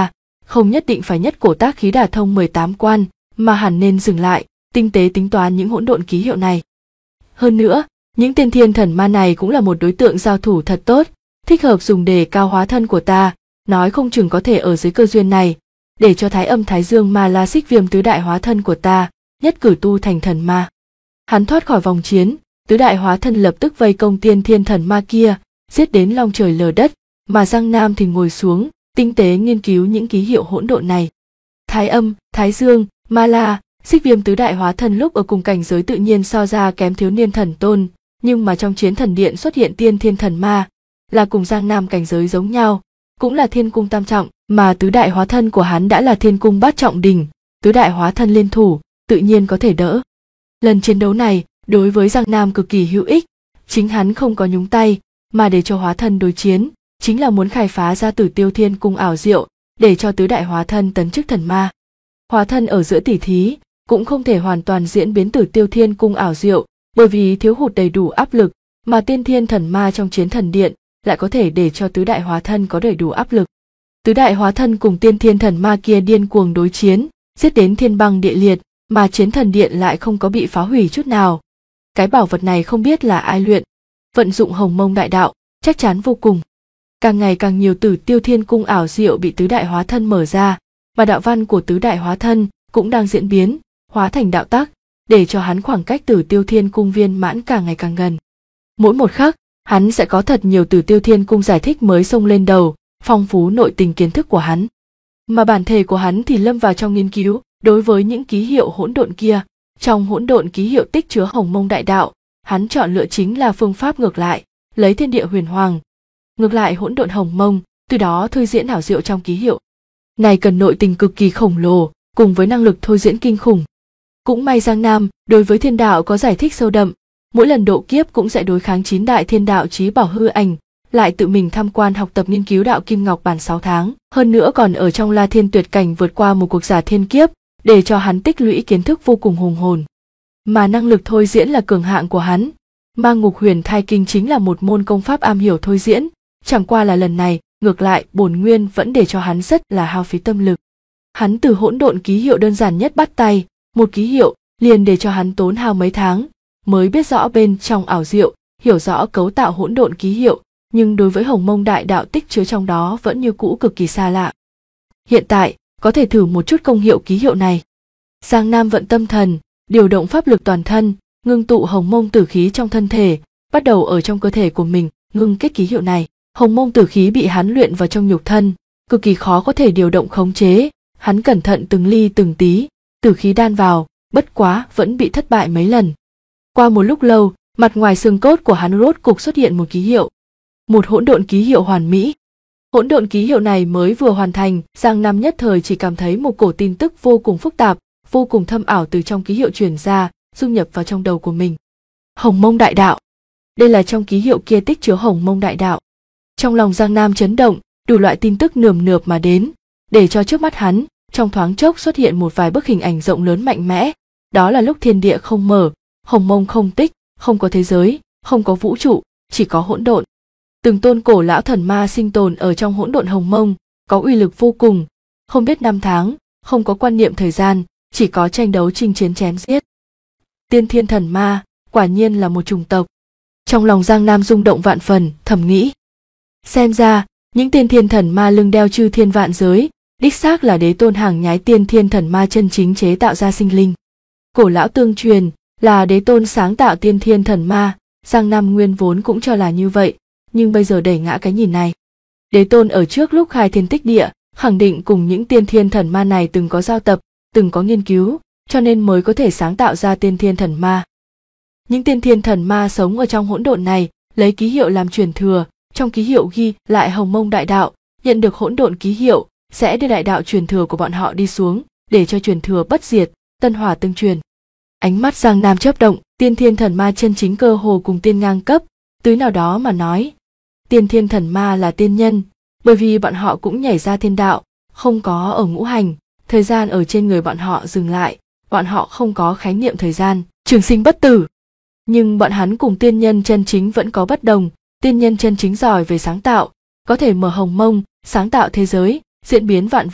không nhất định phải nhất cổ tác khí đả thông 18 quan, mà hẳn nên dừng lại, tinh tế tính toán những hỗn độn ký hiệu này. Hơn nữa, những tên thiên thần ma này cũng là một đối tượng giao thủ thật tốt, thích hợp dùng để cao hóa thân của ta, nói không chừng có thể ở dưới cơ duyên này, để cho Thái Âm Thái Dương Ma La Xích Viêm tứ đại hóa thân của ta, nhất cử tu thành thần ma. Hắn thoát khỏi vòng chiến, tứ đại hóa thân lập tức vây công tiên thiên thần ma kia, giết đến long trời lở đất, mà Giang Nam thì ngồi xuống, tinh tế nghiên cứu những ký hiệu hỗn độn này. Thái Âm, Thái Dương, Ma La, Xích Viêm tứ đại hóa thân lúc ở cùng cảnh giới tự nhiên so ra kém thiếu niên thần tôn, nhưng mà trong chiến thần điện xuất hiện tiên thiên thần ma, là cùng Giang Nam cảnh giới giống nhau, cũng là thiên cung tam trọng, mà tứ đại hóa thân của hắn đã là thiên cung bát trọng đỉnh, tứ đại hóa thân liên thủ, tự nhiên có thể đỡ. Lần chiến đấu này, đối với Giang Nam cực kỳ hữu ích, chính hắn không có nhúng tay, mà để cho hóa thân đối chiến, chính là muốn khai phá ra Tử Tiêu Thiên Cung ảo diệu, để cho tứ đại hóa thân tấn chức thần ma. Hóa thân ở giữa tỷ thí, cũng không thể hoàn toàn diễn biến Tử Tiêu Thiên Cung ảo diệu, bởi vì thiếu hụt đầy đủ áp lực, mà tiên thiên thần ma trong chiến thần điện lại có thể để cho tứ đại hóa thân có đầy đủ áp lực. Tứ đại hóa thân cùng tiên thiên thần ma kia điên cuồng đối chiến, giết đến thiên băng địa liệt, mà chiến thần điện lại không có bị phá hủy chút nào. Cái bảo vật này không biết là ai luyện, vận dụng Hồng Mông đại đạo, chắc chắn vô cùng. Càng ngày càng nhiều Tử Tiêu Thiên Cung ảo diệu bị tứ đại hóa thân mở ra, mà đạo văn của tứ đại hóa thân cũng đang diễn biến, hóa thành đạo tắc, để cho hắn khoảng cách Tử Tiêu Thiên Cung viên mãn càng ngày càng gần. Mỗi một khắc, hắn sẽ có thật nhiều Tử Tiêu Thiên Cung giải thích mới xông lên đầu, phong phú nội tình kiến thức của hắn. Mà bản thể của hắn thì lâm vào trong nghiên cứu, đối với những ký hiệu hỗn độn kia, trong hỗn độn ký hiệu tích chứa Hồng Mông đại đạo, hắn chọn lựa chính là phương pháp ngược lại, lấy thiên địa huyền hoàng, ngược lại hỗn độn Hồng Mông, từ đó thôi diễn ảo diệu trong ký hiệu. Này cần nội tình cực kỳ khổng lồ, cùng với năng lực thôi diễn kinh khủng. Cũng may Giang Nam đối với thiên đạo có giải thích sâu đậm, mỗi lần độ kiếp cũng sẽ đối kháng 9 đại thiên đạo chí bảo hư ảnh, lại tự mình tham quan học tập nghiên cứu đạo Kim Ngọc bản 6 tháng, hơn nữa còn ở trong La Thiên tuyệt cảnh vượt qua một cuộc giả thiên kiếp, để cho hắn tích lũy kiến thức vô cùng hùng hồn. Mà năng lực thôi diễn là cường hạng của hắn, Mang Ngục Huyền Thai Kinh chính là một môn công pháp am hiểu thôi diễn, chẳng qua là lần này, ngược lại bổn nguyên vẫn để cho hắn rất là hao phí tâm lực. Hắn từ hỗn độn ký hiệu đơn giản nhất bắt tay, một ký hiệu liền để cho hắn tốn hao mấy tháng, mới biết rõ bên trong ảo diệu, hiểu rõ cấu tạo hỗn độn ký hiệu, nhưng đối với Hồng Mông đại đạo tích chứa trong đó vẫn như cũ cực kỳ xa lạ. Hiện tại, có thể thử một chút công hiệu ký hiệu này. Giang Nam vận tâm thần, điều động pháp lực toàn thân, ngưng tụ Hồng Mông tử khí trong thân thể, bắt đầu ở trong cơ thể của mình ngưng kết ký hiệu này. Hồng Mông tử khí bị hắn luyện vào trong nhục thân, cực kỳ khó có thể điều động khống chế, hắn cẩn thận từng ly từng tí, tử khí đan vào, bất quá vẫn bị thất bại mấy lần. Qua một lúc lâu, mặt ngoài xương cốt của hắn rốt cục xuất hiện một ký hiệu, một hỗn độn ký hiệu hoàn mỹ. Hỗn độn ký hiệu này mới vừa hoàn thành, Giang Nam nhất thời chỉ cảm thấy một cổ tin tức vô cùng phức tạp, vô cùng thâm ảo từ trong ký hiệu truyền ra, dung nhập vào trong đầu của mình. Hồng Mông đại đạo, đây là trong ký hiệu kia tích chứa Hồng Mông đại đạo. Trong lòng Giang Nam chấn động, đủ loại tin tức nườm nượp mà đến, để cho trước mắt hắn, trong thoáng chốc xuất hiện một vài bức hình ảnh rộng lớn mạnh mẽ. Đó là lúc thiên địa không mở, Hồng Mông không tích, không có thế giới, không có vũ trụ, chỉ có hỗn độn. Từng tôn cổ lão thần ma sinh tồn ở trong hỗn độn Hồng Mông, có uy lực vô cùng, không biết năm tháng, không có quan niệm thời gian, chỉ có tranh đấu chinh chiến chém giết. Tiên thiên thần ma, quả nhiên là một chủng tộc. Trong lòng Giang Nam rung động vạn phần, thầm nghĩ. Xem ra, những tiên thiên thần ma lưng đeo chư thiên vạn giới, đích xác là đế tôn hàng nhái tiên thiên thần ma chân chính chế tạo ra sinh linh. Cổ lão tương truyền, là đế tôn sáng tạo tiên thiên thần ma, Giang Nam nguyên vốn cũng cho là như vậy, nhưng bây giờ đẩy ngã cái nhìn này. Đế tôn ở trước lúc khai thiên tích địa, khẳng định cùng những tiên thiên thần ma này từng có giao tập, từng có nghiên cứu, cho nên mới có thể sáng tạo ra tiên thiên thần ma. Những tiên thiên thần ma sống ở trong hỗn độn này, lấy ký hiệu làm truyền thừa, trong ký hiệu ghi lại Hồng Mông đại đạo, nhận được hỗn độn ký hiệu, sẽ đưa đại đạo truyền thừa của bọn họ đi xuống, để cho truyền thừa bất diệt, tân hỏa tương truyền. Ánh mắt Giang Nam chớp động, tiên thiên thần ma chân chính cơ hồ cùng tiên ngang cấp, từ nào đó mà nói, tiên thiên thần ma là tiên nhân, bởi vì bọn họ cũng nhảy ra thiên đạo, không có ở ngũ hành, thời gian ở trên người bọn họ dừng lại, bọn họ không có khái niệm thời gian, trường sinh bất tử. Nhưng bọn hắn cùng tiên nhân chân chính vẫn có bất đồng, tiên nhân chân chính giỏi về sáng tạo, có thể mở Hồng Mông, sáng tạo thế giới, diễn biến vạn vật,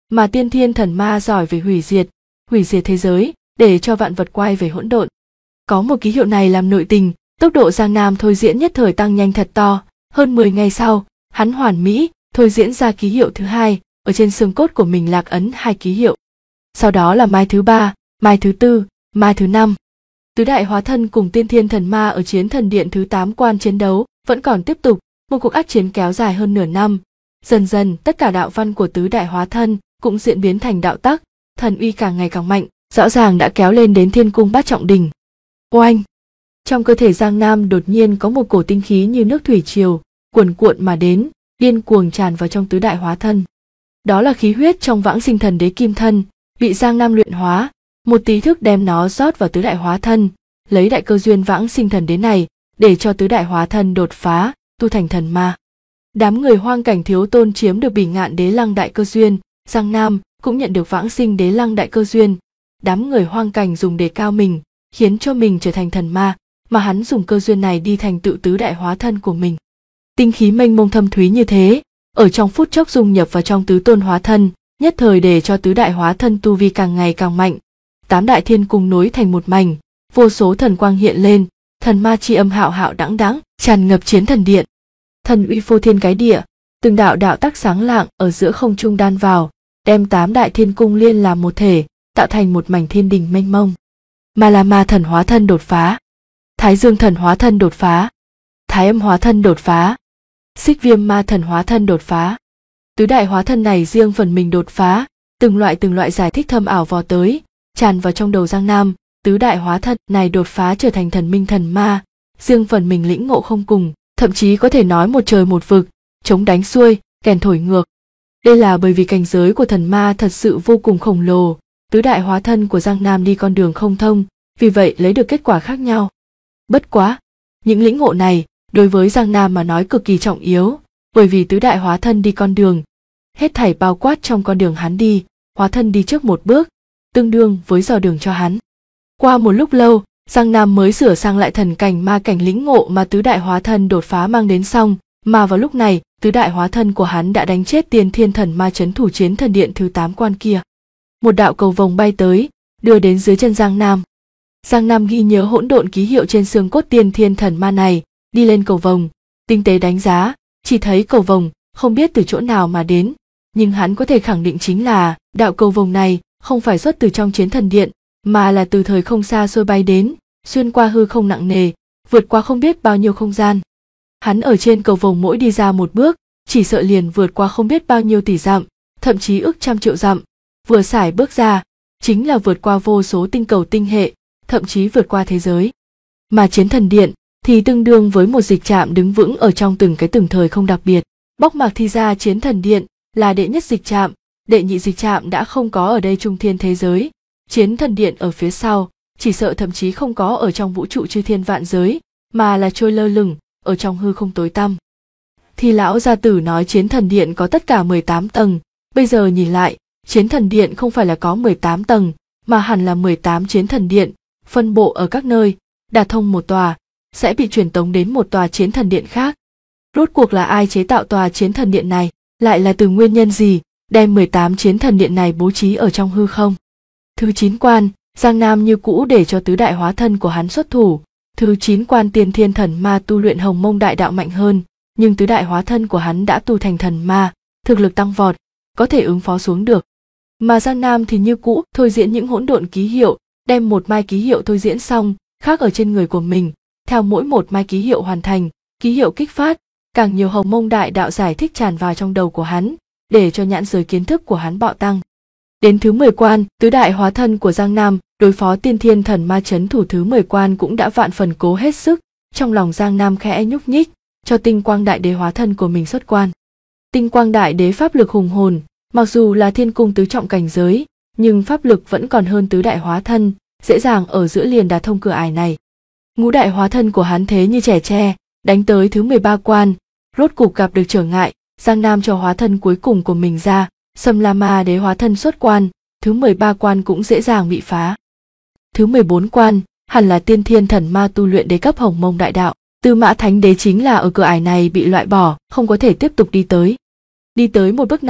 mà tiên thiên thần ma giỏi về hủy diệt thế giới, để cho vạn vật quay về hỗn độn. Có một ký hiệu này làm nội tình, tốc độ Giang Nam thôi diễn nhất thời tăng nhanh thật to. Hơn 10 ngày sau, hắn hoàn mỹ thôi diễn ra ký hiệu thứ hai, ở trên xương cốt của mình lạc ấn 2 ký hiệu. Sau đó là mai thứ 3, mai thứ 4, mai thứ 5. Tứ đại hóa thân cùng tiên thiên thần ma ở chiến thần điện thứ 8 quan chiến đấu vẫn còn tiếp tục, một cuộc ác chiến kéo dài hơn nửa năm. Dần dần tất cả đạo văn của tứ đại hóa thân cũng diễn biến thành đạo tắc, thần uy càng ngày càng mạnh, rõ ràng đã kéo lên đến thiên cung bát trọng đỉnh. Oanh! Trong cơ thể Giang Nam đột nhiên có một cổ tinh khí như nước thủy triều, cuồn cuộn mà đến, điên cuồng tràn vào trong tứ đại hóa thân. Đó là khí huyết trong vãng sinh thần đế kim thân, bị Giang Nam luyện hóa, một tí thức đem nó rót vào tứ đại hóa thân, lấy đại cơ duyên vãng sinh thần đế này, để cho tứ đại hóa thân đột phá, tu thành thần ma. Đám người hoang cảnh thiếu tôn chiếm được bỉ ngạn đế lăng đại cơ duyên, Giang Nam cũng nhận được vãng sinh đế lăng đại cơ duyên. Đám người hoang cảnh dùng đề cao mình, khiến cho mình trở thành thần ma, mà hắn dùng cơ duyên này đi thành tựu tứ đại hóa thân của mình. Tinh khí mênh mông thâm thúy như thế, ở trong phút chốc dung nhập vào trong tứ tôn hóa thân, nhất thời để cho tứ đại hóa thân tu vi càng ngày càng mạnh. 8 đại thiên cung nối thành một mảnh, vô số thần quang hiện lên, thần ma chi âm hạo hạo đãng đãng tràn ngập chiến thần điện. Thần uy phô thiên cái địa, từng đạo đạo tắc sáng lạng ở giữa không trung đan vào, đem 8 đại thiên cung liên làm một thể, tạo thành một mảnh thiên đình mênh mông. Ma La Ma thần hóa thân đột phá, Thái Dương thần hóa thân đột phá, Thái Âm hóa thân đột phá, Xích Viêm ma thần hóa thân đột phá. Tứ đại hóa thân này riêng phần mình đột phá, từng loại giải thích thâm ảo vò tới, tràn vào trong đầu Giang Nam. Tứ đại hóa thân này đột phá trở thành thần minh thần ma, riêng phần mình lĩnh ngộ không cùng, thậm chí có thể nói một trời một vực, chống đánh xuôi, kèn thổi ngược. Đây là bởi vì cảnh giới của thần ma thật sự vô cùng khổng lồ, tứ đại hóa thân của Giang Nam đi con đường không thông, vì vậy lấy được kết quả khác nhau. Bất quá, những lĩnh ngộ này đối với Giang Nam mà nói cực kỳ trọng yếu, bởi vì tứ đại hóa thân đi con đường, hết thảy bao quát trong con đường hắn đi, hóa thân đi trước một bước, tương đương với dò đường cho hắn. Qua một lúc lâu, Giang Nam mới sửa sang lại thần cảnh ma cảnh lĩnh ngộ mà tứ đại hóa thân đột phá mang đến xong, mà vào lúc này, tứ đại hóa thân của hắn đã đánh chết tiên thiên thần ma trấn thủ chiến thần điện thứ 8 quan kia. Một đạo cầu vồng bay tới, đưa đến dưới chân Giang Nam. Giang Nam ghi nhớ hỗn độn ký hiệu trên xương cốt tiên thiên thần ma này, đi lên cầu vồng, tinh tế đánh giá, chỉ thấy cầu vồng không biết từ chỗ nào mà đến, nhưng hắn có thể khẳng định chính là đạo cầu vồng này không phải xuất từ trong chiến thần điện, mà là từ thời không xa xôi bay đến, xuyên qua hư không nặng nề, vượt qua không biết bao nhiêu không gian. Hắn ở trên cầu vồng mỗi đi ra một bước, chỉ sợ liền vượt qua không biết bao nhiêu tỷ dặm, thậm chí ức trăm triệu dặm. Vừa sải bước ra, chính là vượt qua vô số tinh cầu tinh hệ, thậm chí vượt qua thế giới. Mà chiến thần điện thì tương đương với một dịch trạm đứng vững ở trong từng thời không đặc biệt. Bóc mạc thì ra chiến thần điện là đệ nhất dịch trạm, đệ nhị dịch trạm đã không có ở đây trung thiên thế giới. Chiến thần điện ở phía sau, chỉ sợ thậm chí không có ở trong vũ trụ chư thiên vạn giới, mà là trôi lơ lửng ở trong hư không tối tăm. Thì lão gia tử nói chiến thần điện có tất cả 18 tầng, bây giờ nhìn lại, chiến thần điện không phải là có 18 tầng, mà hẳn là 18 chiến thần điện, phân bộ ở các nơi, đả thông một tòa, sẽ bị truyền tống đến một tòa chiến thần điện khác. Rốt cuộc là ai chế tạo tòa chiến thần điện này, lại là từ nguyên nhân gì, đem 18 chiến thần điện này bố trí ở trong hư không. Thứ 9 quan, Giang Nam như cũ để cho tứ đại hóa thân của hắn xuất thủ. Thứ 9 quan tiên thiên thần ma tu luyện hồng mông đại đạo mạnh hơn, nhưng tứ đại hóa thân của hắn đã tu thành thần ma, thực lực tăng vọt, có thể ứng phó xuống được. Mà Giang Nam thì như cũ thôi diễn những hỗn độn ký hiệu, đem một mai ký hiệu thôi diễn xong, khác ở trên người của mình, theo mỗi một mai ký hiệu hoàn thành, ký hiệu kích phát, càng nhiều hồng mông đại đạo giải thích tràn vào trong đầu của hắn, để cho nhãn giới kiến thức của hắn bạo tăng. Đến thứ 10 quan, tứ đại hóa thân của Giang Nam đối phó tiên thiên thần ma trấn thủ thứ 10 quan cũng đã vạn phần cố hết sức, trong lòng Giang Nam khẽ nhúc nhích, cho tinh quang đại đế hóa thân của mình xuất quan. Tinh quang đại đế pháp lực hùng hồn, mặc dù là thiên cung tứ trọng cảnh giới, nhưng pháp lực vẫn còn hơn tứ đại hóa thân, dễ dàng ở giữa liền đả thông cửa ải này. Ngũ đại hóa thân của hắn thế như trẻ tre, đánh tới thứ 13 quan, rốt cục gặp được trở ngại, Giang Nam cho hóa thân cuối cùng của mình ra, Sâm La Ma đế hóa thân xuất quan, thứ 13 quan cũng dễ dàng bị phá. Thứ 14 quan, hẳn là tiên thiên thần ma tu luyện đế cấp hồng mông đại đạo, Tư Mã Thánh đế chính là ở cửa ải này bị loại bỏ, không có thể tiếp tục đi tới. Đi tới một bước này,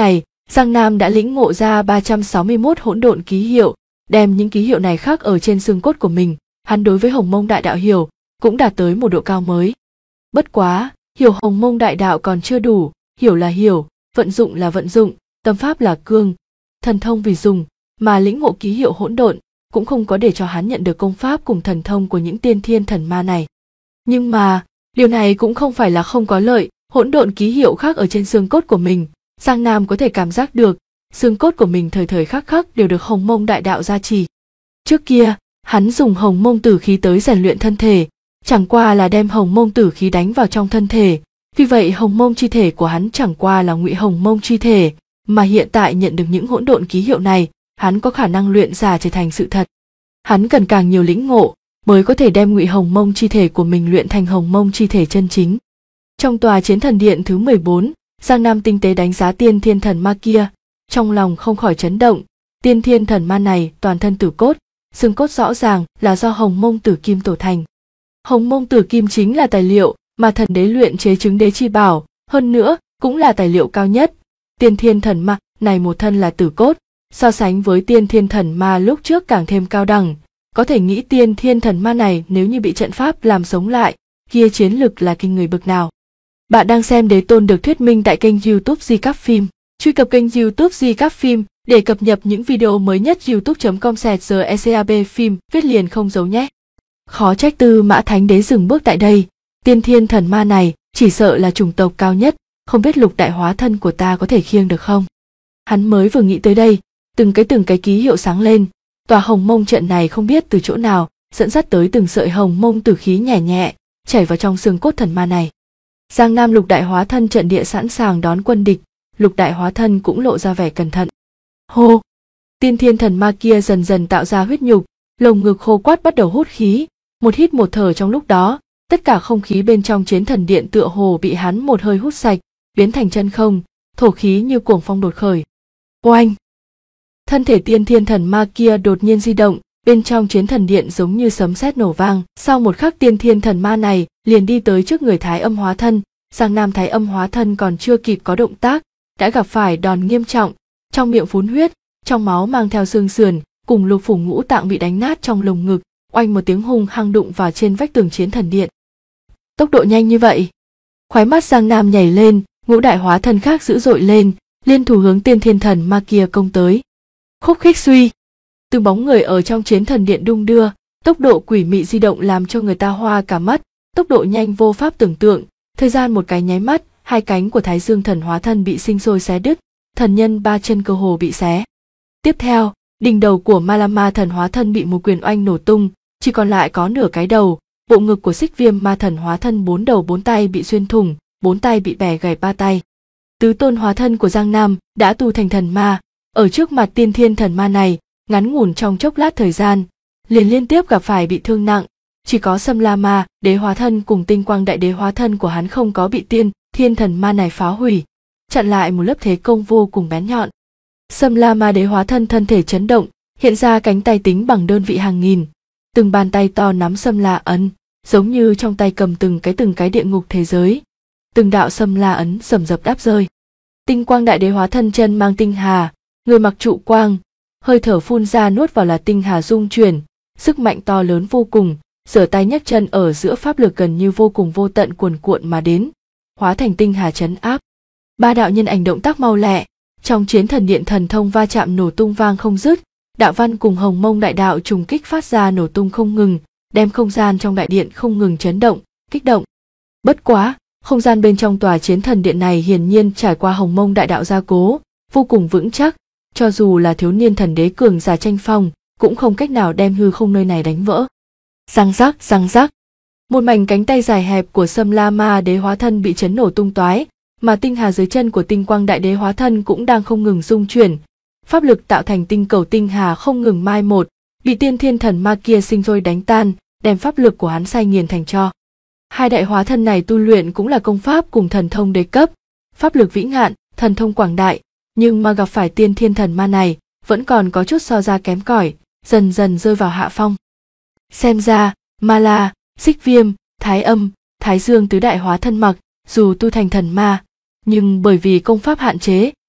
Giang Nam đã lĩnh ngộ ra 361 hỗn độn ký hiệu, đem những ký hiệu này khắc ở trên xương cốt của mình. Hắn đối với Hồng Mông Đại Đạo hiểu cũng đạt tới một độ cao mới. Bất quá, hiểu Hồng Mông Đại Đạo còn chưa đủ, hiểu là hiểu, vận dụng là vận dụng, tâm pháp là cương, thần thông vì dùng, mà lĩnh ngộ ký hiệu hỗn độn cũng không có để cho hắn nhận được công pháp cùng thần thông của những tiên thiên thần ma này. Nhưng mà, điều này cũng không phải là không có lợi, hỗn độn ký hiệu khắc ở trên xương cốt của mình, Giang Nam có thể cảm giác được, xương cốt của mình thời thời khắc khắc đều được Hồng Mông Đại Đạo gia trì. Trước kia, hắn dùng Hồng Mông Tử khí tới rèn luyện thân thể, chẳng qua là đem Hồng Mông Tử khí đánh vào trong thân thể, vì vậy Hồng Mông chi thể của hắn chẳng qua là ngụy Hồng Mông chi thể, mà hiện tại nhận được những hỗn độn ký hiệu này, hắn có khả năng luyện giả trở thành sự thật. Hắn cần càng nhiều lĩnh ngộ mới có thể đem ngụy Hồng Mông chi thể của mình luyện thành Hồng Mông chi thể chân chính. Trong tòa chiến thần điện thứ 14, Giang Nam tinh tế đánh giá tiên thiên thần ma kia, trong lòng không khỏi chấn động. Tiên thiên thần ma này toàn thân tử cốt, xương cốt rõ ràng là do Hồng Mông Tử Kim tổ thành. Hồng Mông Tử Kim chính là tài liệu mà thần đế luyện chế chứng đế chi bảo, hơn nữa cũng là tài liệu cao nhất. Tiên thiên thần ma này một thân là tử cốt, so sánh với tiên thiên thần ma lúc trước càng thêm cao đẳng. Có thể nghĩ tiên thiên thần ma này nếu như bị trận pháp làm sống lại, kia chiến lực là kinh người bực nào. Bạn đang xem Đế Tôn được thuyết minh tại kênh YouTube Recap Phim. Truy cập kênh YouTube Recap Phim để cập nhật những video mới nhất. youtube.com/recap phim viết liền không dấu nhé. Khó trách Tư Mã Thánh Đế dừng bước tại đây, tiên thiên thần ma này chỉ sợ là chủng tộc cao nhất, không biết lục đại hóa thân của ta có thể khiêng được không. Hắn mới vừa nghĩ tới đây, từng cái ký hiệu sáng lên, tòa Hồng Mông trận này không biết từ chỗ nào dẫn dắt tới từng sợi Hồng Mông tử khí nhẹ nhẹ chảy vào trong xương cốt thần ma này. Giang Nam lục đại hóa thân trận địa sẵn sàng đón quân địch, lục đại hóa thân cũng lộ ra vẻ cẩn thận. Hô! Tiên thiên thần ma kia dần dần tạo ra huyết nhục, lồng ngực khô quắt bắt đầu hút khí, một hít một thở trong lúc đó, tất cả không khí bên trong chiến thần điện tựa hồ bị hắn một hơi hút sạch, biến thành chân không, thổ khí như cuồng phong đột khởi. Oanh! Thân thể tiên thiên thần ma kia đột nhiên di động, bên trong chiến thần điện giống như sấm sét nổ vang. Sau một khắc tiên thiên thần ma này liền đi tới trước người Thái Âm hóa thân. Giang Nam Thái Âm hóa thân còn chưa kịp có động tác, đã gặp phải đòn nghiêm trọng, trong miệng phun huyết, trong máu mang theo xương sườn, cùng lục phủ ngũ tạng bị đánh nát trong lồng ngực, oanh một tiếng hung hăng đụng vào trên vách tường chiến thần điện. Tốc độ nhanh như vậy! Khóe mắt Giang Nam nhảy lên, ngũ đại hóa thân khác dữ dội lên, liên thủ hướng tiên thiên thần ma kia công tới. Khúc khích suy! Từng bóng người ở trong chiến thần điện đung đưa, tốc độ quỷ mị di động làm cho người ta hoa cả mắt, tốc độ nhanh vô pháp tưởng tượng, thời gian một cái nháy mắt, hai cánh của Thái Dương thần hóa thân bị sinh sôi xé đứt, thần nhân ba chân cơ hồ bị xé. Tiếp theo, đỉnh đầu của Malama thần hóa thân bị một quyền oanh nổ tung, chỉ còn lại có nửa cái đầu, bộ ngực của Xích Viêm ma thần hóa thân bốn đầu bốn tay bị xuyên thủng, bốn tay bị bẻ gãy ba tay. Tứ tôn hóa thân của Giang Nam đã tu thành thần ma, ở trước mặt tiên thiên thần ma này, ngắn ngủn trong chốc lát thời gian, liền liên tiếp gặp phải bị thương nặng, chỉ có Sâm La Ma đế hóa thân cùng Tinh Quang đại đế hóa thân của hắn không có bị tiên thiên thần ma này phá hủy, chặn lại một lớp thế công vô cùng bén nhọn. Sâm La Ma đế hóa thân thân thể chấn động, hiện ra cánh tay tính bằng đơn vị hàng nghìn, từng bàn tay to nắm Sâm La ấn, giống như trong tay cầm từng cái địa ngục thế giới, từng đạo Sâm La ấn rầm rập đáp rơi. Tinh Quang đại đế hóa thân chân mang tinh hà, người mặc trụ quang, hơi thở phun ra nuốt vào là tinh hà dung chuyển, sức mạnh to lớn vô cùng, giở tay nhấc chân ở giữa pháp lực gần như vô cùng vô tận cuồn cuộn mà đến, hóa thành tinh hà trấn áp. Ba đạo nhân ảnh động tác mau lẹ, trong chiến thần điện thần thông va chạm nổ tung vang không dứt, đạo văn cùng Hồng Mông đại đạo trùng kích phát ra nổ tung không ngừng, đem không gian trong đại điện không ngừng chấn động, kích động. Bất quá, không gian bên trong tòa chiến thần điện này hiển nhiên trải qua Hồng Mông đại đạo gia cố, vô cùng vững chắc, cho dù là thiếu niên thần đế cường giả tranh phong, cũng không cách nào đem hư không nơi này đánh vỡ. Răng rắc, răng rắc. Một mảnh cánh tay dài hẹp của Sâm La Ma đế hóa thân bị chấn nổ tung toái, mà tinh hà dưới chân của Tinh Quang đại đế hóa thân cũng đang không ngừng rung chuyển. Pháp lực tạo thành tinh cầu tinh hà không ngừng mai một, bị tiên thiên thần ma kia sinh sôi đánh tan, đem pháp lực của hắn xay nghiền thành tro. Hai đại hóa thân này tu luyện cũng là công pháp cùng thần thông đế cấp, pháp lực vĩ ngạn, thần thông quảng đại, nhưng mà gặp phải tiên thiên thần ma này, vẫn còn có chút so ra kém cỏi, dần dần rơi vào hạ phong. Xem ra, Ma La, Xích Viêm, Thái Âm, Thái Dương tứ đại hóa thân mặc, dù tu thành thần ma, nhưng bởi vì công pháp hạn chế,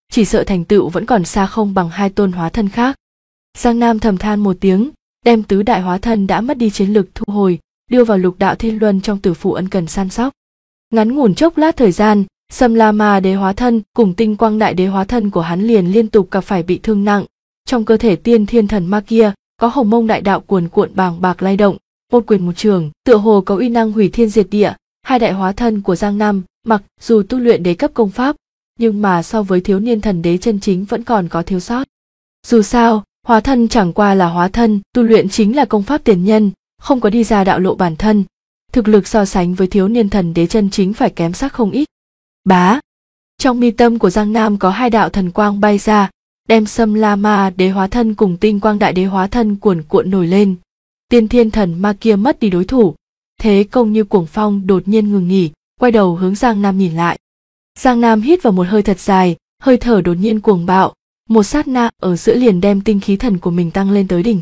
chỉ sợ thành tựu vẫn còn xa không bằng hai tôn hóa thân khác. Giang Nam thầm than một tiếng, đem tứ đại hóa thân đã mất đi chiến lực thu hồi, đưa vào lục đạo thiên luân trong tử phủ ân cần săn sóc. Ngắn ngủn chốc lát thời gian, Sâm La Ma Đế hóa thân cùng Tinh Quang Đại Đế hóa thân của hắn liền liên tục gặp phải bị thương nặng. Trong cơ thể Tiên Thiên Thần Ma kia có Hồng Mông đại đạo cuồn cuộn bàng bạc lay động, một quyền một trường, tựa hồ có uy năng hủy thiên diệt địa. Hai đại hóa thân của Giang Nam mặc dù tu luyện đế cấp công pháp, nhưng mà so với thiếu niên thần đế chân chính vẫn còn có thiếu sót. Dù sao, hóa thân chẳng qua là hóa thân, tu luyện chính là công pháp tiền nhân, không có đi ra đạo lộ bản thân. Thực lực so sánh với thiếu niên thần đế chân chính phải kém sắc không ít. Bá! Trong mi tâm của Giang Nam có hai đạo thần quang bay ra, đem Sâm La Ma Đế hóa thân cùng Tinh Quang Đại Đế hóa thân cuồn cuộn nổi lên. Tiên Thiên Thần Ma kia mất đi đối thủ, thế công như cuồng phong đột nhiên ngừng nghỉ, quay đầu hướng Giang Nam nhìn lại. Giang Nam hít vào một hơi thật dài, hơi thở đột nhiên cuồng bạo, một sát na ở giữa liền đem tinh khí thần của mình tăng lên tới đỉnh.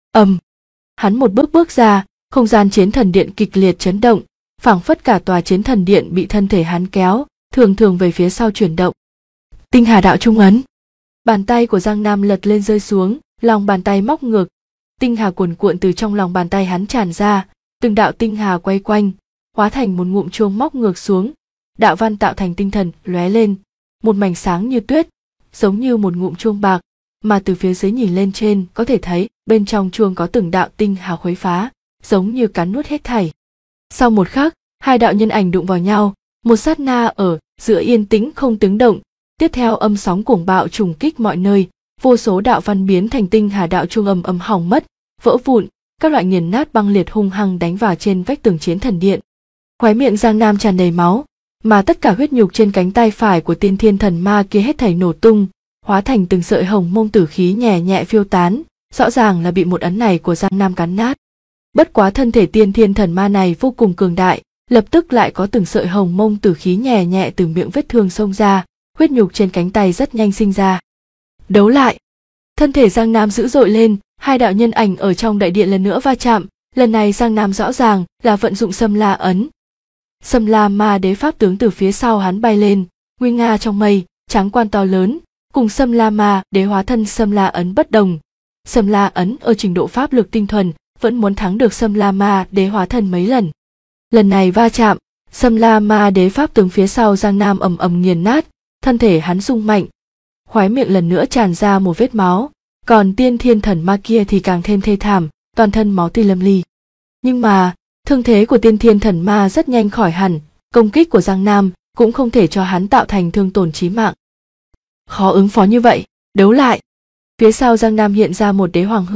Hắn một bước bước ra, không gian chiến thần điện kịch liệt chấn động, phảng phất cả tòa chiến thần điện bị thân thể hắn kéo, thường thường về phía sau chuyển động. Tinh Hà Đạo Trung ấn. Bàn tay của Giang Nam lật lên rơi xuống, lòng bàn tay móc ngược, tinh hà cuồn cuộn từ trong lòng bàn tay hắn tràn ra, từng đạo tinh hà quay quanh, hóa thành một ngụm chuông móc ngược xuống, đạo văn tạo thành tinh thần lóe lên, một mảnh sáng như tuyết, giống như một ngụm chuông bạc, mà từ phía dưới nhìn lên trên có thể thấy bên trong chuông có từng đạo tinh hà khuấy phá, giống như cắn nuốt hết thảy. Sau một khắc, hai đạo nhân ảnh đụng vào nhau, một sát na ở giữa yên tĩnh không tiếng động, tiếp theo âm sóng cuồng bạo trùng kích mọi nơi, vô số đạo văn biến thành tinh hà đạo chuông ầm ầm hỏng mất, vỡ vụn, các loại nghiền nát băng liệt hung hăng đánh vào trên vách tường chiến thần điện. Khóe miệng Giang Nam tràn đầy máu, mà tất cả huyết nhục trên cánh tay phải của Tiên Thiên Thần Ma kia hết thảy nổ tung, hóa thành từng sợi hồng mông tử khí nhẹ nhẹ phiêu tán, rõ ràng là bị một ấn này của Giang Nam cắn nát. Bất quá thân thể Tiên Thiên Thần Ma này vô cùng cường đại, lập tức lại có từng sợi hồng mông tử khí nhẹ nhẹ từ miệng vết thương xông ra, huyết nhục trên cánh tay rất nhanh sinh ra. Đấu lại. Thân thể Giang Nam dữ dội lên, hai đạo nhân ảnh ở trong đại điện lần nữa va chạm, lần này Giang Nam rõ ràng là vận dụng Sâm La ấn. Sâm La Ma Đế pháp tướng từ phía sau hắn bay lên, nguy nga trong mây, tráng quan to lớn, cùng Sâm La Ma Đế hóa thân Sâm La ấn bất đồng. Sâm La ấn ở trình độ pháp lực tinh thuần vẫn muốn thắng được Sâm La Ma Đế hóa thân mấy lần. Lần này va chạm, Sâm La Ma Đế pháp tướng phía sau Giang Nam ầm ầm nghiền nát, thân thể hắn rung mạnh, khóe miệng lần nữa tràn ra một vết máu, còn Tiên Thiên Thần Ma kia thì càng thêm thê thảm, toàn thân máu tươi lâm ly. Nhưng mà, thương thế của Tiên Thiên Thần Ma rất nhanh khỏi hẳn, công kích của Giang Nam cũng không thể cho hắn tạo thành thương tổn chí mạng. Khó ứng phó như vậy, đấu lại. Phía sau Giang Nam hiện ra một đế hoàng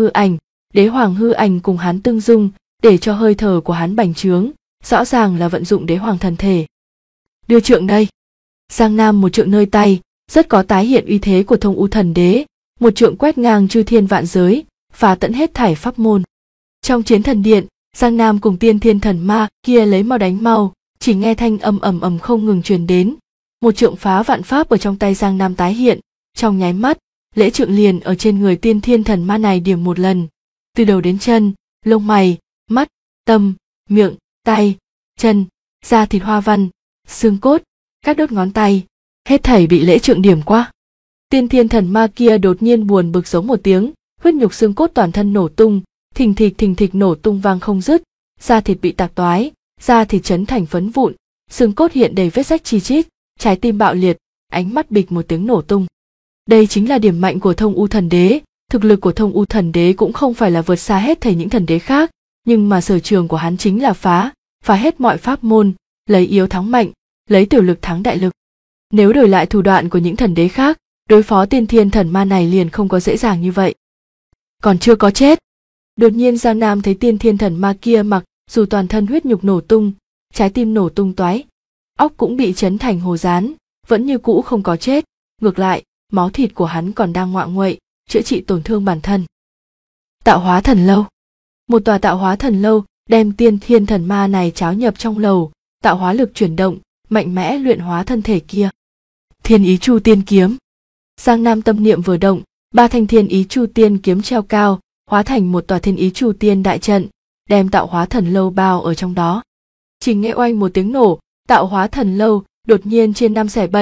hư ảnh cùng hắn tương dung, để cho hơi thở của hắn bành trướng, rõ ràng là vận dụng đế hoàng thần thể. Đưa trượng đây. Giang Nam một trượng nơi tay, rất có tái hiện uy thế của Thông U Thần Đế, một trượng quét ngang chư thiên vạn giới, phá tận hết thảy pháp môn. Trong chiến thần điện, Giang Nam cùng Tiên Thiên Thần Ma kia lấy mau đánh mau, chỉ nghe thanh âm ầm ầm không ngừng truyền đến. Một trượng phá vạn pháp ở trong tay Giang Nam tái hiện, trong nháy mắt, lễ trượng liền ở trên người Tiên Thiên Thần Ma này điểm một lần, từ đầu đến chân, lông mày, mắt, tâm, miệng, tay, chân, da thịt hoa văn, xương cốt, các đốt ngón tay, hết thảy bị lễ trượng điểm qua. Tiên Thiên Thần Ma kia đột nhiên buồn bực giống một tiếng, huyết nhục xương cốt toàn thân nổ tung, thình thịch nổ tung vang không dứt, da thịt bị tạc toái, da thịt chấn thành phấn vụn, xương cốt hiện đầy vết rách chi chít, trái tim bạo liệt, ánh mắt bịch một tiếng nổ tung. Đây chính là điểm mạnh của Thông U Thần Đế, thực lực của Thông U Thần Đế cũng không phải là vượt xa hết thảy những thần đế khác, nhưng mà sở trường của hắn chính là phá hết mọi pháp môn, lấy yếu thắng mạnh, lấy tiểu lực thắng đại lực. Nếu đổi lại thủ đoạn của những thần đế khác, đối phó Tiên Thiên Thần Ma này liền không có dễ dàng như vậy. Còn chưa có chết. Đột nhiên Giang Nam thấy Tiên Thiên Thần Ma kia mặc dù toàn thân huyết nhục nổ tung, trái tim nổ tung toái, óc cũng bị chấn thành hồ rán, vẫn như cũ không có chết, ngược lại, máu thịt của hắn còn đang ngoạ nguậy, chữa trị tổn thương bản thân. Tạo hóa thần lâu. Một tòa tạo hóa thần lâu đem Tiên Thiên Thần Ma này tráo nhập trong lầu, tạo hóa lực chuyển động, mạnh mẽ luyện hóa thân thể kia. Thiên Ý Chu Tiên kiếm. Giang Nam tâm niệm vừa động, ba thanh Thiên Ý Chu Tiên kiếm treo cao, hóa thành một tòa Thiên Ý Chu Tiên đại trận, đem tạo hóa thần lâu bao ở trong đó. Chỉ nghe oanh một tiếng nổ, tạo hóa thần lâu đột nhiên chia năm xẻ bảy,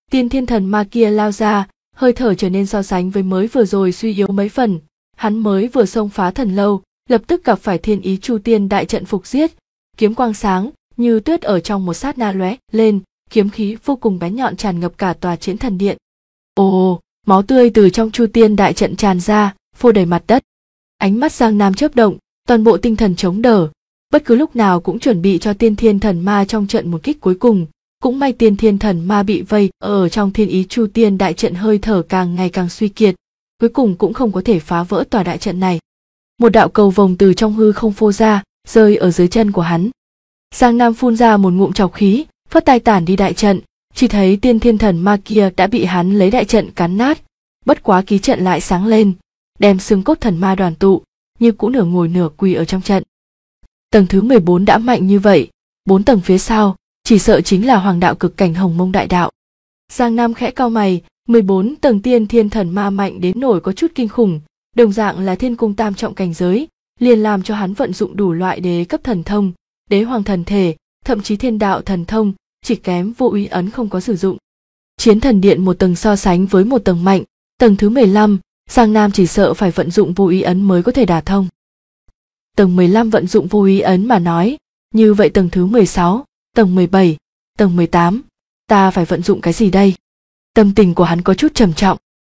Tiên thiên thần ma kia lao ra, hơi thở trở nên so sánh với mới vừa rồi suy yếu mấy phần. Hắn mới vừa xông phá thần lâu, lập tức gặp phải thiên ý chu tiên đại trận phục giết. Kiếm quang sáng như tuyết ở trong một sát na lóe lên, kiếm khí vô cùng bén nhọn tràn ngập cả tòa chiến thần điện. Ồ, máu tươi từ trong chu tiên đại trận tràn ra, phô đầy mặt đất. Ánh mắt Giang Nam chớp động, toàn bộ tinh thần chống đỡ, bất cứ lúc nào cũng chuẩn bị cho tiên thiên thần ma trong trận một kích cuối cùng. Cũng may tiên thiên thần ma bị vây ở trong thiên ý chu tiên đại trận, hơi thở càng ngày càng suy kiệt, cuối cùng cũng không có thể phá vỡ tòa đại trận này. Một đạo cầu vồng từ trong hư không phô ra, rơi ở dưới chân của hắn. Giang Nam phun ra một ngụm trọc khí, phất tay tản đi đại trận, chỉ thấy tiên thiên thần ma kia đã bị hắn lấy đại trận cắn nát, bất quá ký trận lại sáng lên, đem xương cốt thần ma đoàn tụ, như cũ nửa ngồi nửa quỳ ở trong trận. Tầng thứ 14 đã mạnh như vậy, 4 tầng phía sau, chỉ sợ chính là hoàng đạo cực cảnh Hồng Mông đại đạo. Giang Nam khẽ cau mày, 14 tầng tiên thiên thần ma mạnh đến nổi có chút kinh khủng, đồng dạng là thiên cung tam trọng cảnh giới, liền làm cho hắn vận dụng đủ loại đế cấp thần thông, đế hoàng thần thể, thậm chí thiên đạo thần thông, chỉ kém vô úy ấn không có sử dụng. Chiến thần điện một tầng so sánh với một tầng mạnh, tầng thứ 15, Giang Nam chỉ sợ phải vận dụng vô úy ấn mới có thể đả thông. Tầng 15 vận dụng vô úy ấn mà nói, như vậy tầng thứ 16, tầng 17, tầng 18, ta phải vận dụng cái gì đây? Tâm tình của hắn có chút trầm trọng.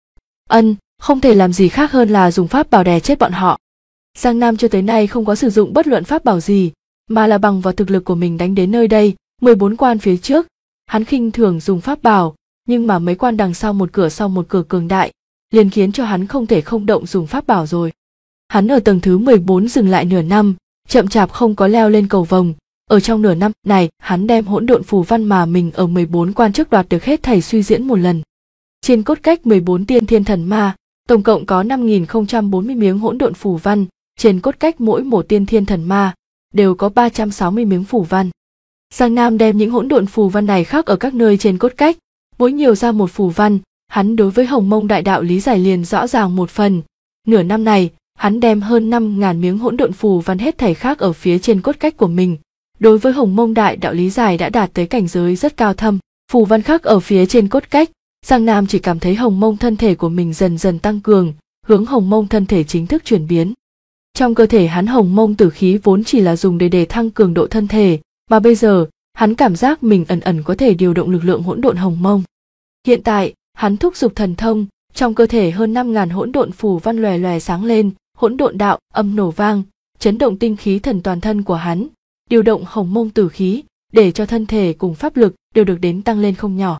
Không thể làm gì khác hơn là dùng pháp bảo đè chết bọn họ. Giang Nam cho tới nay không có sử dụng bất luận pháp bảo gì, mà là bằng vào thực lực của mình đánh đến nơi đây, 14 quan phía trước, hắn khinh thường dùng pháp bảo, nhưng mà mấy quan đằng sau một cửa cường đại, liền khiến cho hắn không thể không động dùng pháp bảo rồi. Hắn ở tầng thứ 14 dừng lại nửa năm, chậm chạp không có leo lên cầu vồng. Ở trong nửa năm này, hắn đem hỗn độn phù văn mà mình ở 14 quan trước đoạt được hết thảy suy diễn một lần. Trên cốt cách 14 tiên thiên thần ma, tổng cộng có 5040 miếng hỗn độn phù văn, trên cốt cách mỗi một tiên thiên thần ma đều có 360 miếng phù văn. Giang Nam đem những hỗn độn phù văn này khắc ở các nơi trên cốt cách, mỗi nhiều ra một phù văn, hắn đối với Hồng Mông đại đạo lý giải liền rõ ràng một phần. Nửa năm này, hắn đem hơn 5.000 miếng hỗn độn phù văn hết thảy khắc ở phía trên cốt cách của mình. Đối với Hồng Mông đại đạo lý giải đã đạt tới cảnh giới rất cao thâm, phù văn khắc ở phía trên cốt cách, Giang Nam chỉ cảm thấy Hồng Mông thân thể của mình dần dần tăng cường, hướng Hồng Mông thân thể chính thức chuyển biến. Trong cơ thể hắn Hồng Mông tử khí vốn chỉ là dùng để thăng cường độ thân thể, mà bây giờ, hắn cảm giác mình ẩn ẩn có thể điều động lực lượng hỗn độn Hồng Mông. Hiện tại, hắn thúc giục thần thông, trong cơ thể hơn 5.000 hỗn độn phù văn lòe lòe sáng lên, hỗn độn đạo âm nổ vang, chấn động tinh khí thần toàn thân của hắn, điều động Hồng Mông tử khí, để cho thân thể cùng pháp lực đều được đến tăng lên không nhỏ.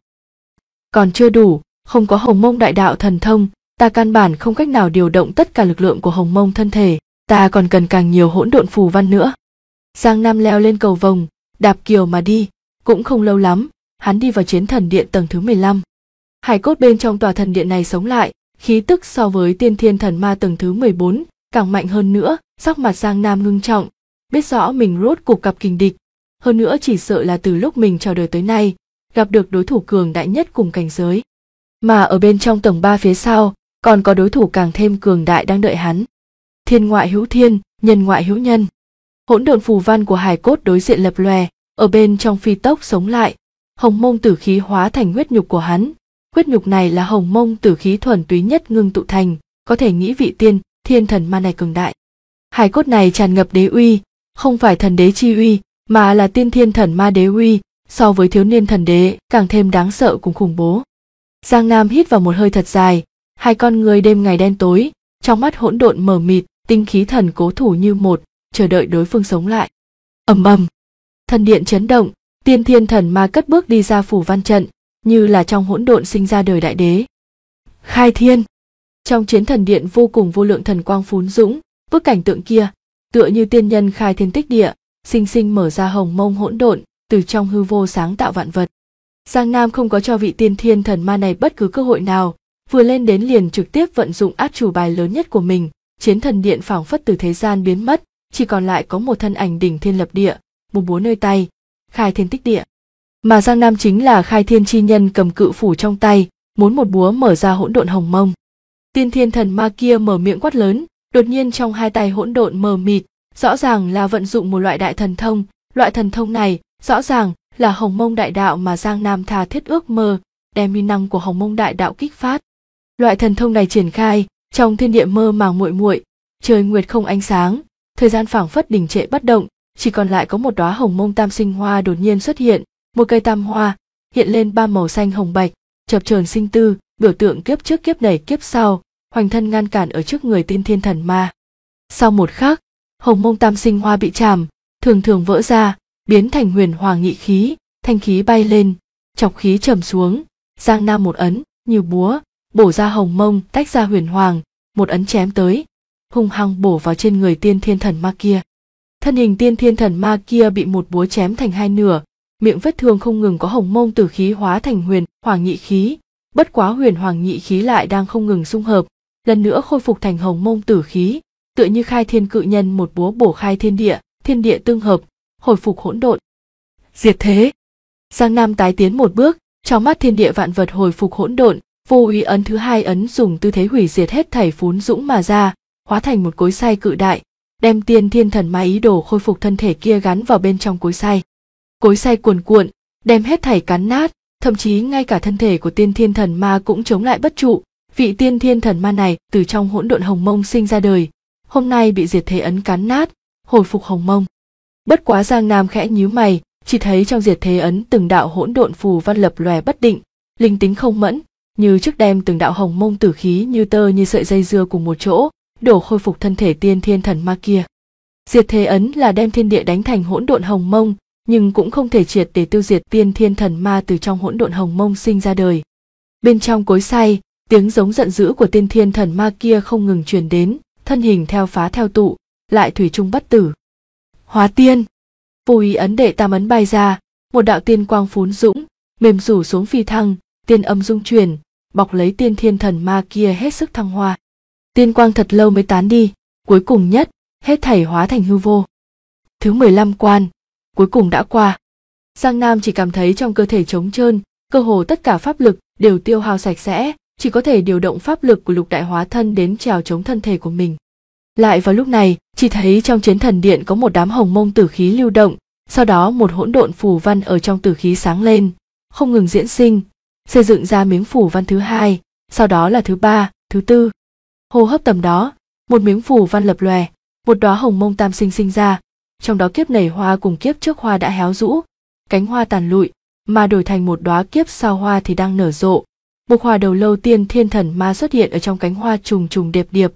Còn chưa đủ, không có Hồng Mông đại đạo thần thông, ta căn bản không cách nào điều động tất cả lực lượng của Hồng Mông thân thể, ta còn cần càng nhiều hỗn độn phù văn nữa. Giang Nam leo lên cầu vồng, đạp kiều mà đi, cũng không lâu lắm, hắn đi vào chiến thần điện tầng thứ 15. Hải cốt bên trong tòa thần điện này sống lại, khí tức so với tiên thiên thần ma tầng thứ 14 càng mạnh hơn nữa, sắc mặt Giang Nam ngưng trọng, biết rõ mình rốt cục gặp kình địch, hơn nữa chỉ sợ là từ lúc mình chào đời tới nay, gặp được đối thủ cường đại nhất cùng cảnh giới. Mà ở bên trong tầng 3 phía sau, còn có đối thủ càng thêm cường đại đang đợi hắn. Thiên ngoại hữu thiên, nhân ngoại hữu nhân. Hỗn độn phù văn của hải cốt đối diện lập lòe, ở bên trong phi tốc sống lại, Hồng Mông tử khí hóa thành huyết nhục của hắn. Huyết nhục này là Hồng Mông tử khí thuần túy nhất ngưng tụ thành, có thể nghĩ vị thiên thần ma này cường đại. Hải cốt này tràn ngập đế uy, không phải thần đế chi uy, mà là tiên thiên thần ma đế uy, so với thiếu niên thần đế càng thêm đáng sợ cùng khủng bố. Giang Nam hít vào một hơi thật dài, hai con người đêm ngày đen tối, trong mắt hỗn độn mờ mịt, tinh khí thần cố thủ như một, chờ đợi đối phương sống lại. Ầm ầm, thần điện chấn động, tiên thiên thần ma cất bước đi ra phủ văn trận, như là trong hỗn độn sinh ra đời đại đế. Khai thiên. Trong chiến thần điện vô cùng vô lượng thần quang phún dũng, bức cảnh tượng kia, tựa như tiên nhân khai thiên tích địa, sinh sinh mở ra Hồng Mông hỗn độn, từ trong hư vô sáng tạo vạn vật. Giang Nam không có cho vị tiên thiên thần ma này bất cứ cơ hội nào, vừa lên đến liền trực tiếp vận dụng át chủ bài lớn nhất của mình, chiến thần điện phảng phất từ thế gian biến mất, chỉ còn lại có một thân ảnh đỉnh thiên lập địa, một búa nơi tay, khai thiên tích địa. Mà Giang Nam chính là khai thiên chi nhân cầm cự phủ trong tay, muốn một búa mở ra hỗn độn Hồng Mông. Tiên thiên thần ma kia mở miệng quát lớn, đột nhiên trong hai tay hỗn độn mờ mịt, rõ ràng là vận dụng một loại đại thần thông, loại thần thông này rõ ràng là Hồng Mông đại đạo mà Giang Nam tha thiết ước mơ, đem uy năng của Hồng Mông Đại Đạo kích phát. Loại thần thông này triển khai, trong thiên địa mơ màng muội muội, trời nguyệt không ánh sáng, thời gian phảng phất đình trệ bất động, chỉ còn lại có một đóa Hồng Mông Tam Sinh Hoa đột nhiên xuất hiện, một cây tam hoa, hiện lên ba màu xanh hồng bạch, chập chờn sinh tư, biểu tượng kiếp trước kiếp này kiếp sau, hoành thân ngăn cản ở trước người Tiên Thiên Thần Ma. Sau một khắc, Hồng Mông Tam Sinh Hoa bị chạm, thường thường vỡ ra, biến thành huyền hoàng nhị khí, thanh khí bay lên, chọc khí trầm xuống, Giang Nam một ấn, như búa, bổ ra Hồng Mông, tách ra huyền hoàng, một ấn chém tới, hung hăng bổ vào trên người Tiên Thiên Thần Ma kia. Thân hình Tiên Thiên Thần Ma kia bị một búa chém thành hai nửa, miệng vết thương không ngừng có Hồng Mông tử khí hóa thành huyền hoàng nhị khí, bất quá huyền hoàng nhị khí lại đang không ngừng xung hợp, lần nữa khôi phục thành Hồng Mông tử khí, tựa như khai thiên cự nhân một búa bổ khai thiên địa tương hợp, hồi phục hỗn độn. Diệt thế. Giang Nam tái tiến một bước, trong mắt thiên địa vạn vật hồi phục hỗn độn, vô úy ấn thứ hai ấn dùng tư thế hủy diệt hết thảy phún dũng mà ra, hóa thành một cối xay cự đại, đem Tiên Thiên Thần Ma ý đồ khôi phục thân thể kia gắn vào bên trong cối xay. Cối xay cuồn cuộn, đem hết thảy cắn nát, thậm chí ngay cả thân thể của Tiên Thiên Thần Ma cũng chống lại bất trụ. Vị Tiên Thiên Thần Ma này từ trong hỗn độn Hồng Mông sinh ra đời, hôm nay bị diệt thế ấn cắn nát, hồi phục Hồng Mông. Bất quá Giang Nam khẽ nhíu mày, chỉ thấy trong diệt thế ấn từng đạo hỗn độn phù văn lập lòe bất định, linh tính không mẫn, như trước đem từng đạo Hồng Mông tử khí như tơ như sợi dây dưa cùng một chỗ, đổ khôi phục thân thể Tiên Thiên Thần Ma kia. Diệt thế ấn là đem thiên địa đánh thành hỗn độn Hồng Mông, nhưng cũng không thể triệt để tiêu diệt Tiên Thiên Thần Ma từ trong hỗn độn Hồng Mông sinh ra đời. Bên trong cối xay, tiếng giống giận dữ của Tiên Thiên Thần Ma kia không ngừng truyền đến, thân hình theo phá theo tụ, lại thủy chung bất tử. Hóa tiên. Vô ý ấn đệ tam ấn bay ra, một đạo tiên quang phún dũng, mềm rủ xuống phi thăng, tiên âm dung truyền, bọc lấy Tiên Thiên Thần Ma kia hết sức thăng hoa. Tiên quang thật lâu mới tán đi, cuối cùng nhất, hết thảy hóa thành hư vô. Thứ 15 quan, cuối cùng đã qua. Giang Nam chỉ cảm thấy trong cơ thể trống trơn, cơ hồ tất cả pháp lực đều tiêu hao sạch sẽ, chỉ có thể điều động pháp lực của lục đại hóa thân đến trèo chống thân thể của mình. Lại vào lúc này, chỉ thấy trong Chiến Thần Điện có một đám Hồng Mông tử khí lưu động, sau đó một hỗn độn phù văn ở trong tử khí sáng lên, không ngừng diễn sinh, xây dựng ra miếng phù văn thứ hai, sau đó là thứ ba, thứ tư. Hô hấp tầm đó, một miếng phù văn lập lòe, một đóa Hồng Mông tam sinh ra, trong đó kiếp nảy hoa cùng kiếp trước hoa đã héo rũ, cánh hoa tàn lụi, mà đổi thành một đóa kiếp sau hoa thì đang nở rộ. Một hoa đầu lâu Tiên Thiên Thần Ma xuất hiện ở trong cánh hoa trùng trùng điệp điệp,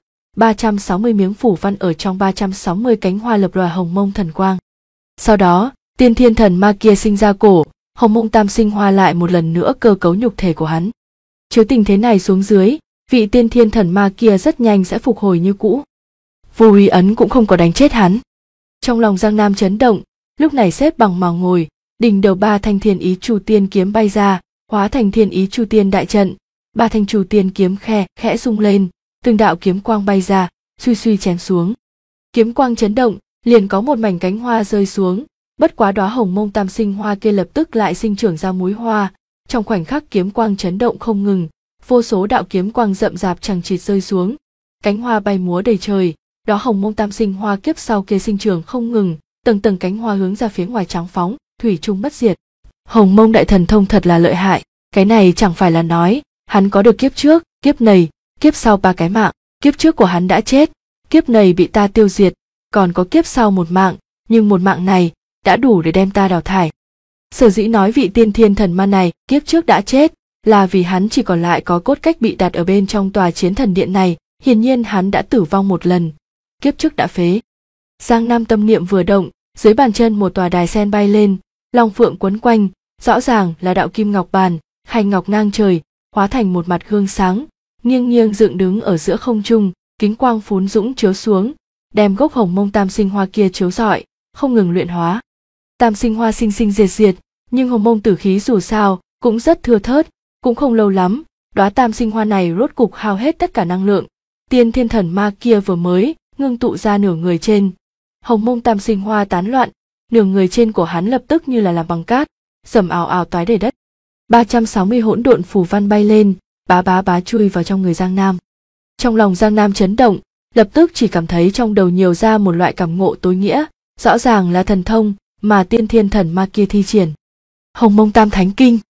360 miếng phù văn ở trong 360 cánh hoa lập lòe Hồng Mông thần quang. Sau đó, Tiên Thiên Thần Ma kia sinh ra cổ, Hồng Mông tam sinh hoa lại một lần nữa cơ cấu nhục thể của hắn. Chiếu tình thế này xuống dưới, vị Tiên Thiên Thần Ma kia rất nhanh sẽ phục hồi như cũ. Vô úy ấn cũng không có đánh chết hắn. Trong lòng Giang Nam chấn động, lúc này xếp bằng mà ngồi, đỉnh đầu ba thanh Thiên Ý Chu Tiên kiếm bay ra, hóa thành Thiên Ý Chu Tiên đại trận, ba thanh Chu Tiên kiếm khẽ rung lên, từng đạo kiếm quang bay ra, suy suy chém xuống. Kiếm quang chấn động, liền có một mảnh cánh hoa rơi xuống, bất quá đóa Hồng Mông tam sinh hoa kia lập tức lại sinh trưởng ra múi hoa, trong khoảnh khắc kiếm quang chấn động không ngừng, vô số đạo kiếm quang rậm rạp chằng chịt rơi xuống, cánh hoa bay múa đầy trời, đóa Hồng Mông tam sinh hoa kiếp sau kia sinh trưởng không ngừng, tầng tầng cánh hoa hướng ra phía ngoài trắng phóng, thủy chung bất diệt. Hồng Mông đại thần thông thật là lợi hại, cái này chẳng phải là nói, hắn có được kiếp trước, kiếp này, kiếp sau ba cái mạng, kiếp trước của hắn đã chết, kiếp này bị ta tiêu diệt, còn có kiếp sau một mạng, nhưng một mạng này đã đủ để đem ta đào thải. Sở dĩ nói vị Tiên Thiên Thần Ma này kiếp trước đã chết, là vì hắn chỉ còn lại có cốt cách bị đặt ở bên trong tòa Chiến Thần Điện này, hiển nhiên hắn đã tử vong một lần, kiếp trước đã phế. Giang Nam tâm niệm vừa động, dưới bàn chân một tòa đài sen bay lên, long phượng quấn quanh, rõ ràng là đạo kim ngọc bàn, khanh ngọc ngang trời, hóa thành một mặt gương sáng, nghiêng nghiêng dựng đứng ở giữa không trung, kính quang phún dũng chiếu xuống, đem gốc Hồng Mông tam sinh hoa kia chiếu rọi, không ngừng luyện hóa. Tam sinh hoa sinh sinh diệt diệt, nhưng Hồng Mông tử khí dù sao cũng rất thưa thớt, cũng không lâu lắm, đóa tam sinh hoa này rốt cục hao hết tất cả năng lượng. Tiên Thiên Thần Ma kia vừa mới ngưng tụ ra nửa người trên, Hồng Mông tam sinh hoa tán loạn, nửa người trên của hắn lập tức như là làm bằng cát, sầm ào ào toái đầy đất. 360 hỗn độn phù văn bay lên, bá chui vào trong người Giang Nam. Trong lòng Giang Nam chấn động, lập tức chỉ cảm thấy trong đầu nhiều ra một loại cảm ngộ tối nghĩa, rõ ràng là thần thông mà Tiên Thiên Thần Ma kia thi triển. Hồng Mông Tam Thánh Kinh.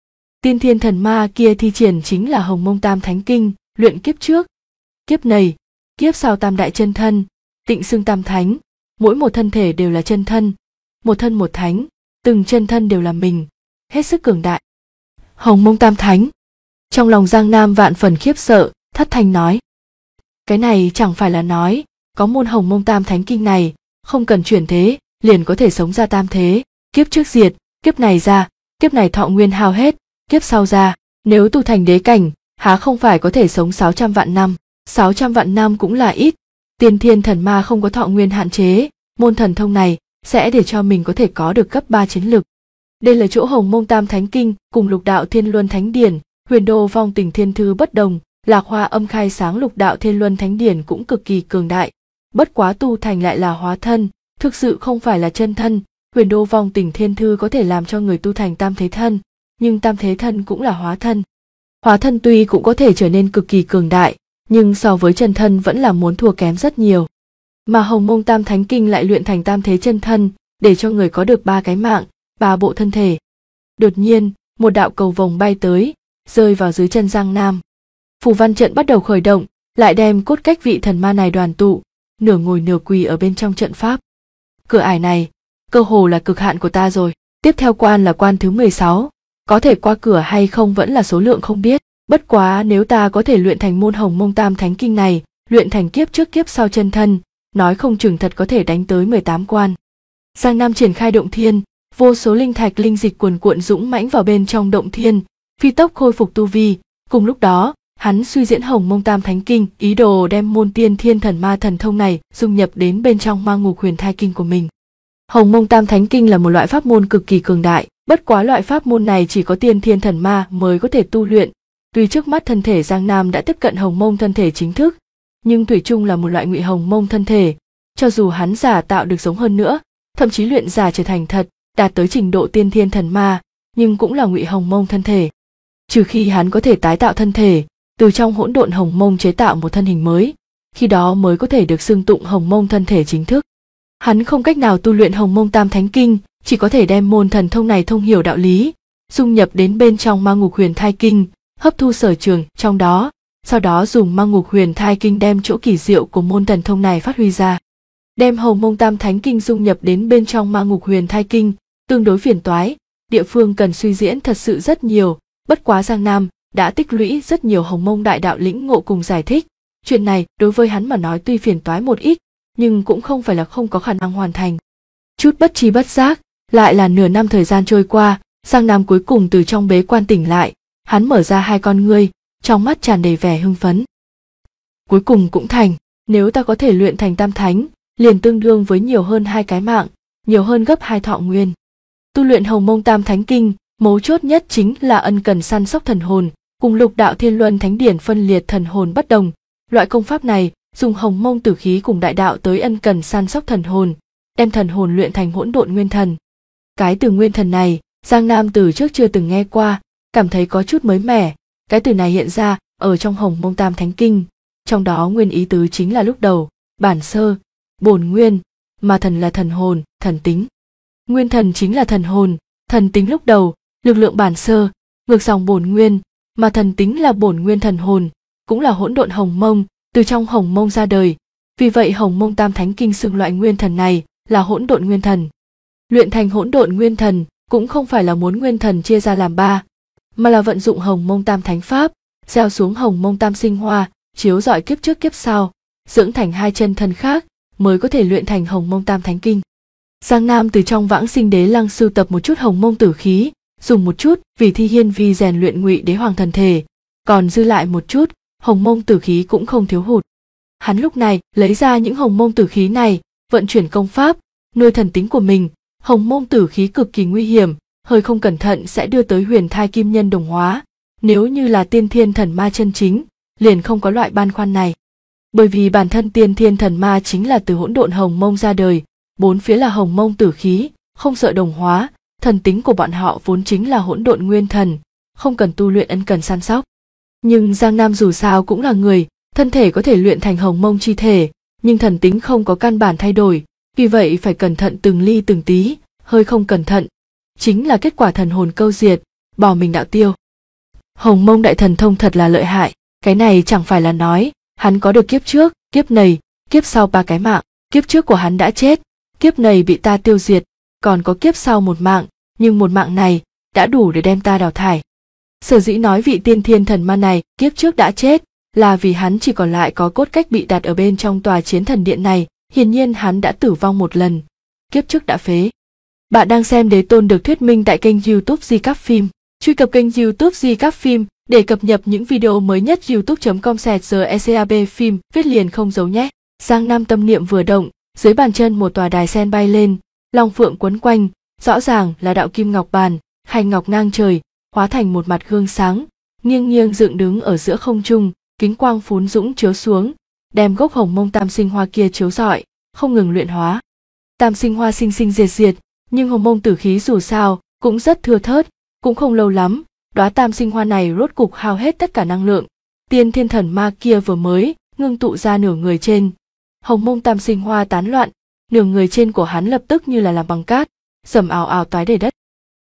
Tiên thiên thần ma kia thi triển chính là Hồng Mông Tam Thánh Kinh, luyện kiếp trước, kiếp này, kiếp sau tam đại chân thân, tịnh xưng tam thánh, mỗi một thân thể đều là chân thân, một thân một thánh, từng chân thân đều là mình, hết sức cường đại. Hồng Mông Tam Thánh. Trong lòng Giang Nam vạn phần khiếp sợ, thất thanh nói. Cái này chẳng phải là nói, có môn Hồng Mông Tam Thánh Kinh này, không cần chuyển thế, liền có thể sống ra tam thế, kiếp trước diệt, kiếp này ra, kiếp này thọ nguyên hao hết, kiếp sau ra, nếu tu thành đế cảnh, há không phải có thể sống 600 vạn năm, 600 vạn năm cũng là ít, tiên thiên thần ma không có thọ nguyên hạn chế, môn thần thông này sẽ để cho mình có thể có được cấp 3 chiến lực. Đây là chỗ Hồng Mông Tam Thánh Kinh cùng Lục Đạo Thiên Luân Thánh Điển, Huyền Đô Vong Tình Thiên Thư bất đồng, Lạc Hoa Âm Khai Sáng Lục Đạo Thiên Luân Thánh Điển cũng cực kỳ cường đại, bất quá tu thành lại là hóa thân, thực sự không phải là chân thân. Huyền Đô Vong Tình Thiên Thư có thể làm cho người tu thành tam thế thân, nhưng tam thế thân cũng là hóa thân. Hóa thân tuy cũng có thể trở nên cực kỳ cường đại, nhưng so với chân thân vẫn là muốn thua kém rất nhiều. Mà Hồng Mông Tam Thánh Kinh lại luyện thành tam thế chân thân, để cho người có được 3 cái mạng, 3 bộ thân thể. Đột nhiên, một đạo cầu vồng bay tới, rơi vào dưới chân Giang Nam. Phù văn trận bắt đầu khởi động, lại đem cốt cách vị thần ma này đoàn tụ, nửa ngồi nửa quỳ ở bên trong trận pháp. Cửa ải này, cơ hồ là cực hạn của ta rồi. Tiếp theo quan là quan thứ 16, có thể qua cửa hay không vẫn là số lượng không biết. Bất quá nếu ta có thể luyện thành môn Hồng Mông Tam Thánh Kinh này, luyện thành kiếp trước kiếp sau chân thân, nói không chừng thật có thể đánh tới 18 quan. Giang Nam triển khai động thiên, vô số linh thạch linh dịch cuồn cuộn dũng mãnh vào bên trong động thiên, phi tốc khôi phục tu vi. Cùng lúc đó, hắn suy diễn Hồng Mông Tam Thánh Kinh, ý đồ đem môn tiên thiên thần ma thần thông này dung nhập đến bên trong Ma Ngục Huyền Thai Kinh của mình. Hồng Mông Tam Thánh Kinh là một loại pháp môn cực kỳ cường đại, bất quá loại pháp môn này chỉ có tiên thiên thần ma mới có thể tu luyện. Tuy trước mắt thân thể Giang Nam đã tiếp cận Hồng Mông thân thể chính thức, nhưng thủy chung là một loại ngụy Hồng Mông thân thể, cho dù hắn giả tạo được giống hơn nữa, thậm chí luyện giả trở thành thật, đạt tới trình độ tiên thiên thần ma, nhưng cũng là ngụy Hồng Mông thân thể. Trừ khi hắn có thể tái tạo thân thể, từ trong hỗn độn Hồng Mông chế tạo một thân hình mới, khi đó mới có thể được xưng tụng Hồng Mông thân thể chính thức. Hắn không cách nào tu luyện Hồng Mông Tam Thánh Kinh, chỉ có thể đem môn thần thông này thông hiểu đạo lý, dung nhập đến bên trong Ma Ngục Huyền Thai Kinh, hấp thu sở trường trong đó, sau đó dùng Ma Ngục Huyền Thai Kinh đem chỗ kỳ diệu của môn thần thông này phát huy ra. Đem Hồng Mông Tam Thánh Kinh dung nhập đến bên trong Ma Ngục Huyền Thai Kinh, tương đối phiền toái, địa phương cần suy diễn thật sự rất nhiều, bất quá Giang Nam đã tích lũy rất nhiều Hồng Mông đại đạo lĩnh ngộ cùng giải thích, chuyện này đối với hắn mà nói tuy phiền toái một ít, nhưng cũng không phải là không có khả năng hoàn thành. Chút bất tri bất giác, lại là nửa năm thời gian trôi qua, Giang Nam cuối cùng từ trong bế quan tỉnh lại, hắn mở ra hai con ngươi, trong mắt tràn đầy vẻ hưng phấn. Cuối cùng cũng thành, nếu ta có thể luyện thành tam thánh, liền tương đương với nhiều hơn 2 cái mạng, nhiều hơn gấp 2 thọ nguyên. Tu luyện Hồng Mông Tam Thánh Kinh, mấu chốt nhất chính là ân cần săn sóc thần hồn, cùng Lục Đạo Thiên Luân Thánh Điển phân liệt thần hồn bất đồng. Loại công pháp này dùng Hồng Mông tử khí cùng đại đạo tới ân cần săn sóc thần hồn, đem thần hồn luyện thành hỗn độn nguyên thần. Cái từ nguyên thần này, Giang Nam từ trước chưa từng nghe qua, cảm thấy có chút mới mẻ. Cái từ này hiện ra ở trong Hồng Mông Tam Thánh Kinh, trong đó nguyên ý tứ chính là lúc đầu, bản sơ, bổn nguyên, mà thần là thần hồn, thần tính. Nguyên thần chính là thần hồn, thần tính lúc đầu, lực lượng bản sơ, ngược dòng bổn nguyên, mà thần tính là bổn nguyên thần hồn, cũng là hỗn độn Hồng Mông, từ trong Hồng Mông ra đời. Vì vậy Hồng Mông Tam Thánh Kinh xưng loại nguyên thần này là hỗn độn nguyên thần. Luyện thành hỗn độn nguyên thần cũng không phải là muốn nguyên thần chia ra làm 3, mà là vận dụng Hồng Mông Tam Thánh Pháp, gieo xuống Hồng Mông Tam Sinh Hoa, chiếu rọi kiếp trước kiếp sau, dưỡng thành 2 chân thân khác, mới có thể luyện thành Hồng Mông Tam Thánh Kinh. Giang Nam từ trong Vãng Sinh Đế Lăng sưu tập một chút Hồng Mông tử khí, dùng một chút vì Thi Hiên Vi rèn luyện Ngụy Đế Hoàng thần thể, còn dư lại một chút, Hồng Mông tử khí cũng không thiếu hụt. Hắn lúc này lấy ra những Hồng Mông tử khí này, vận chuyển công pháp, nuôi thần tính của mình. Hồng Mông tử khí cực kỳ nguy hiểm, hơi không cẩn thận sẽ đưa tới huyền thai kim nhân đồng hóa. Nếu như là tiên thiên thần ma chân chính, liền không có loại băn khoăn này. Bởi vì bản thân tiên thiên thần ma chính là từ hỗn độn Hồng Mông ra đời, bốn phía là Hồng Mông tử khí, không sợ đồng hóa, thần tính của bọn họ vốn chính là hỗn độn nguyên thần, không cần tu luyện ân cần săn sóc. Nhưng Giang Nam dù sao cũng là người, thân thể có thể luyện thành Hồng Mông chi thể, nhưng thần tính không có căn bản thay đổi, vì vậy phải cẩn thận từng ly từng tí, hơi không cẩn thận chính là kết quả thần hồn câu diệt, bỏ mình đạo tiêu. Hồng Mông đại thần thông thật là lợi hại, cái này chẳng phải là nói, hắn có được kiếp trước, kiếp này, kiếp sau 3 cái mạng, kiếp trước của hắn đã chết, kiếp này bị ta tiêu diệt, còn có kiếp sau 1 mạng, nhưng 1 mạng này đã đủ để đem ta đào thải. Sở dĩ nói vị tiên thiên thần ma này kiếp trước đã chết, là vì hắn chỉ còn lại có cốt cách bị đặt ở bên trong tòa chiến thần điện này, hiển nhiên hắn đã tử vong 1 lần, kiếp trước đã phế. Bạn đang xem Đế Tôn được thuyết minh tại kênh YouTube Di Các Phim. Truy cập kênh YouTube Di Các Phim để cập nhật những video mới nhất. youtube.com/secab phim viết liền không giấu nhé. Giang Nam tâm niệm vừa động, dưới bàn chân một tòa đài sen bay lên, long phượng quấn quanh, rõ ràng là đạo kim ngọc bàn, hành ngọc ngang trời, hóa thành một mặt gương sáng, nghiêng nghiêng dựng đứng ở giữa không trung, kính quang phún dũng chiếu xuống, đem gốc Hồng Mông tam sinh hoa kia chiếu rọi, không ngừng luyện hóa. Tam sinh hoa sinh sinh diệt diệt, nhưng Hồng Mông tử khí dù sao cũng rất thưa thớt, cũng không lâu lắm, đóa tam sinh hoa này rốt cục hao hết tất cả năng lượng. Tiên thiên thần ma kia vừa mới ngưng tụ ra nửa người trên, Hồng Mông tam sinh hoa tán loạn, nửa người trên của hắn lập tức như là làm bằng cát, rầm ào ào toái đầy đất.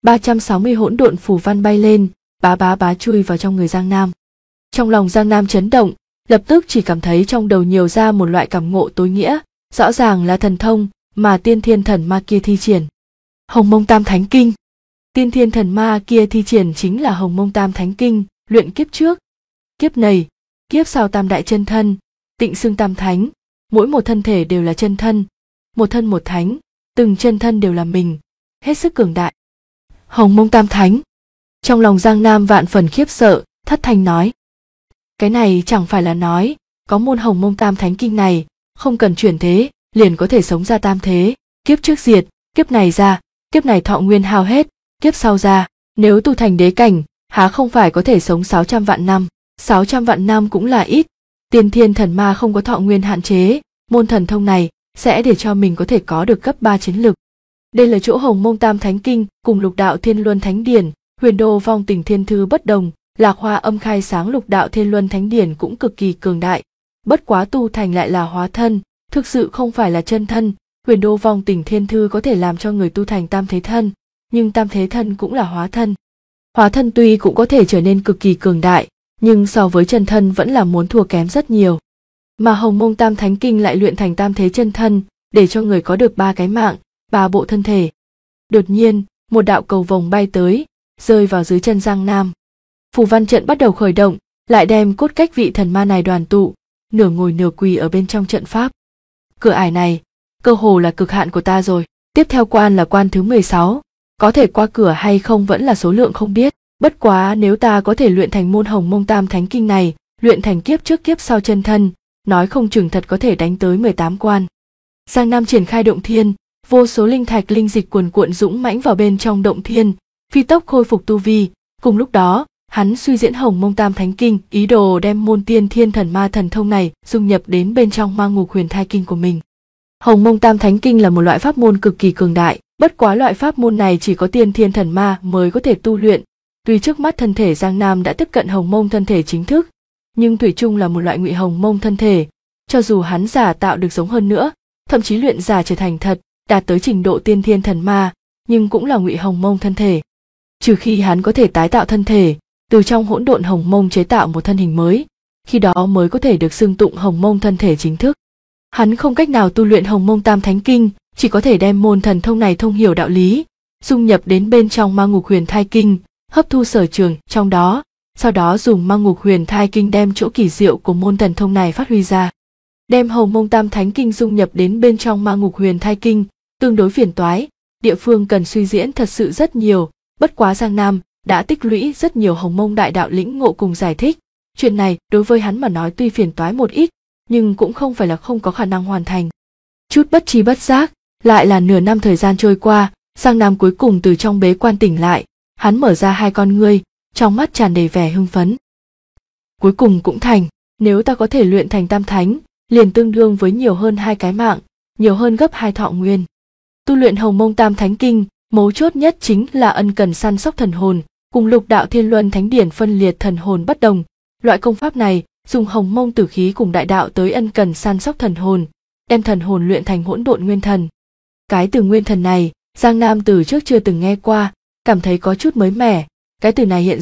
360 hỗn độn phù văn bay lên, bá chui vào trong người Giang Nam. Trong lòng Giang Nam chấn động, lập tức chỉ cảm thấy trong đầu nhiều ra một loại cảm ngộ tối nghĩa, rõ ràng là thần thông mà tiên thiên thần ma kia thi triển. Hồng Mông Tam Thánh Kinh. Tiên thiên thần ma kia thi triển chính là Hồng Mông Tam Thánh Kinh, luyện kiếp trước, kiếp này, kiếp sau tam đại chân thân, tịnh xưng tam thánh, mỗi một thân thể đều là chân thân, một thân một thánh, từng chân thân đều là mình, hết sức cường đại. Hồng Mông Tam Thánh. Trong lòng Giang Nam vạn phần khiếp sợ, thất thanh nói: cái này chẳng phải là nói, có môn Hồng Mông Tam Thánh Kinh này, không cần chuyển thế, liền có thể sống ra tam thế, kiếp trước diệt, kiếp này ra, kiếp này thọ nguyên hao hết, kiếp sau ra, nếu tu thành đế cảnh, há không phải có thể sống 600 vạn năm, 600 vạn năm cũng là ít. Tiên thiên thần ma không có thọ nguyên hạn chế, môn thần thông này sẽ để cho mình có thể có được cấp 3 chiến lực. Đây là chỗ Hồng Mông Tam Thánh Kinh cùng Lục Đạo Thiên Luân Thánh Điển, Huyền Đô Vong Tình Thiên Thư bất đồng, Lạc Hoa Âm Khai Sáng Lục Đạo Thiên Luân Thánh Điển cũng cực kỳ cường đại, bất quá tu thành lại là hóa thân, thực sự không phải là chân thân. Huyền Đô Vong Tình Thiên Thư có thể làm cho người tu thành tam thế thân, nhưng tam thế thân cũng là hóa thân. Hóa thân tuy cũng có thể trở nên cực kỳ cường đại, nhưng so với chân thân vẫn là muốn thua kém rất nhiều. Mà Hồng Mông Tam Thánh Kinh lại luyện thành tam thế chân thân, để cho người có được 3 cái mạng, 3 bộ thân thể. Đột nhiên, một đạo cầu vồng bay tới, rơi vào dưới chân Giang Nam. Phù văn trận bắt đầu khởi động, lại đem cốt cách vị thần ma này đoàn tụ, nửa ngồi nửa quỳ ở bên trong trận pháp. Cửa ải này, cơ hồ là cực hạn của ta rồi, tiếp theo quan là quan thứ 16, có thể qua cửa hay không vẫn là số lượng không biết, bất quá nếu ta có thể luyện thành môn Hồng Mông Tam Thánh Kinh này, luyện thành kiếp trước kiếp sau chân thân, nói không chừng thật có thể đánh tới 18 quan. Giang Nam triển khai động thiên, vô số linh thạch linh dịch cuồn cuộn dũng mãnh vào bên trong động thiên, phi tốc khôi phục tu vi. Cùng lúc đó, hắn suy diễn Hồng Mông Tam Thánh Kinh, ý đồ đem môn tiên thiên thần ma thần thông này dung nhập đến bên trong Ma Ngục Huyền Thai Kinh của mình. Hồng Mông Tam Thánh Kinh là một loại pháp môn cực kỳ cường đại, bất quá loại pháp môn này chỉ có tiên thiên thần ma mới có thể tu luyện. Tuy trước mắt thân thể Giang Nam đã tiếp cận Hồng Mông thân thể chính thức, nhưng thủy chung là một loại ngụy Hồng Mông thân thể, cho dù hắn giả tạo được giống hơn nữa, thậm chí luyện giả trở thành thật, đạt tới trình độ tiên thiên thần ma, nhưng cũng là ngụy Hồng Mông thân thể. Trừ khi hắn có thể tái tạo thân thể, từ trong hỗn độn Hồng Mông chế tạo một thân hình mới, khi đó mới có thể được xưng tụng Hồng Mông thân thể chính thức. Hắn không cách nào tu luyện Hồng Mông Tam Thánh Kinh, chỉ có thể đem môn thần thông này thông hiểu đạo lý, dung nhập đến bên trong Ma Ngục Huyền Thai Kinh, hấp thu sở trường trong đó, sau đó dùng Ma Ngục Huyền Thai Kinh đem chỗ kỳ diệu của môn thần thông này phát huy ra. Đem Hồng Mông Tam Thánh Kinh dung nhập đến bên trong Ma Ngục Huyền Thai Kinh, tương đối phiền toái, địa phương cần suy diễn thật sự rất nhiều, bất quá Giang Nam đã tích lũy rất nhiều Hồng Mông đại đạo lĩnh ngộ cùng giải thích, chuyện này đối với hắn mà nói tuy phiền toái một ít, nhưng cũng không phải là không có khả năng hoàn thành. Chút bất tri bất giác, lại là nửa năm thời gian trôi qua, Giang Nam cuối cùng từ trong bế quan tỉnh lại, hắn mở ra 2 con ngươi, trong mắt tràn đầy vẻ hưng phấn. Cuối cùng cũng thành, nếu ta có thể luyện thành tam thánh, liền tương đương với nhiều hơn 2 cái mạng, nhiều hơn gấp 2 thọ nguyên. Tu luyện Hồng Mông Tam Thánh Kinh, mấu chốt nhất chính là ân cần săn sóc thần hồn, cùng Lục Đạo Thiên Luân Thánh Điển phân liệt thần hồn bất đồng. Loại công pháp này dùng Hồng Mông tử khí cùng đại đạo tới ân cần săn sóc thần hồn, đem thần hồn luyện thành hỗn độn nguyên thần. Cái từ nguyên thần này, Giang Nam từ trước chưa từng nghe qua, cảm thấy có chút mới mẻ. Cái từ này hiện ra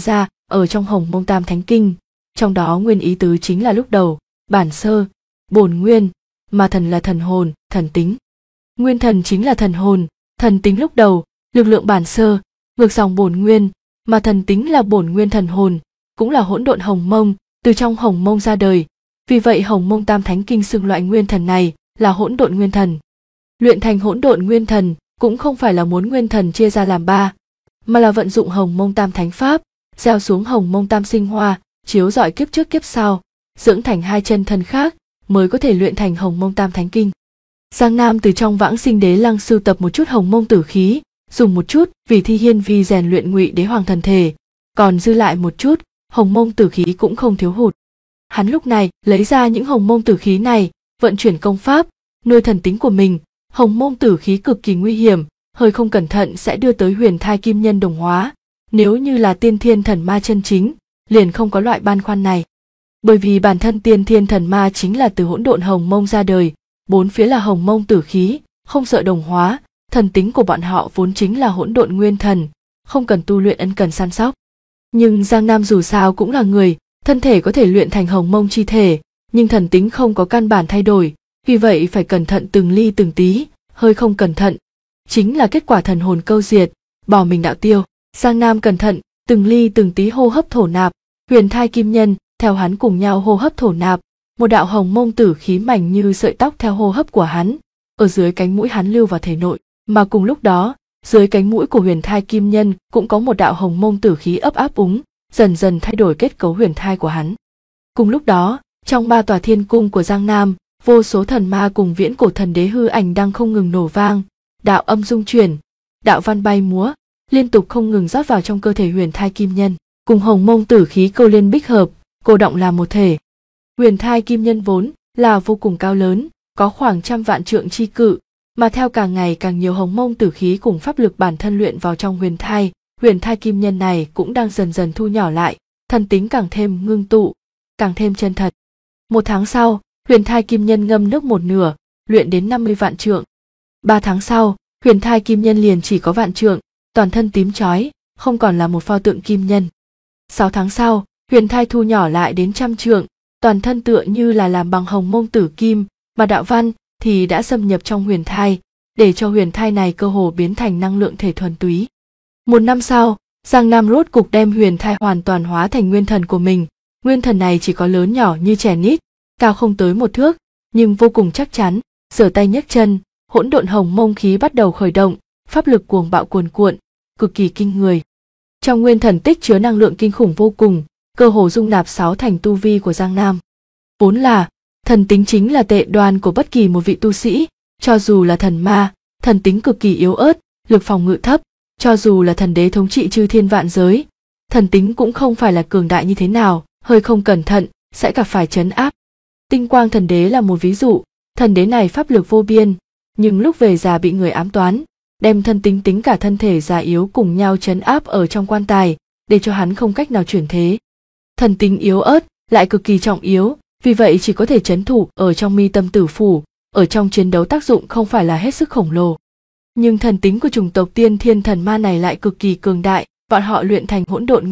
ở trong Hồng Mông Tam Thánh Kinh, trong đó nguyên ý tứ chính là lúc đầu, bản sơ, bổn nguyên, mà thần là thần hồn, thần tính. Nguyên thần chính là thần hồn, thần tính lúc đầu, lực lượng bản sơ, ngược dòng bổn nguyên, mà thần tính là bổn nguyên thần hồn, cũng là hỗn độn Hồng Mông, từ trong Hồng Mông ra đời. Vì vậy Hồng Mông Tam Thánh Kinh xưng loại nguyên thần này là hỗn độn nguyên thần. Luyện thành hỗn độn nguyên thần cũng không phải là muốn nguyên thần chia ra làm ba, mà là vận dụng Hồng Mông Tam Thánh Pháp, gieo xuống Hồng Mông Tam Sinh Hoa, chiếu rọi kiếp trước kiếp sau, dưỡng thành hai chân thân khác, mới có thể luyện thành Hồng Mông Tam Thánh Kinh. Giang Nam từ trong Vãng Sinh Đế Lăng sưu tập một chút Hồng Mông tử khí, dùng một chút vì Thi Hiên Vi rèn luyện Ngụy Đế Hoàng thần thể, còn dư lại một chút, Hồng Mông tử khí cũng không thiếu hụt. Hắn lúc này lấy ra những Hồng Mông tử khí này, vận chuyển công pháp, nuôi thần tính của mình. Hồng Mông tử khí cực kỳ nguy hiểm, hơi không cẩn thận sẽ đưa tới huyền thai kim nhân đồng hóa. Nếu như là tiên thiên thần ma chân chính, liền không có loại băn khoăn này. Bởi vì bản thân tiên thiên thần ma chính là từ hỗn độn Hồng Mông ra đời, bốn phía là Hồng Mông tử khí, không sợ đồng hóa, thần tính của bọn họ vốn chính là hỗn độn nguyên thần, không cần tu luyện ân cần săn sóc. Nhưng Giang Nam dù sao cũng là người, thân thể có thể luyện thành Hồng Mông chi thể, nhưng thần tính không có căn bản thay đổi, vì vậy phải cẩn thận từng ly từng tí, hơi không cẩn thận chính là kết quả thần hồn câu diệt, bỏ mình đạo tiêu. Giang Nam cẩn thận, từng ly từng tí hô hấp thổ nạp, huyền thai kim nhân theo hắn cùng nhau hô hấp thổ nạp, một đạo Hồng Mông tử khí mảnh như sợi tóc theo hô hấp của hắn, ở dưới cánh mũi hắn lưu vào thể nội, mà cùng lúc đó, dưới cánh mũi của huyền thai kim nhân cũng có một đạo Hồng Mông tử khí ấp áp úng, dần dần thay đổi kết cấu huyền thai của hắn. Cùng lúc đó, trong ba tòa thiên cung của Giang Nam, vô số thần ma cùng viễn cổ thần đế hư ảnh đang không ngừng nổ vang, đạo âm dung chuyển, đạo văn bay múa, liên tục không ngừng rót vào trong cơ thể huyền thai kim nhân, cùng Hồng Mông tử khí câu liên bích hợp, cô động làm một thể. Huyền thai kim nhân vốn là vô cùng cao lớn, có khoảng 100 vạn trượng chi cự, mà theo càng ngày càng nhiều Hồng Mông tử khí cùng pháp lực bản thân luyện vào trong huyền thai kim nhân này cũng đang dần dần thu nhỏ lại, thần tính càng thêm ngưng tụ, càng thêm chân thật. 1 tháng sau, huyền thai kim nhân ngâm nước 1/2, luyện đến 50 vạn trượng. 3 tháng sau, huyền thai kim nhân liền chỉ có vạn trượng, toàn thân tím chói, không còn là một pho tượng kim nhân. 6 tháng sau, huyền thai thu nhỏ lại đến 100 trượng, toàn thân tựa như là làm bằng Hồng Mông tử kim, mà đạo văn thì đã xâm nhập trong huyền thai, để cho huyền thai này cơ hồ biến thành năng lượng thể thuần túy. 1 năm sau, Giang Nam rốt cục đem huyền thai hoàn toàn hóa thành nguyên thần của mình. Nguyên thần này chỉ có lớn nhỏ như trẻ nít, cao không tới 1 thước, nhưng vô cùng chắc chắn. Giở tay nhấc chân, hỗn độn Hồng Mông khí bắt đầu khởi động, pháp lực cuồng bạo cuồn cuộn, cực kỳ kinh người. Trong nguyên thần tích chứa năng lượng kinh khủng vô cùng, cơ hồ dung nạp 6 thành tu vi của Giang Nam. Vốn là thần tính chính là tệ đoan của bất kỳ một vị tu sĩ, cho dù là thần ma, thần tính cực kỳ yếu ớt, lực phòng ngự thấp, cho dù là thần đế thống trị chư thiên vạn giới, thần tính cũng không phải là cường đại như thế nào, hơi không cẩn thận sẽ gặp phải trấn áp. Tinh Quang thần đế là một ví dụ, thần đế này pháp lực vô biên, nhưng lúc về già bị người ám toán, đem thân tính cả thân thể già yếu cùng nhau trấn áp ở trong quan tài, để cho hắn không cách nào chuyển thế. Thần tính yếu ớt lại cực kỳ trọng yếu, vì vậy chỉ có thể trấn thủ ở trong mi tâm tử phủ, ở trong chiến đấu tác dụng không phải là hết sức khổng lồ. Nhưng thần tính của chủng tộc tiên thiên thần ma này lại cực kỳ cường đại, bọn họ luyện thành hỗn độn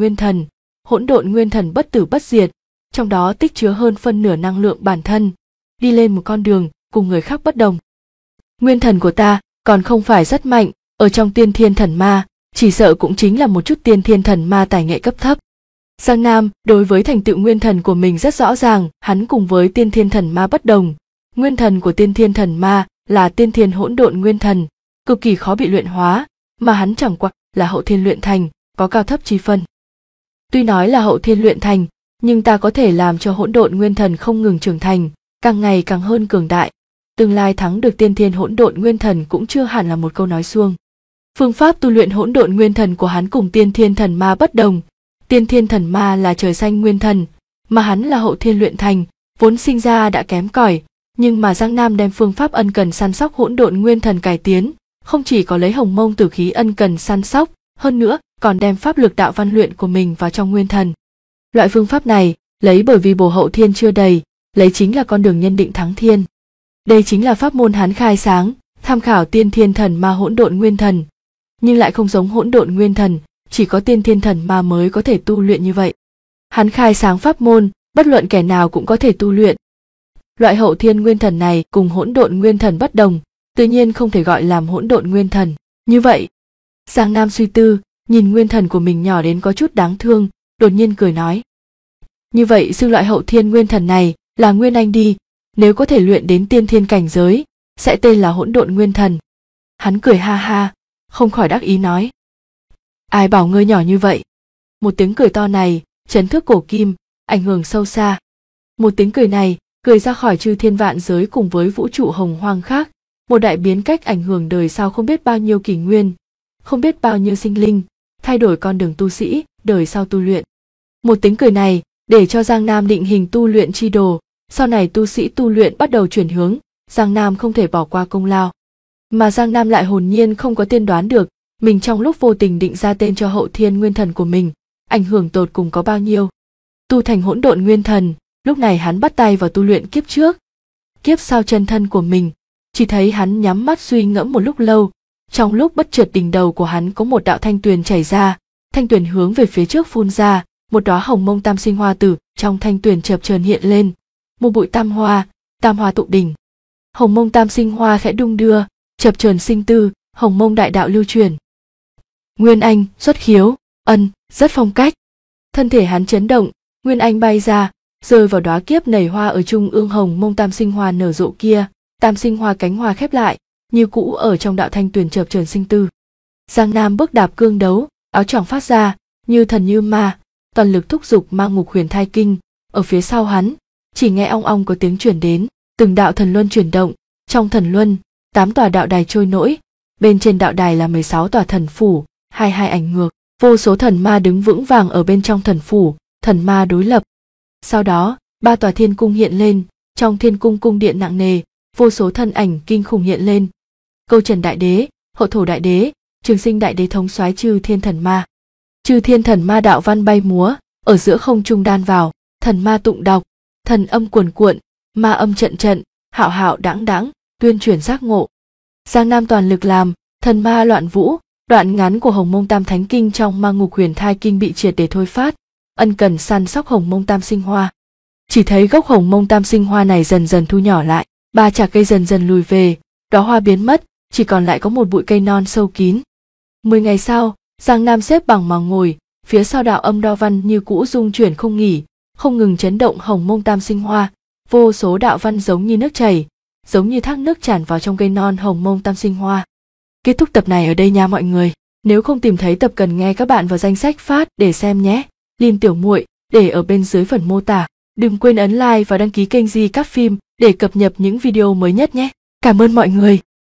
nguyên thần bất tử bất diệt, trong đó tích chứa hơn phân nửa năng lượng bản thân, đi lên một con đường cùng người khác bất đồng. Nguyên thần của ta còn không phải rất mạnh, ở trong tiên thiên thần ma, chỉ sợ cũng chính là một chút tiên thiên thần ma tài nghệ cấp thấp. Giang Nam đối với thành tựu nguyên thần của mình rất rõ ràng, hắn cùng với tiên thiên thần ma bất đồng. Nguyên thần của tiên thiên thần ma là tiên thiên hỗn độn nguyên thần, cực kỳ khó bị luyện hóa, mà hắn chẳng qua là hậu thiên luyện thành, có cao thấp chi phân. Tuy nói là hậu thiên luyện thành, nhưng ta có thể làm cho hỗn độn nguyên thần không ngừng trưởng thành, càng ngày càng hơn cường đại. Tương lai thắng được tiên thiên hỗn độn nguyên thần cũng chưa hẳn là một câu nói suông. Phương pháp tu luyện hỗn độn nguyên thần của hắn cùng tiên thiên thần ma bất đồng. Tiên thiên thần ma là trời xanh nguyên thần, mà hắn là hậu thiên luyện thành, vốn sinh ra đã kém cỏi, nhưng mà Giang Nam đem phương pháp ân cần săn sóc hỗn độn nguyên thần cải tiến, không chỉ có lấy Hồng Mông tử khí ân cần săn sóc, hơn nữa còn đem pháp lực đạo văn luyện của mình vào trong nguyên thần. Loại phương pháp này, lấy bởi vì bổ hậu thiên chưa đầy, lấy chính là con đường nhân định thắng thiên. Đây chính là pháp môn hắn khai sáng, tham khảo tiên thiên thần ma hỗn độn nguyên thần, nhưng lại không giống hỗn độn nguyên thần, chỉ có tiên thiên thần ma mới có thể tu luyện như vậy. Hắn khai sáng pháp môn, bất luận kẻ nào cũng có thể tu luyện. Loại hậu thiên nguyên thần này cùng hỗn độn nguyên thần bất đồng, tự nhiên không thể gọi làm hỗn độn nguyên thần. Như vậy, Giang Nam suy tư, nhìn nguyên thần của mình nhỏ đến có chút đáng thương, đột nhiên cười nói. Như vậy xưng loại hậu thiên nguyên thần này là Nguyên Anh đi, nếu có thể luyện đến tiên thiên cảnh giới, sẽ tên là hỗn độn nguyên thần. Hắn cười ha ha, không khỏi đắc ý nói. Ai bảo ngươi nhỏ như vậy? Một tiếng cười to này, chấn thước cổ kim, ảnh hưởng sâu xa. Một tiếng cười này, cười ra khỏi chư thiên vạn giới cùng với vũ trụ hồng hoang khác, một đại biến cách ảnh hưởng đời sau không biết bao nhiêu kỷ nguyên, không biết bao nhiêu sinh linh, thay đổi con đường tu sĩ, đời sau tu luyện. Một tiếng cười này, để cho Giang Nam định hình tu luyện chi đồ, sau này tu sĩ tu luyện bắt đầu chuyển hướng, Giang Nam không thể bỏ qua công lao. Mà Giang Nam lại hồn nhiên không có tiên đoán được, mình trong lúc vô tình định ra tên cho hậu thiên nguyên thần của mình, ảnh hưởng tột cùng có bao nhiêu. Tu thành hỗn độn nguyên thần, lúc này hắn bắt tay vào tu luyện kiếp trước. Kiếp sau chân thân của mình, chỉ thấy hắn nhắm mắt suy ngẫm một lúc lâu, trong lúc bất chợt đỉnh đầu của hắn có một đạo thanh tuyền chảy ra, thanh tuyền hướng về phía trước phun ra, một đóa hồng mông tam sinh hoa tử trong thanh tuyền chập chờn hiện lên, một bụi tam hoa tụ đỉnh. Hồng mông tam sinh hoa khẽ đung đưa, chập chờn sinh tư, hồng mông đại đạo lưu truyền. Nguyên Anh xuất khiếu, rất phong cách. Thân thể hắn chấn động, Nguyên Anh bay ra, rơi vào đóa kiếp nảy hoa ở trung ương hồng mông tam sinh hoa nở rộ kia, tam sinh hoa cánh hoa khép lại, như cũ ở trong đạo thanh tuyền chập chờn sinh tư. Giang Nam bước đạp cương đấu, áo choàng phát ra, như thần như ma, toàn lực thúc giục mang ngục huyền thai kinh, ở phía sau hắn, chỉ nghe ong ong có tiếng chuyển đến, từng đạo thần luân chuyển động, trong thần luân, 8 tòa đạo đài trôi nổi, bên trên đạo đài là 16 tòa thần phủ, 22 ảnh ngược, vô số thần ma đứng vững vàng ở bên trong thần phủ, thần ma đối lập. Sau đó, 3 tòa thiên cung hiện lên, trong thiên cung cung điện nặng nề, vô số thân ảnh kinh khủng hiện lên. Câu Trần Đại Đế, Hậu Thổ Đại Đế, Trường Sinh Đại Đế thống soái chư thiên thần ma. Chư thiên thần ma đạo văn bay múa, ở giữa không trung đan vào, thần ma tụng đọc, thần âm cuồn cuộn, ma âm trận trận, hạo hạo đãng đãng, tuyên truyền giác ngộ. Giang Nam toàn lực làm, thần ma loạn vũ, đoạn ngắn của Hồng Mông Tam Thánh Kinh trong Ma Ngục Huyền Thai Kinh bị triệt để thôi phát, ân cần săn sóc Hồng Mông Tam Sinh Hoa. Chỉ thấy gốc Hồng Mông Tam Sinh Hoa này dần dần thu nhỏ lại, 3 chạc cây dần dần lùi về, đóa hoa biến mất, chỉ còn lại có một bụi cây non sâu kín. 10 ngày sau, Giang Nam xếp bằng mà ngồi, phía sau đạo âm đo văn như cũ dung chuyển không nghỉ, không ngừng chấn động Hồng Mông Tam Sinh Hoa, vô số đạo văn giống như nước chảy, giống như thác nước tràn vào trong cây non Hồng Mông Tam Sinh Hoa. Kết thúc tập này ở đây nha mọi người. Nếu không tìm thấy tập cần nghe các bạn vào danh sách phát để xem nhé. Link tiểu muội để ở bên dưới phần mô tả. Đừng quên ấn like và đăng ký kênh Di Các Phim để cập nhật những video mới nhất nhé. Cảm ơn mọi người.